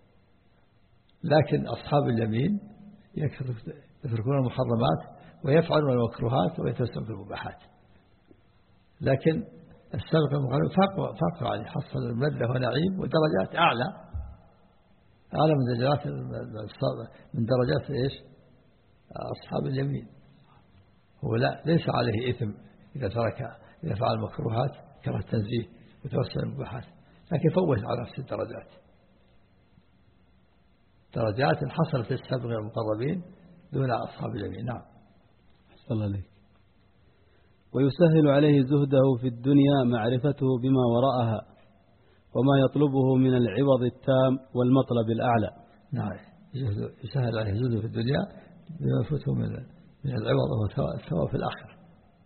B: لكن أصحاب اليمين يتركون المحرمات ويفعلون المكروهات ويتوسعون في المباحات. لكن السابق المقربون فاقوا فاقوا عليه، حصل الملذة ونعيم ودرجات أعلى أعلى من درجات من درجات إيش؟ أصحاب اليمين. هو لا ليس عليه إثم إذا ترك إذا فعل المكروهات كره التنزيه وتوسع المباحات، لكن فوت على نفس الدرجات، درجات حصلت السابق المقربين دون أصحاب اليمين. نعم.
G: صلى الله عليه. ويسهل عليه زهده في الدنيا معرفته بما وراءها وما يطلبه من العوض التام والمطلب الأعلى.
B: نعم. يسهل عليه زهده في الدنيا بما يفوته من من العوض والثواب في الآخرة،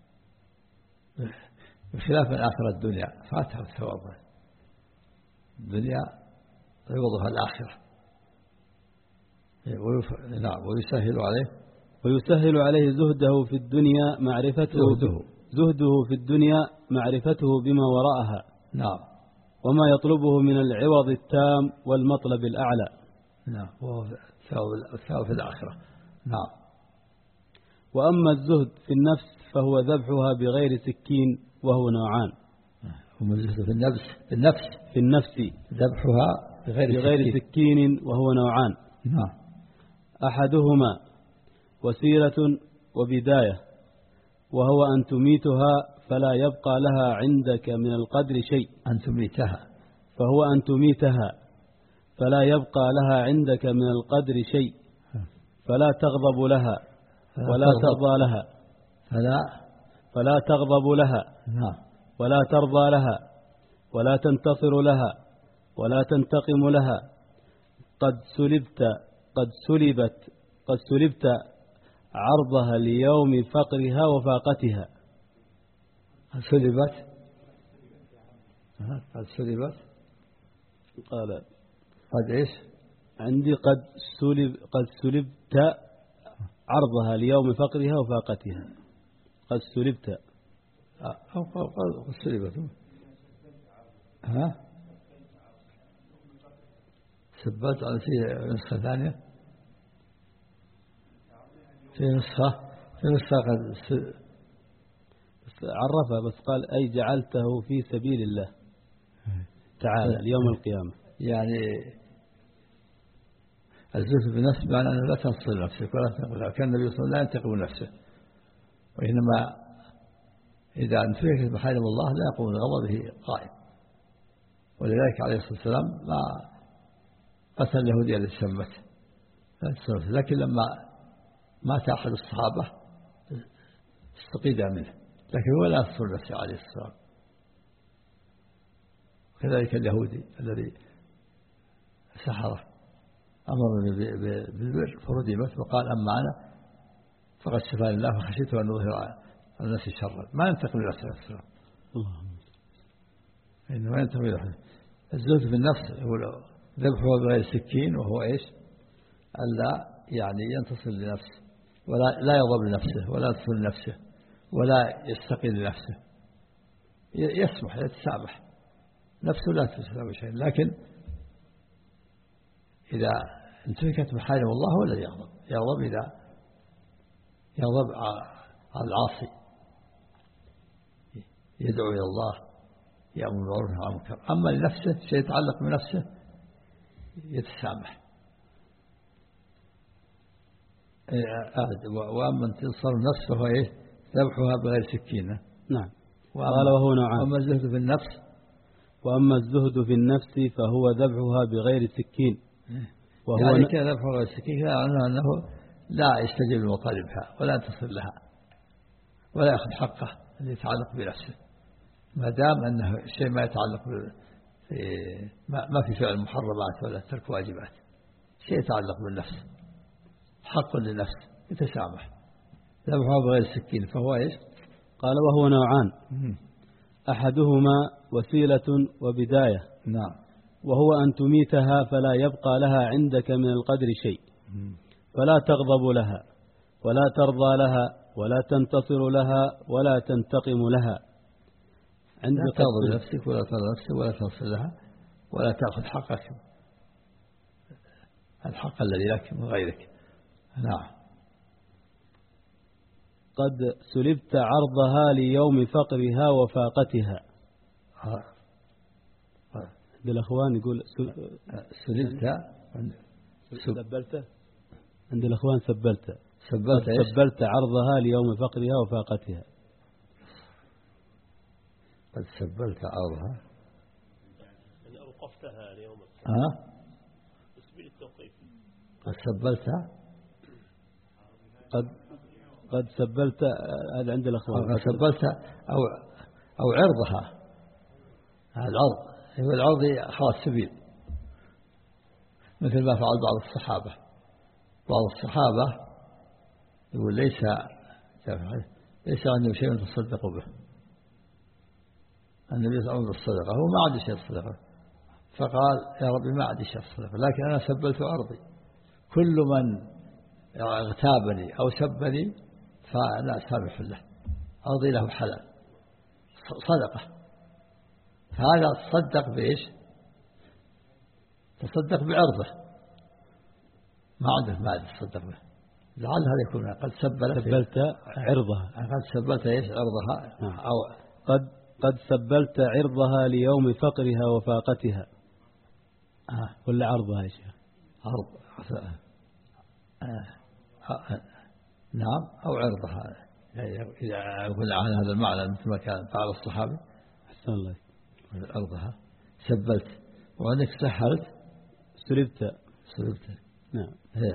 B: بخلاف الآخرة الدنيا فاتها الثواب، الدنيا عوضها الآخرة. نعم. ويسهل عليه
G: ويسهل عليه زهده في الدنيا معرفته
B: زهده
G: زهده في الدنيا معرفته بما وراءها.
B: نعم.
G: وما يطلبه من العوض التام والمطلب الأعلى.
B: نعم. وهو الثواب في الآخرة. نعم.
G: وأما الزهد في النفس فهو ذبحها بغير سكين، وهو نوعان.
B: ثم الزهد في النفس في النفس
G: في النفس
B: ذبحها بغير,
G: بغير
B: سكين.
G: سكين وهو نوعان.
B: نعم.
G: أحدهما وسيلة وبداية، وهو أن تميتها فلا يبقى لها عندك من القدر شيء.
B: أن تميتها
G: فهو أن تميتها فلا يبقى لها عندك من القدر شيء، فلا تغضب لها ولا ترضى لها
B: فلا
G: فلا تغضب لها
B: نعم.
G: ولا ترضى لها ولا تنتصر لها ولا تنتقم لها. قد سلبت قد سلبت قد سلبت عرضها ليوم فقرها وفاقتها.
B: سلبت قد سلبت
G: قال
B: قد إيش
G: عندي قد سلب قد سلبت عرضها ليوم فقرها وفاقتها. قد سلبت
B: أو قد سلبت ها سبت على في نسخة ثانية في نسخة في نسخة قد
G: عرفها بس قال أي جعلته في سبيل الله تعالى اليوم القيامة.
B: يعني الزهد بالنفس بمعنى أنه لا تنصر نفسك ولا تنقل. كان النبي صلى الله عليه وسلم لا ينتقم نفسه، وإنما إذا انتهكت محارم الله لا يقوم بغضبه قائم. ولذلك عليه الصلاة والسلام ما قتل اليهودي الذي سمته، لكن لما مات أحد الصحابة استقيد منه، لكن هو لا ينصر نفسه عليه الصلاة والسلام. كذلك اليهودي الذي سحره أمر بالبر فردمت وقال أما أنا فقد شفاني الله فخشيت أن أظهر على الناس شرا. ما ينتقم إلى نفسه السلام، إنه ما ينتقم إلى نفسه. الزهد في النفس هو ذبحه بغير سكين، وهو إيش؟ ألا يعني ينتصر لنفسه ولا لا يضرب لنفسه ولا ينتصر لنفسه ولا يستقي لنفسه، يسمح يتسامح نفسه لا تسامح شيء. لكن إذا انتهكت محارم الله هو الذي يغضب يغضب إذا يغضب على العاصي، يدعو إلى الله يأمر بالمعروف وينهى عن المنكر. أما لنفسه شيء يتعلق بنفسه يتسامح. وأما انتصار النفس فهو إيه؟ ذبحها بغير سكينة.
G: نعم. قال وهو نوعان.
B: وأما الزهد في النفس
G: وأما الزهد في النفس فهو ذبحها بغير سكين،
B: وهو يعني كان ذبحها بغير سكين يعني أنه لا يستجيب لمطالبها ولا ينتصر لها ولا يأخذ حقه الذي يتعلق بنفسه، ما دام أنه شيء ما يتعلق ما في فعل محرمات ولا ترك واجبات، شيء يتعلق بالنفس حق للنفس يتسامح. ذبحها بغير سكين فهو إيش؟
G: قال وهو نوعان. أحدهما وسيلة وبداية.
B: نعم.
G: وهو أن تميتها فلا يبقى لها عندك من القدر شيء، فلا تغضب لها ولا ترضى لها ولا تنتصر لها ولا تنتقم لها.
B: عندك لا تغضب نفسك ولا ترضى نفسك ولا تنتصر لها ولا تأخذ حقك الحق الذي لك من غيرك. نعم.
G: قد سلبت عرضها ليوم فقرها وفاقتها. عند الأخوان يقول
B: سلبت
G: سبلت، عند الأخوان سبلت
B: سبلت
G: سبلت عرضها ليوم فقرها وفاقتها.
B: قد سبلت عرضها
F: يعني أوقفتها ليوم
B: ها
F: تسبيل التوقيف.
B: قد سبلتها
G: قد قد سبلت هذا عند الأخوان.
B: قد سبلت أو أو عرضها. العرض هو العرض خلاص سبيل، مثل ما فعل بعض الصحابة. بعض الصحابة يقول ليس ليس عندهم شيء تصدقوا به، النبي صلى الله عليه وسلم بالصدقة، هو ما عندي شيء الصدقة، فقال يا ربي ما عندي شيء الصدقة لكن أنا سبلت عرضي، كل من اغتابني أو سبني فأنا أسامح له، أرضي له حلال صدقة. هذا تصدق بإيش؟ تصدق بعرضه، ما عندك مال تصدق به، لعل هذا يكون قد سبلت
G: سبلت عرضها.
B: قد سبلت إيش؟ عرضها.
G: نعم.
B: أو
G: قد قد سبلت عرضها ليوم فقرها وفاقتها.
B: آه.
G: ولا عرضها يا شيخ؟
B: عرض آه. آه. نعم أو عرضها، إذا قلنا عن هذا المعنى مثل ما كان فعل الصحابي.
G: أحسن الله.
B: عرضها سبلت، وعندك سحرت
G: سلبت.
B: سلبت
G: نعم.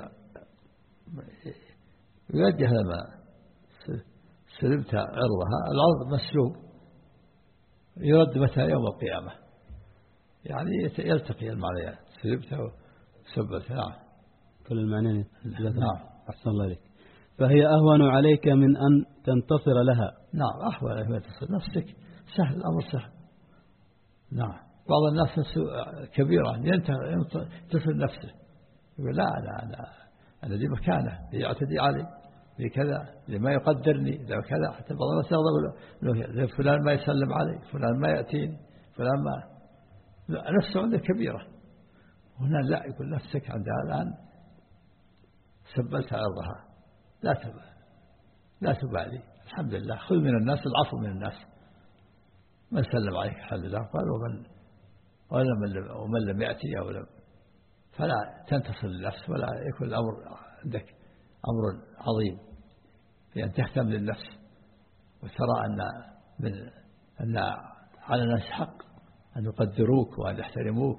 B: يوجه لما سلبت عرضها، العرض مسلوب يرد متى؟ يوم القيامة، يعني يلتقي المعنيان، سلبت وسبلت. نعم
G: كل المعنيين.
B: نعم.
G: أحسن الله عليك. فهي أهون عليك من أن تنتصر لها.
B: نعم أهون عليك من أن تنتصر نفسك، سهل الأمر سهل. نعم. بعض الناس كبيرا ينتصر نفسه، يقول لا أنا أنا أنا لي مكانه، يعتدي علي لكذا، لما يقدرني ذا كذا. حتى بعض الناس يغضب، فلان ما يسلم علي، فلان ما يأتيني، فلان ما نفسه عنده كبيرة. هنا لا، يقول نفسك عندها الآن سبلت عرضها، لا تبالي لا تبالي، الحمد لله، خذ من الناس العفو من الناس، من سلم عليك الحمد لله قال، ومن ومن ومن لم يأتي أو لم، فلا تنتصر للنفس، ولا يكون الأمر عندك أمر عظيم في أن تهتم للنفس وترى أن من أن على الناس حق أن يقدروك وأن يحترموك.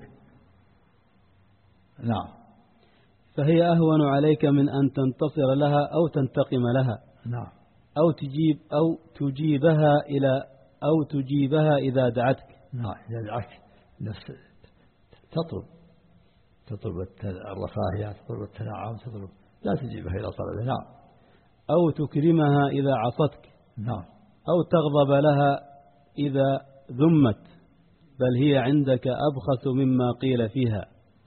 B: نعم.
G: فهي أهون عليك من أن تنتصر لها أو تنتقم لها.
B: نعم.
G: أو تجيب أو تجيبها إلى أو تجيبها إذا دعتك.
B: نعم. إذا دعتك نفس تطلب تطلب الرفاهية، تطلب التنعم، تطلب، لا تجيبها إلى طلبها. نعم.
G: أو تكرمها إذا عصتك.
B: نعم.
G: أو تغضب لها إذا ذمت، بل هي عندك أبخس مما قيل فيها.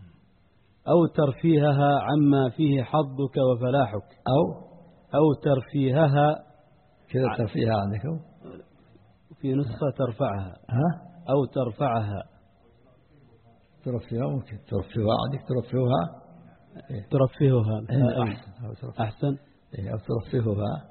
G: أو ترفيهها عما فيه حظك وفلاحك.
B: أو
G: أو ترفيهها
B: كذا، ترفيهها عندكم
G: في نسخة ترفعها.
B: ها؟
G: أو ترفعها.
B: ترفيها ممكن، ترفيها عندك، ترفيها
G: إيه؟ ترفيهها
B: أحسن.
G: أحسن.
B: إيه؟ أو ترفيهها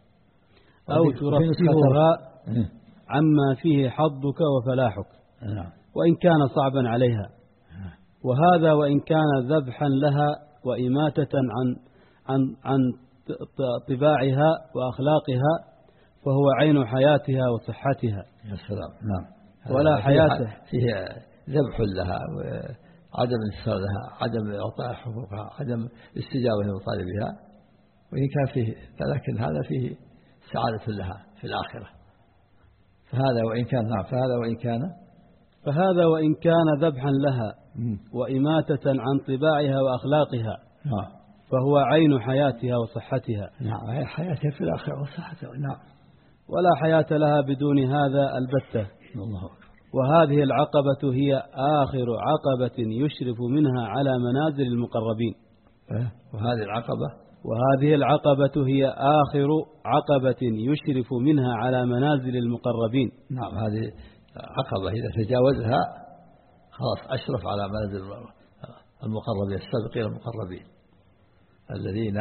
G: أو ترفيهها عما فيه حظك وفلاحك.
B: نعم.
G: وإن كان صعبا عليها. وهذا وإن كان ذبحا لها وإماتة عن عن عن طباعها وأخلاقها، فهو عين حياتها وصحتها.
B: يا سلام. نعم.
G: ولا حياة
B: فيه ذبح لها وعدم انتصار لها، عدم إعطاء حقوقها، عدم استجابة لمطالبها، وإن كان فيه، لكن هذا فيه سعادة لها في الآخرة. فهذا وإن كان نعم فهذا وإن كان
G: فهذا وإن كان ذبحا لها وإماتة عن طباعها وأخلاقها،
B: نعم،
G: فهو عين حياتها وصحتها.
B: نعم، هي حياتها في الآخرة وصحتها. نعم.
G: ولا حياة لها بدون هذا البتة.
B: الله أكبر.
G: وهذه العقبة هي آخر عقبة يشرف منها على منازل المقربين.
B: وهذه العقبة
G: وهذه العقبة هي آخر عقبة يشرف منها على منازل المقربين.
B: نعم، هذه عقبة إذا تجاوزها خلاص أشرف على منازل المقربين، السابقين المقربين الذين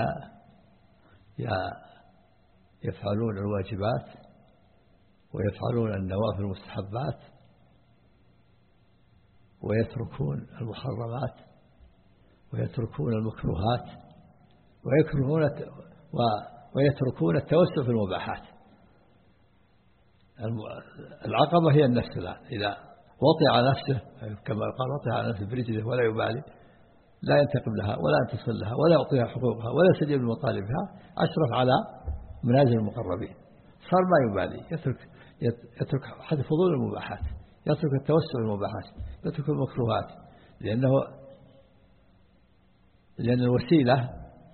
B: يفعلون الواجبات ويفعلون النوافل المستحبات ويتركون المحرمات ويتركون المكروهات ويكرهون ويتركون التوسع في المباحات. العقبة هي النفس الآن، إذا وطئ على نفسه كما قال وطئ على نفسه برجله ولا يبالي، لا ينتقم لها ولا ينتصر لها ولا يعطيها حقوقها ولا يستجيب لمطالبها، أشرف على منازل المقربين. صار ما يبالي، يترك يترك حتى فضول المباحات، يترك التوسع في المباحات، يترك المكروهات، لأنه لأن الوسيلة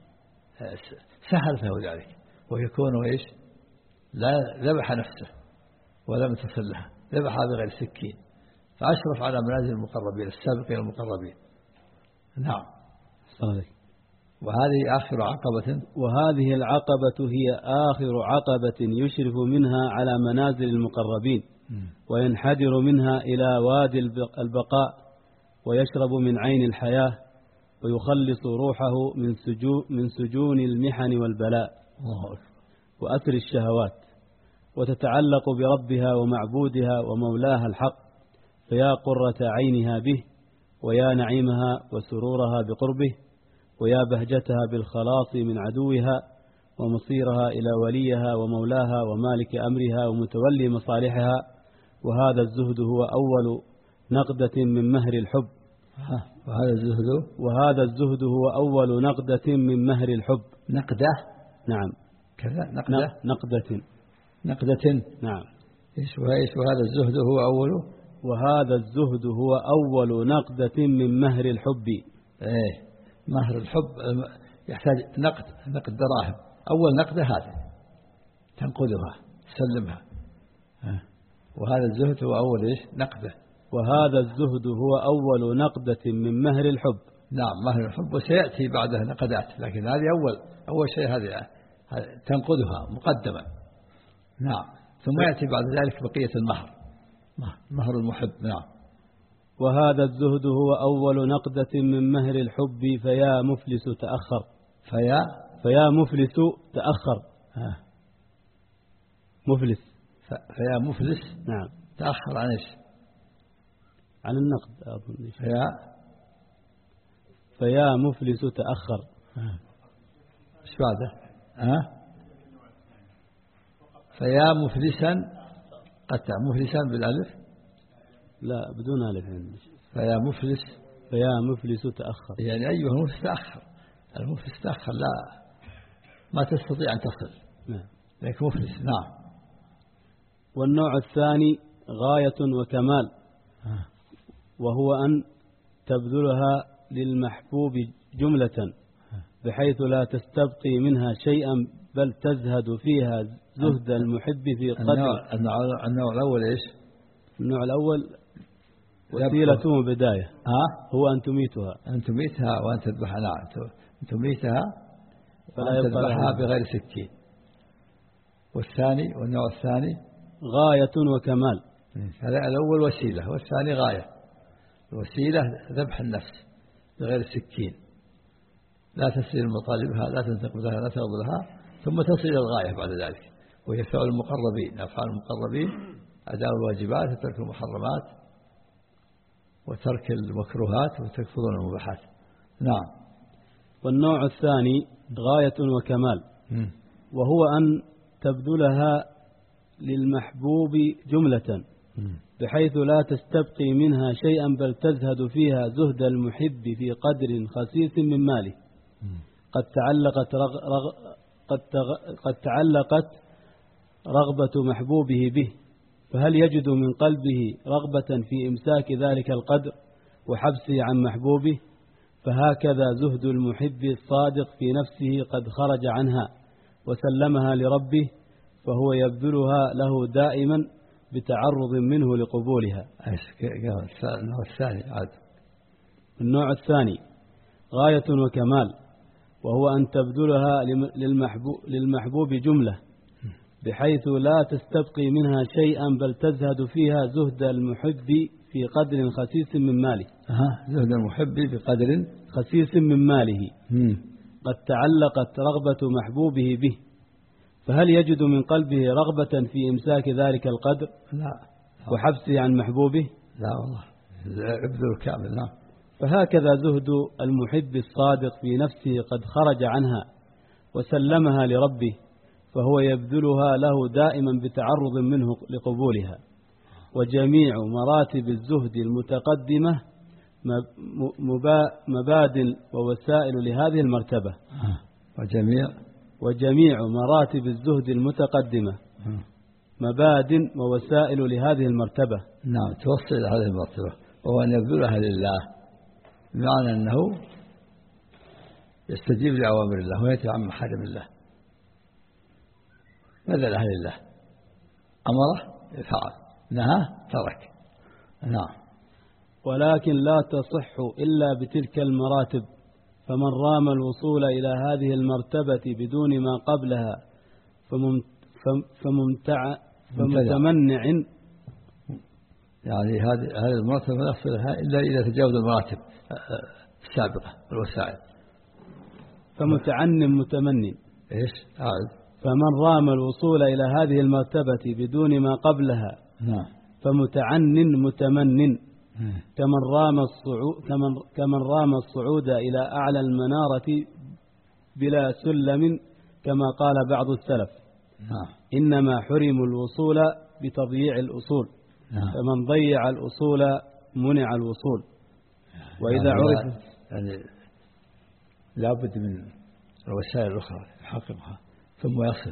B: سهلت له ذلك، ويكون إيش؟ لا ذبح نفسه ولم يتصل لها، ذبحها بغير سكين، فأشرف على منازل المقربين السابقين المقربين. نعم.
G: صحيح.
B: وهذه آخر عقبة
G: وهذه العقبة هي آخر عقبة يشرف منها على منازل المقربين، وينحدر منها إلى وادي البقاء، ويشرب من عين الحياة، ويخلص روحه من سجون من سجون المحن والبلاء وأسر الشهوات، وتتعلق بربها ومعبودها ومولاها الحق، فيا قرة عينها به، ويا نعيمها وسرورها بقربه، ويا بهجتها بالخلاص من عدوها، ومصيرها إلى وليها ومولاها ومالك أمرها ومتولي مصالحها. وهذا الزهد هو أول نقدة من مهر الحب.
B: وهذا الزهد
G: وهذا الزهد هو أول نقدة من مهر الحب.
B: نقدة.
G: نعم.
B: كذا نقدة.
G: نقدة.
B: نقدة.
G: نعم.
B: إيش وإيش وهذا الزهد هو أول.
G: وهذا الزهد هو أول نقدة من مهر الحب.
B: إيه مهر الحب يحتاج نقد نقد دراهم. أول نقدة هذه تنقذها تسلمها. وهذا الزهد هو أول إيش نقدة.
G: وهذا الزهد هو أول نقدة من مهر الحب.
B: نعم مهر الحب، وسيأتي بعدها نقدات، لكن هذه أول أول شيء هذه تنقذها مقدما. نعم. ثم يأتي بعد ذلك بقية المهر، مهر المحب. نعم.
G: وهذا الزهد هو أول نقدة من مهر الحب، فيا مفلس تأخر.
B: فيا
G: فيا مفلس تأخر.
B: ها.
G: مفلس.
B: فيا مفلس.
G: نعم.
B: تأخر عن إيش؟
G: عن النقد أظن.
B: فيا
G: فيا مفلس تأخر.
B: إيش بعده؟ ها. فيا مفلسا قطع مفلسا بالألف.
G: لا بدون ألف عندي.
B: فيا مفلس.
G: فيا مفلس تأخر،
B: يعني أيها المفلس تأخر. المفلس تأخر لا ما تستطيع أن تصل.
G: نعم.
B: لكن مفلس. نعم.
G: والنوع الثاني غاية وكمال، وهو أن تبذلها للمحبوب جملة بحيث لا تستبقي منها شيئا، بل تزهد فيها زهد المحب في قدر.
B: النوع, النوع, النوع الأول إيش؟
G: النوع الأول وسيلة وبداية.
B: ها؟
G: هو أن تميتها.
B: أن تميتها وأن تذبحها. نعم. أن تميتها
G: فلا
B: وأن تذبحها بغير سكين. والثاني والنوع الثاني
G: غاية وكمال.
B: هذا الأول وسيلة، والثاني غاية. الوسيلة ذبح النفس بغير سكين، لا تسير مطالبها، لا تنتقدها، لا تغضلها، ثم تصل إلى الغاية بعد ذلك، وهي فعل المقربين. أفعال المقربين أداء الواجبات وترك المحرمات وترك المكروهات وترك فضول المباحات. نعم.
G: والنوع الثاني غاية وكمال،
B: م.
G: وهو أن تبذلها للمحبوب جملة بحيث لا تستبقي منها شيئا، بل تزهد فيها زهد المحب في قدر خسيس من ماله. قد تعلقت رغ رغ قد, تغ قد تعلقت رغبة محبوبه به، فهل يجد من قلبه رغبة في إمساك ذلك القدر وحبسه عن محبوبه؟ فهكذا زهد المحب الصادق في نفسه قد خرج عنها وسلمها لربه، فهو يبذلها له دائما بتعرض منه لقبولها.
B: النوع الثاني عاد.
G: النوع الثاني غاية وكمال، وهو أن تبذلها للمحبوب, للمحبوب جملة بحيث لا تستبقي منها شيئا، بل تزهد فيها زهد المحب في قدر خسيس من ماله.
B: أه. زهد المحب بقدر
G: خسيس من ماله.
B: مم.
G: قد تعلقت رغبة محبوبه به، فهل يجد من قلبه رغبة في إمساك ذلك القدر
B: لا
G: وحبسه عن محبوبه؟
B: لا والله، ابذل كامل. نعم.
G: فهكذا زهد المحب الصادق في نفسه قد خرج عنها وسلمها لربه، فهو يبذلها له دائما بتعرض منه لقبولها. وجميع مراتب الزهد المتقدمة مباد ووسائل لهذه المرتبة.
B: وجميع
G: وجميع مراتب الزهد المتقدمة مباد ووسائل لهذه المرتبة.
B: نعم، توصل إلى هذه المرتبة، وهو أن يبذلها لله، بمعنى أنه يستجيب لأوامر الله وينتهي عن محارم الله. بذلها لله، أمره فعل، نهى ترك. نعم.
G: ولكن لا تصح إلا بتلك المراتب، فمن رام الوصول إلى هذه المرتبة بدون ما قبلها فممتع فمتمنع.
B: يعني هذه هذه المرتبة لا يصل لها إلا إذا تجاوز المراتب السابقة والوسائل.
G: فمتعن متمن.
B: إيش؟ عاد
G: فمن رام الوصول إلى هذه المرتبة بدون ما قبلها
B: نعم
G: فمتعن متمن كمن رام الصعود كمن كمن رام الصعود إلى أعلى المنارة بلا سلم كما قال بعض السلف.
B: نعم.
G: إنما حرم الوصول بتضييع الأصول.
B: نعم.
G: فمن ضيع الأصول منع الوصول. وإذا
B: يعني
G: عرف
B: يعني لا بد من الوسائل الأخرى يحققها ثم يصل.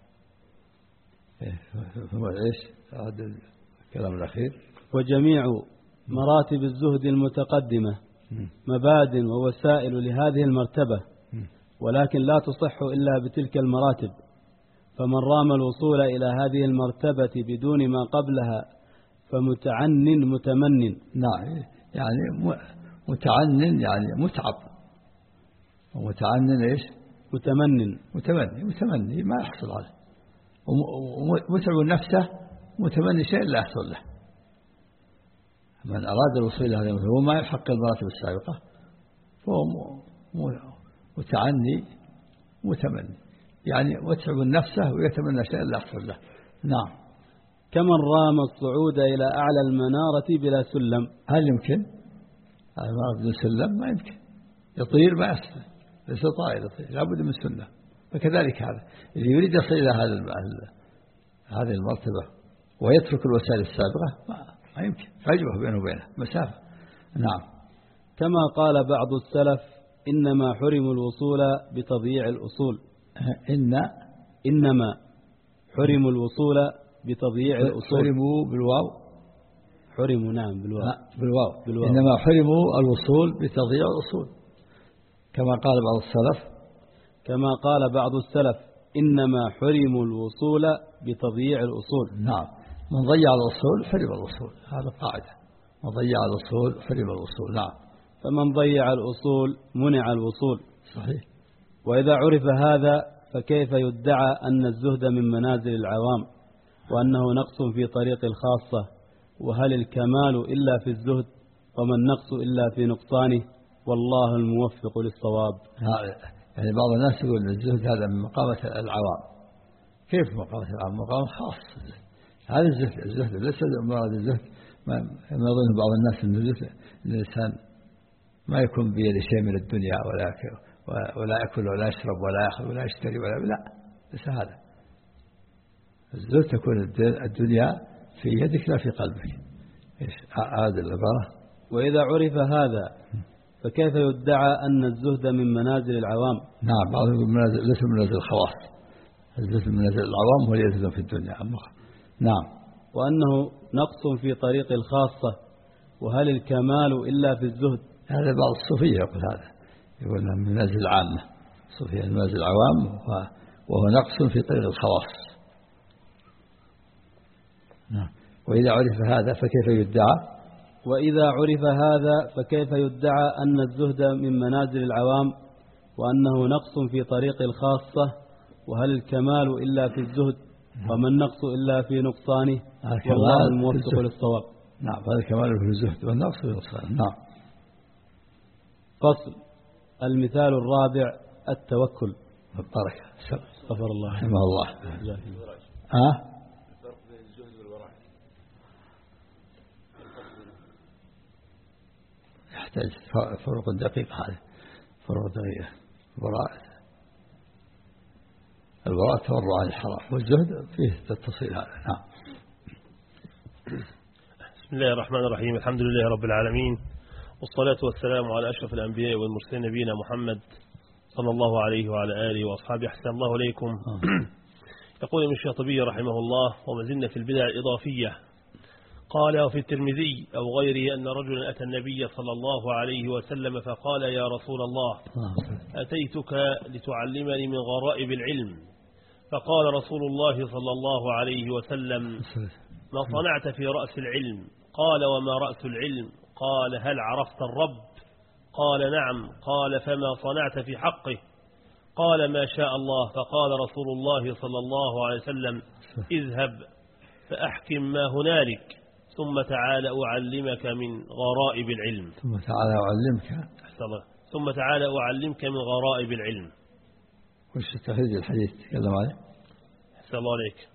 B: ثم إيش هذا الكلام الأخير.
G: وجميع مراتب الزهد المتقدمة مباد ووسائل لهذه المرتبة، ولكن لا تصح إلا بتلك المراتب. فمن رام الوصول إلى هذه المرتبة بدون ما قبلها فمتعن متمن.
B: نعم يعني متعنن يعني متعب، ومتعنن إيش
G: متمن
B: متمني متمني ما يحصل عليه، ومتعب نفسه متمني شيء لا يحصل له. من أراد الوصول إلى هذا المرتبة وما يحقق المراتب السابقة فهو متعني متمني، يعني متعب نفسه ويتمنى شيء لا يحصل له. نعم.
G: كمن رام الصعود إلى أعلى المنارة بلا سلم.
B: هل يمكن؟ المنارة بدون سلم ما يمكن، يطير ما يصل، ليس طائر يطير، لابد من سلم. فكذلك هذا اللي يريد يصل إلى هذا هذه المرتبة ويترك الوسائل السابقة ما ما يمكن، فجوة بينه وبينه مسافة. نعم.
G: كما قال بعض السلف إنما حرموا الوصول بتضييع الأصول.
B: إن
G: إنما حرموا الوصول بتضييع الأصول.
B: حرموا بالواو.
G: حرموا نعم بالواو.
B: بالواو.
G: بالواو.
B: إنما حرموا الوصول بتضييع الأصول كما قال بعض السلف.
G: كما قال بعض السلف إنما حرموا الوصول بتضييع الأصول.
B: نعم. من ضيع الأصول حرم الوصول، هذا قاعدة. من ضيع الأصول حرم الوصول. نعم.
G: فمن ضيع الأصول منع الوصول.
B: صحيح.
G: وإذا عرف هذا فكيف يدعى أن الزهد من منازل العوام وأنه نقص في طريق الخاصة؟ وهل الكمال إلا في الزهد وما النقص إلا في نقصانه؟ والله الموفق للصواب.
B: يعني بعض الناس يقول أن الزهد هذا من مقامة العوام. كيف مقامة العوام؟ مقام خاص. هذا الزهد الزهد ليس مراد الزهد. ما يظن بعض الناس أن الزهد الإنسان ما يكون بيده شيء من الدنيا ولا ولا يأكل ولا يشرب ولا يأخذ ولا يشتري ولا لا، ليس هذا. الزهد تكون الدنيا في يدك لا في قلبك. إيش هذا العبارة.
G: وإذا عرف هذا فكيف يدعى أن الزهد من منازل العوام؟
B: نعم. بعضهم يقول منازل ليس من منازل الخواص. الزهد من منازل العوام هو يزهد في الدنيا. نعم.
G: وأنه نقص في طريق الخاصة. وهل الكمال إلا في الزهد؟
B: هذا بعض الصوفية يقول هذا، يقول من منازل العامة. الصوفية منازل العوام وهو نقص في طريق الخواص. نعم. وإذا عرف هذا فكيف يدعى
G: وإذا عرف هذا فكيف يدعى أن الزهد من منازل العوام وأنه نقص في طريق الخاصة؟ وهل الكمال إلا في الزهد وما النقص إلا في نقصانه؟ والله الموفق للصواب.
B: نعم. هذا الكمال في الزهد والنقص في نقصانه. نعم.
G: فصل. المثال الرابع التوكل.
B: البركة.
G: استغفر الله
B: رحمه الله. ها يحتاج فرق دقيق. هذا فرق دقيقة. البراءة البراءة تورع عن الحرام، والزهد فيه التفصيل هذا. نعم.
H: بسم الله الرحمن الرحيم. الحمد لله رب العالمين، والصلاة والسلام على أشرف الأنبياء والمرسلين نبينا محمد صلى الله عليه وعلى آله وأصحابه. أحسن الله إليكم. يقول ابن الشاطبي رحمه الله: وما زلنا في البدع الإضافية. قال: وفي الترمذي أو غيره أن رجلا أتى النبي صلى الله عليه وسلم فقال: يا رسول الله، أتيتك لتعلمني من غرائب العلم. فقال رسول الله صلى الله عليه وسلم: ما صنعت في رأس العلم؟ قال: وما رأس العلم؟ قال: هل عرفت الرب؟ قال: نعم. قال: فما صنعت في حقه؟ قال: ما شاء الله. فقال رسول الله صلى الله عليه وسلم: اذهب فأحكم ما هنالك، ثم تعال أعلمك من غرائب العلم.
B: ثم تعال أعلمك
H: ثم تعال أعلمك من غرائب العلم.
B: وش تخريج الحديث تكلم عليه؟
H: أحسن الله عليك.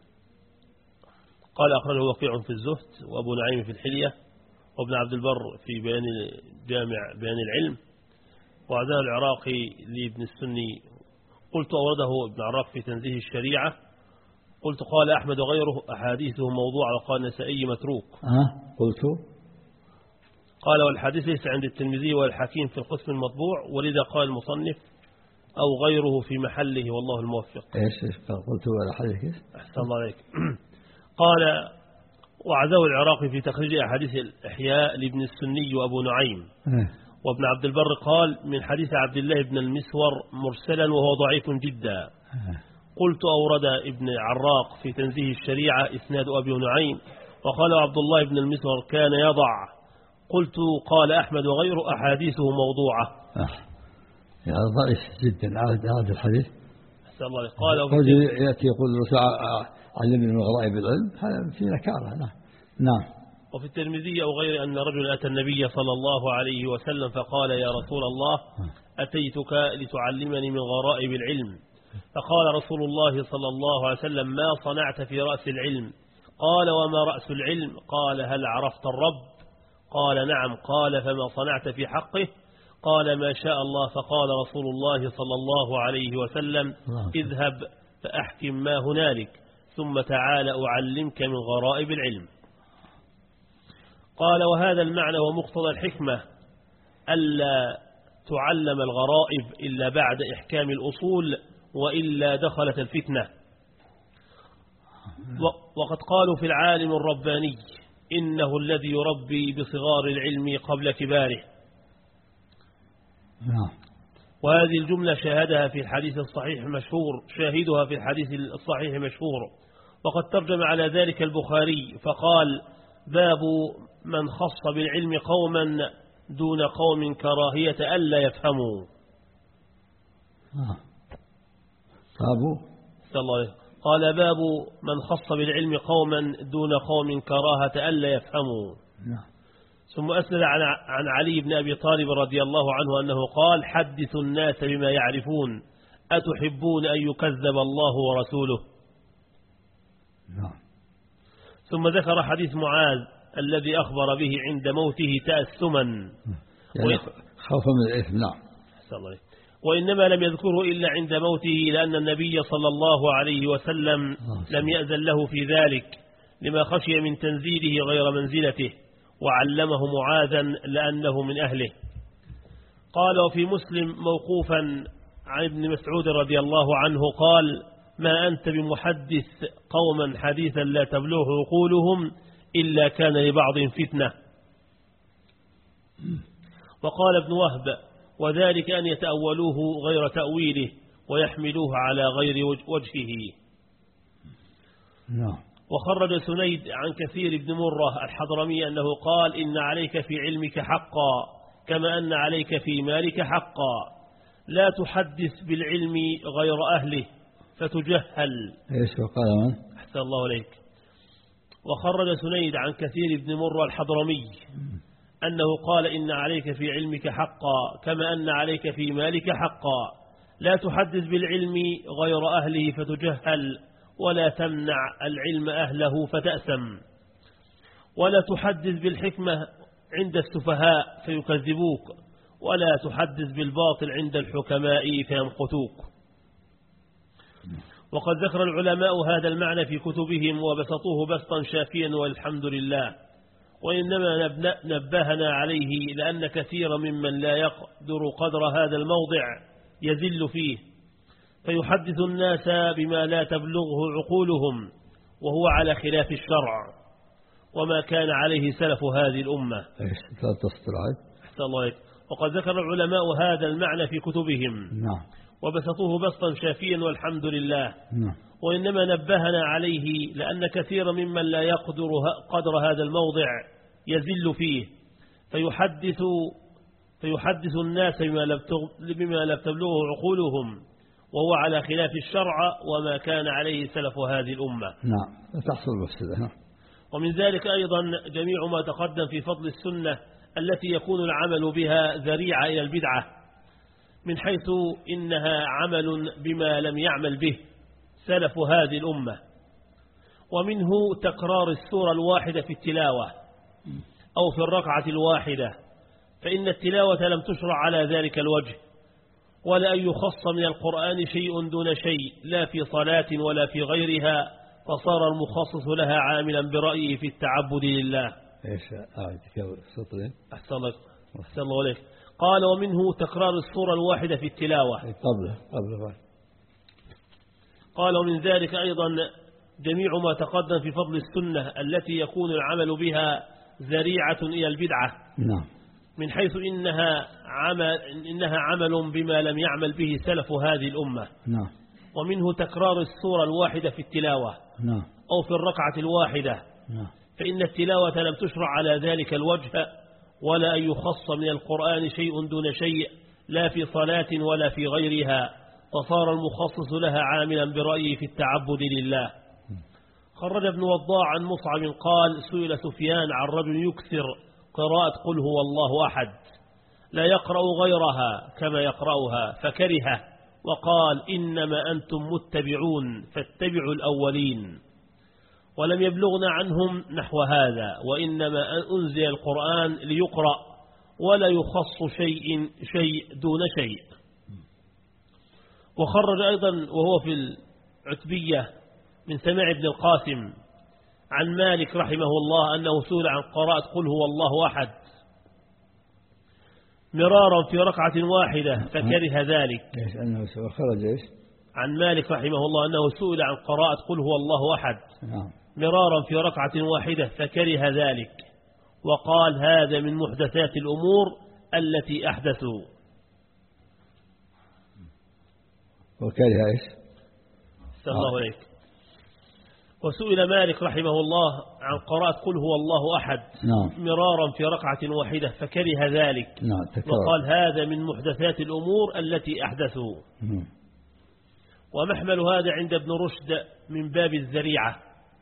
H: قال أخرجه وقيع في الزهد وأبو نعيم في الحلية وابن عبد البر في بيان جامع بيان العلم وعزاه العراقي لابن السني. قلت أورده ابن عراق في تنزيه الشريعة. قلت قال أحمد وغيره أحاديثه موضوع وقال النسائي متروك.
B: أه قلت
H: قال والحديث ليس عند الترمذي والحكيم في القسم المطبوع ولذا قال المصنف أو غيره في محله والله الموفق.
B: إيش إيش قلت ولا حديث؟
H: أحسن الله عليك. قال وعزاه العراقي في تخريج أحاديث الإحياء لابن السني وأبو نعيم وابن عبد البر قال من حديث عبد الله بن المسور مرسلا وهو ضعيف جدا. قلت أورد ابن عراق في تنزيه الشريعة إسناد أبي نعيم وقال عبد الله بن المسور كان يضع. قلت قال أحمد وغيره أحاديثه موضوعة.
B: آه. يعني ضعيف جدا هذا الحديث.
H: أحسن الله قال
B: قد يأتي يقول الرسول علمني من غرائب العلم هذا في نكارة. نعم نعم.
H: وفي الترمذي أو غير أن رجل أتى النبي صلى الله عليه وسلم فقال يا رسول الله أتيتك لتعلمني من غرائب العلم فقال رسول الله صلى الله عليه وسلم ما صنعت في رأس العلم قال وما رأس العلم قال هل عرفت الرب قال نعم قال فما صنعت في حقه قال ما شاء الله فقال رسول الله صلى الله عليه وسلم اذهب فأحكم ما هنالك ثم تعال أعلمك من غرائب العلم. قال وهذا المعنى ومقتضى الحكمة ألا تعلم الغرائب إلا بعد إحكام الأصول وإلا دخلت الفتنة. وقد قالوا في العالم الرباني إنه الذي يربي بصغار العلم قبل كباره. وهذه الجملة شاهدها في الحديث الصحيح مشهور شاهدها في الحديث الصحيح مشهور. وقد ترجم على ذلك البخاري فقال باب من خص بالعلم قوما دون قوم كراهية ألا يفهموا. قال باب من خص بالعلم قوما دون قوم كراهة ألا يفهموا. ثم أسند عن علي بن أبي طالب رضي الله عنه أنه قال حدثوا الناس بما يعرفون أتحبون أن يكذب الله ورسوله. ثم ذكر حديث معاذ الذي أخبر به عند موته تأسما
B: يعني خوفا من الإثم. نعم.
H: وإنما لم يذكره إلا عند موته لأن النبي صلى الله عليه وسلم لم يأذن له في ذلك لما خشي من تنزيله غير منزلته وعلمه معاذا لأنه من أهله. قال وفي مسلم موقوفا عن ابن مسعود رضي الله عنه قال ما أنت بمحدث قوما حديثا لا تبلغه عقولهم إلا كان لبعض فتنة. وقال ابن وهب وذلك أن يتأولوه غير تأويله ويحملوه على غير وجهه.
B: نعم.
H: وخرج سنيد عن كثير بن مرة الحضرمي أنه قال إن عليك في علمك حقا كما أن عليك في مالك حقا لا تحدث بالعلم غير أهله فتجهل.
B: إيش وقال من؟
H: أحسن الله عليك. وخرج سنيد عن كثير بن مرة الحضرمي أنه قال إن عليك في علمك حقا كما أن عليك في مالك حقا لا تحدث بالعلم غير أهله فتجهل ولا تمنع العلم أهله فتأسم ولا تحدث بالحكمة عند السفهاء فيكذبوك ولا تحدث بالباطل عند الحكماء فيمقتوك. وقد ذكر العلماء هذا المعنى في كتبهم وبسطوه بسطا شافيا والحمد لله. وإنما نبهنا عليه لأن كثيرا ممن لا يقدر قدر هذا الموضع يزل فيه فيحدث الناس بما لا تبلغه عقولهم وهو على خلاف الشرع وما كان عليه سلف هذه الأمة. وقد ذكر العلماء هذا المعنى في كتبهم
B: نعم.
H: وبسطوه بسطا شافيا والحمد لله.
B: نعم.
H: وإنما نبهنا عليه لأن كثيرا ممن لا يقدر قدر هذا الموضع يزل فيه فيحدث فيحدث الناس بما لا تبلغه عقولهم وهو على خلاف الشرع وما كان عليه سلف هذه الأمة.
B: نعم. تحصل مفسدة.
H: ومن ذلك أيضا جميع ما تقدم في فضل السنة التي يكون العمل بها ذريعة إلى البدعة من حيث إنها عمل بما لم يعمل به سلف هذه الأمة. ومنه تكرار السورة الواحدة في التلاوة أو في الركعة الواحدة، فإن التلاوة لم تشرع على ذلك الوجه، ولا أن يخص من القرآن شيء دون شيء لا في صلاة ولا في غيرها، فصار المخصص لها عاملا برأيه في التعبد لله.
B: ايش أعطيك سطرين؟
H: أحسن الله أحسن الله عليك. قال ومنه تكرار السورة الواحدة في التلاوة
B: قبل قبل
H: قال ومن ذلك أيضا جميع ما تقدم في فضل السنة التي يكون العمل بها ذريعة إلى البدعة.
B: نعم.
H: من حيث إنها عمل, إنها عمل بما لم يعمل به سلف هذه الأمة.
B: نعم.
H: ومنه تكرار السورة الواحدة في التلاوة
B: نعم.
H: أو في الركعة الواحدة.
B: نعم.
H: فإن التلاوة لم تشرع على ذلك الوجه، ولا أن يخص من القرآن شيء دون شيء لا في صلاة ولا في غيرها، فصار المخصص لها عاملا برأيه في التعبد لله. خرج ابن وضاع عن مصعب قال سئل سفيان عن رجل يكثر قراءة قل هو الله أحد لا يقرأ غيرها كما يقرأها فكره، وقال إنما أنتم متبعون فاتبعوا الأولين. ولم يبلغنا عنهم نحو هذا، وإنما أنزل القرآن ليقرأ ولا يخص شيء شيء دون شيء. وخرج أيضا وهو في العتبية من سماع ابن القاسم عن مالك رحمه الله أنه سئل عن قراءة قل هو الله أحد مرارا في ركعة واحدة فكره ذلك.
B: إيش أنه خرج إيش؟
H: عن مالك رحمه الله أنه سئل عن قراءة قل هو الله أحد
B: نعم.
H: مرارا في ركعة واحدة فكره ذلك، وقال هذا من محدثات الأمور التي أحدثوا.
B: وكره إيش؟
H: صلى الله عليك. وسئل مالك رحمه الله عن قراءة قل هو الله أحد
B: نعم.
H: مرارا في ركعة واحدة فكره ذلك.
B: نعم.
H: وقال هذا من محدثات الأمور التي أحدثوا.
B: نعم.
H: ومحمل هذا عند ابن رشد من باب الذريعة.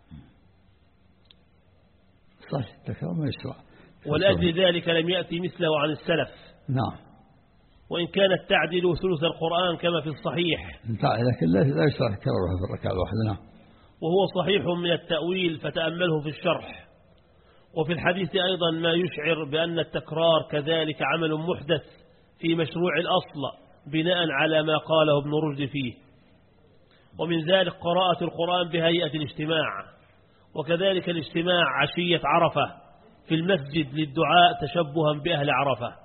B: صح تكرار ما يشرع.
H: ولأجل ذلك لم يأتي مثله عن السلف.
B: نعم.
H: وإن كانت تعدل ثلث القرآن كما في الصحيح،
B: لكن لا يشرع تكررها في الركعة الواحدة. نعم.
H: وهو صحيح من التأويل فتأمله في الشرح. وفي الحديث أيضا ما يشعر بأن التكرار كذلك عمل محدث في مشروع الأصل بناء على ما قاله ابن رشد فيه. ومن ذلك قراءة القرآن بهيئة الاجتماع، وكذلك الاجتماع عشية عرفة في المسجد للدعاء تشبها بأهل عرفة.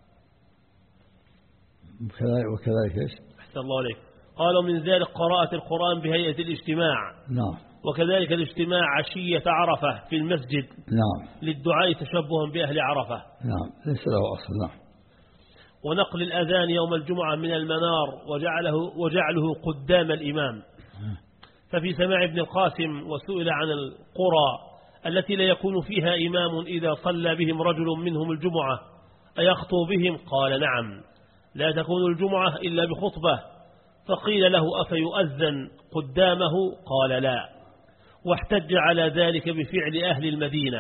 B: وكذلك إيش؟
H: أحسن الله عليك. قالوا من ذلك قراءة القرآن بهيئة الاجتماع.
B: نعم.
H: وكذلك الاجتماع عشية عرفة في المسجد
B: نعم
H: للدعاء تشبها بأهل عرفة.
B: نعم. ليس له أصل. نعم.
H: ونقل الأذان يوم الجمعة من المنار وجعله, وجعله قدام الإمام. ففي سماع ابن القاسم وسئل عن القرى التي لا يكون فيها إمام إذا صلى بهم رجل منهم الجمعة أيخطو بهم؟ قال نعم، لا تكون الجمعة إلا بخطبة. فقيل له أفيؤذن قدامه؟ قال لا، واحتج على ذلك بفعل أهل المدينة.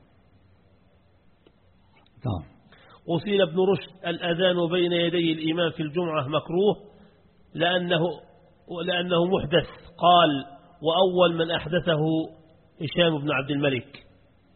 B: نعم.
H: وسئل ابن رشد الأذان بين يدي الإمام في الجمعة مكروه لأنه, لأنه محدث. قال وأول من أحدثه هشام بن عبد الملك.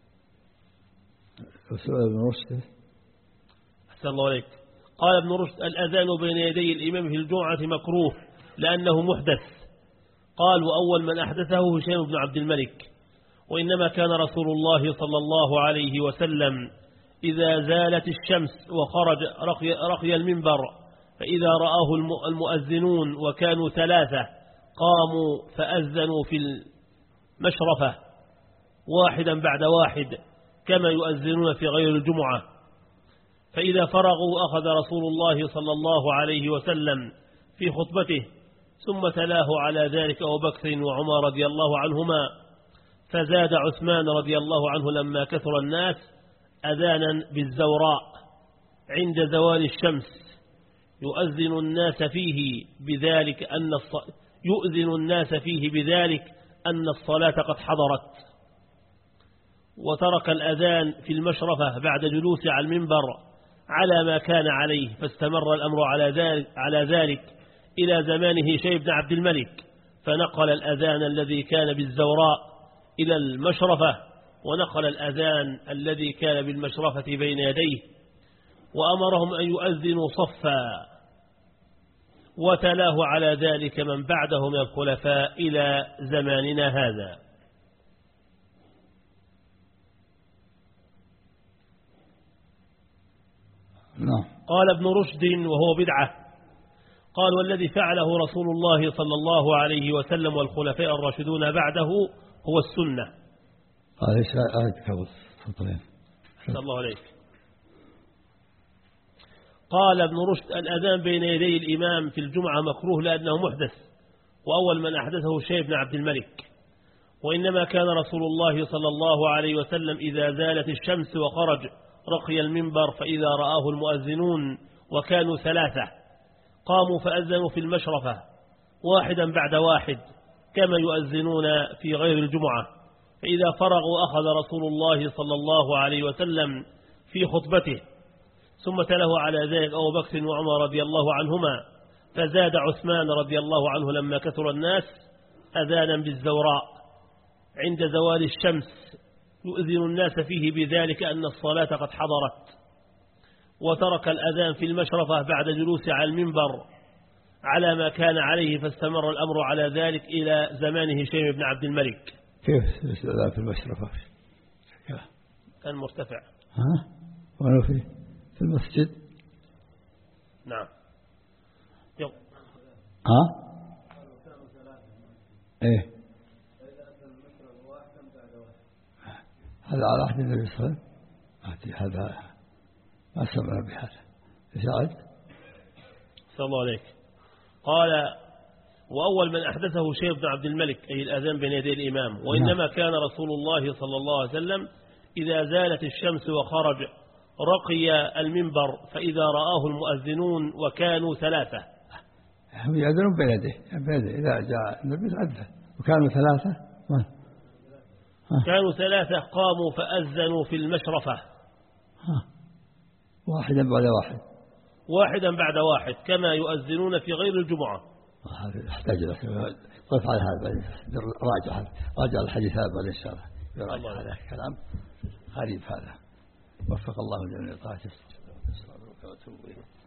B: وسئل ابن رشد
H: أحسن الله عليك. قال ابن رشد الأذان بين يدي الإمام في الجمعة مكروه لأنه محدث. قال وأول من أحدثه هشام بن عبد الملك. وإنما كان رسول الله صلى الله عليه وسلم إذا زالت الشمس وخرج رقي, رقي المنبر فإذا رآه المؤذنون وكانوا ثلاثة قاموا فأذنوا في المشرفة واحدا بعد واحد كما يؤذنون في غير الجمعة. فإذا فرغوا أخذ رسول الله صلى الله عليه وسلم في خطبته ثم تلاه على ذلك أبو بكر وعمر رضي الله عنهما. فزاد عثمان رضي الله عنه لما كثر الناس أذانا بالزوراء عند زوال الشمس يؤذن الناس فيه بذلك أن الص... يؤذن الناس فيه بذلك أن الصلاة قد حضرت. وترك الأذان في المشرفة بعد جلوس على المنبر على ما كان عليه، فاستمر الأمر على ذلك, على ذلك إلى زمانه هشام بن عبد الملك، فنقل الأذان الذي كان بالزوراء إلى المشرفة، ونقل الأذان الذي كان بالمشرفة بين يديه، وأمرهم أن يؤذنوا صفا، وتلاه على ذلك من بعده من الخلفاء إلى زماننا هذا. قال ابن رشد وهو بدعة، قال والذي فعله رسول الله صلى الله عليه وسلم والخلفاء الراشدون بعده هو السنة.
B: هذا ايش آية كبر سطرين.
H: أحسن الله عليك. قال ابن رشد الأذان بين يدي الإمام في الجمعة مكروه لأنه محدث، وأول من أحدثه شيء بن عبد الملك، وإنما كان رسول الله صلى الله عليه وسلم إذا زالت الشمس وخرج رقي المنبر، فإذا رآه المؤذنون وكانوا ثلاثة قاموا فأذنوا في المشرفة واحدا بعد واحد كما يؤذنون في غير الجمعة، فإذا فرغوا أخذ رسول الله صلى الله عليه وسلم في خطبته، ثم تله على ذلك أبو بكر وعمر رضي الله عنهما، فزاد عثمان رضي الله عنه لما كثر الناس أذانا بالزوراء عند زوال الشمس يؤذن الناس فيه بذلك أن الصلاة قد حضرت، وترك الأذان في المشرفة بعد جلوس على المنبر على ما كان عليه، فاستمر الأمر على ذلك إلى زمان هشام بن عبد الملك.
B: كيف الأذان في المشرفة؟
H: كان مرتفع.
B: ها؟ وأنا في في المسجد.
H: نعم. يو.
B: ها؟ إيه. هذا على عهد النبي صلى الله عليه وسلم. هذا ما سمعنا بهذا. إيش عاد؟
H: صلى الله عليك. قال وأول من أحدثه شيخ بن عبد الملك أي الأذان بين يدي الإمام، وإنما كان رسول الله صلى الله عليه وسلم إذا زالت الشمس وخرج رقي المنبر، فإذا رآه المؤذنون وكانوا ثلاثة.
B: هم يأذنون بين يديه، إذا جاء النبي أذن وكانوا ثلاثة. ما.
H: كانوا ثلاثة قاموا فأذنوا في المشرفة.
B: ها. واحدا بعد واحد.
H: واحدا بعد واحد كما يؤذنون في غير الجمعة.
B: هذا يحتاج لك طيب على هذا راجع هذا راجع الحديث هذا إن شاء الله يراجع هذا الكلام غريب هذا. وفق الله جميع طاعته.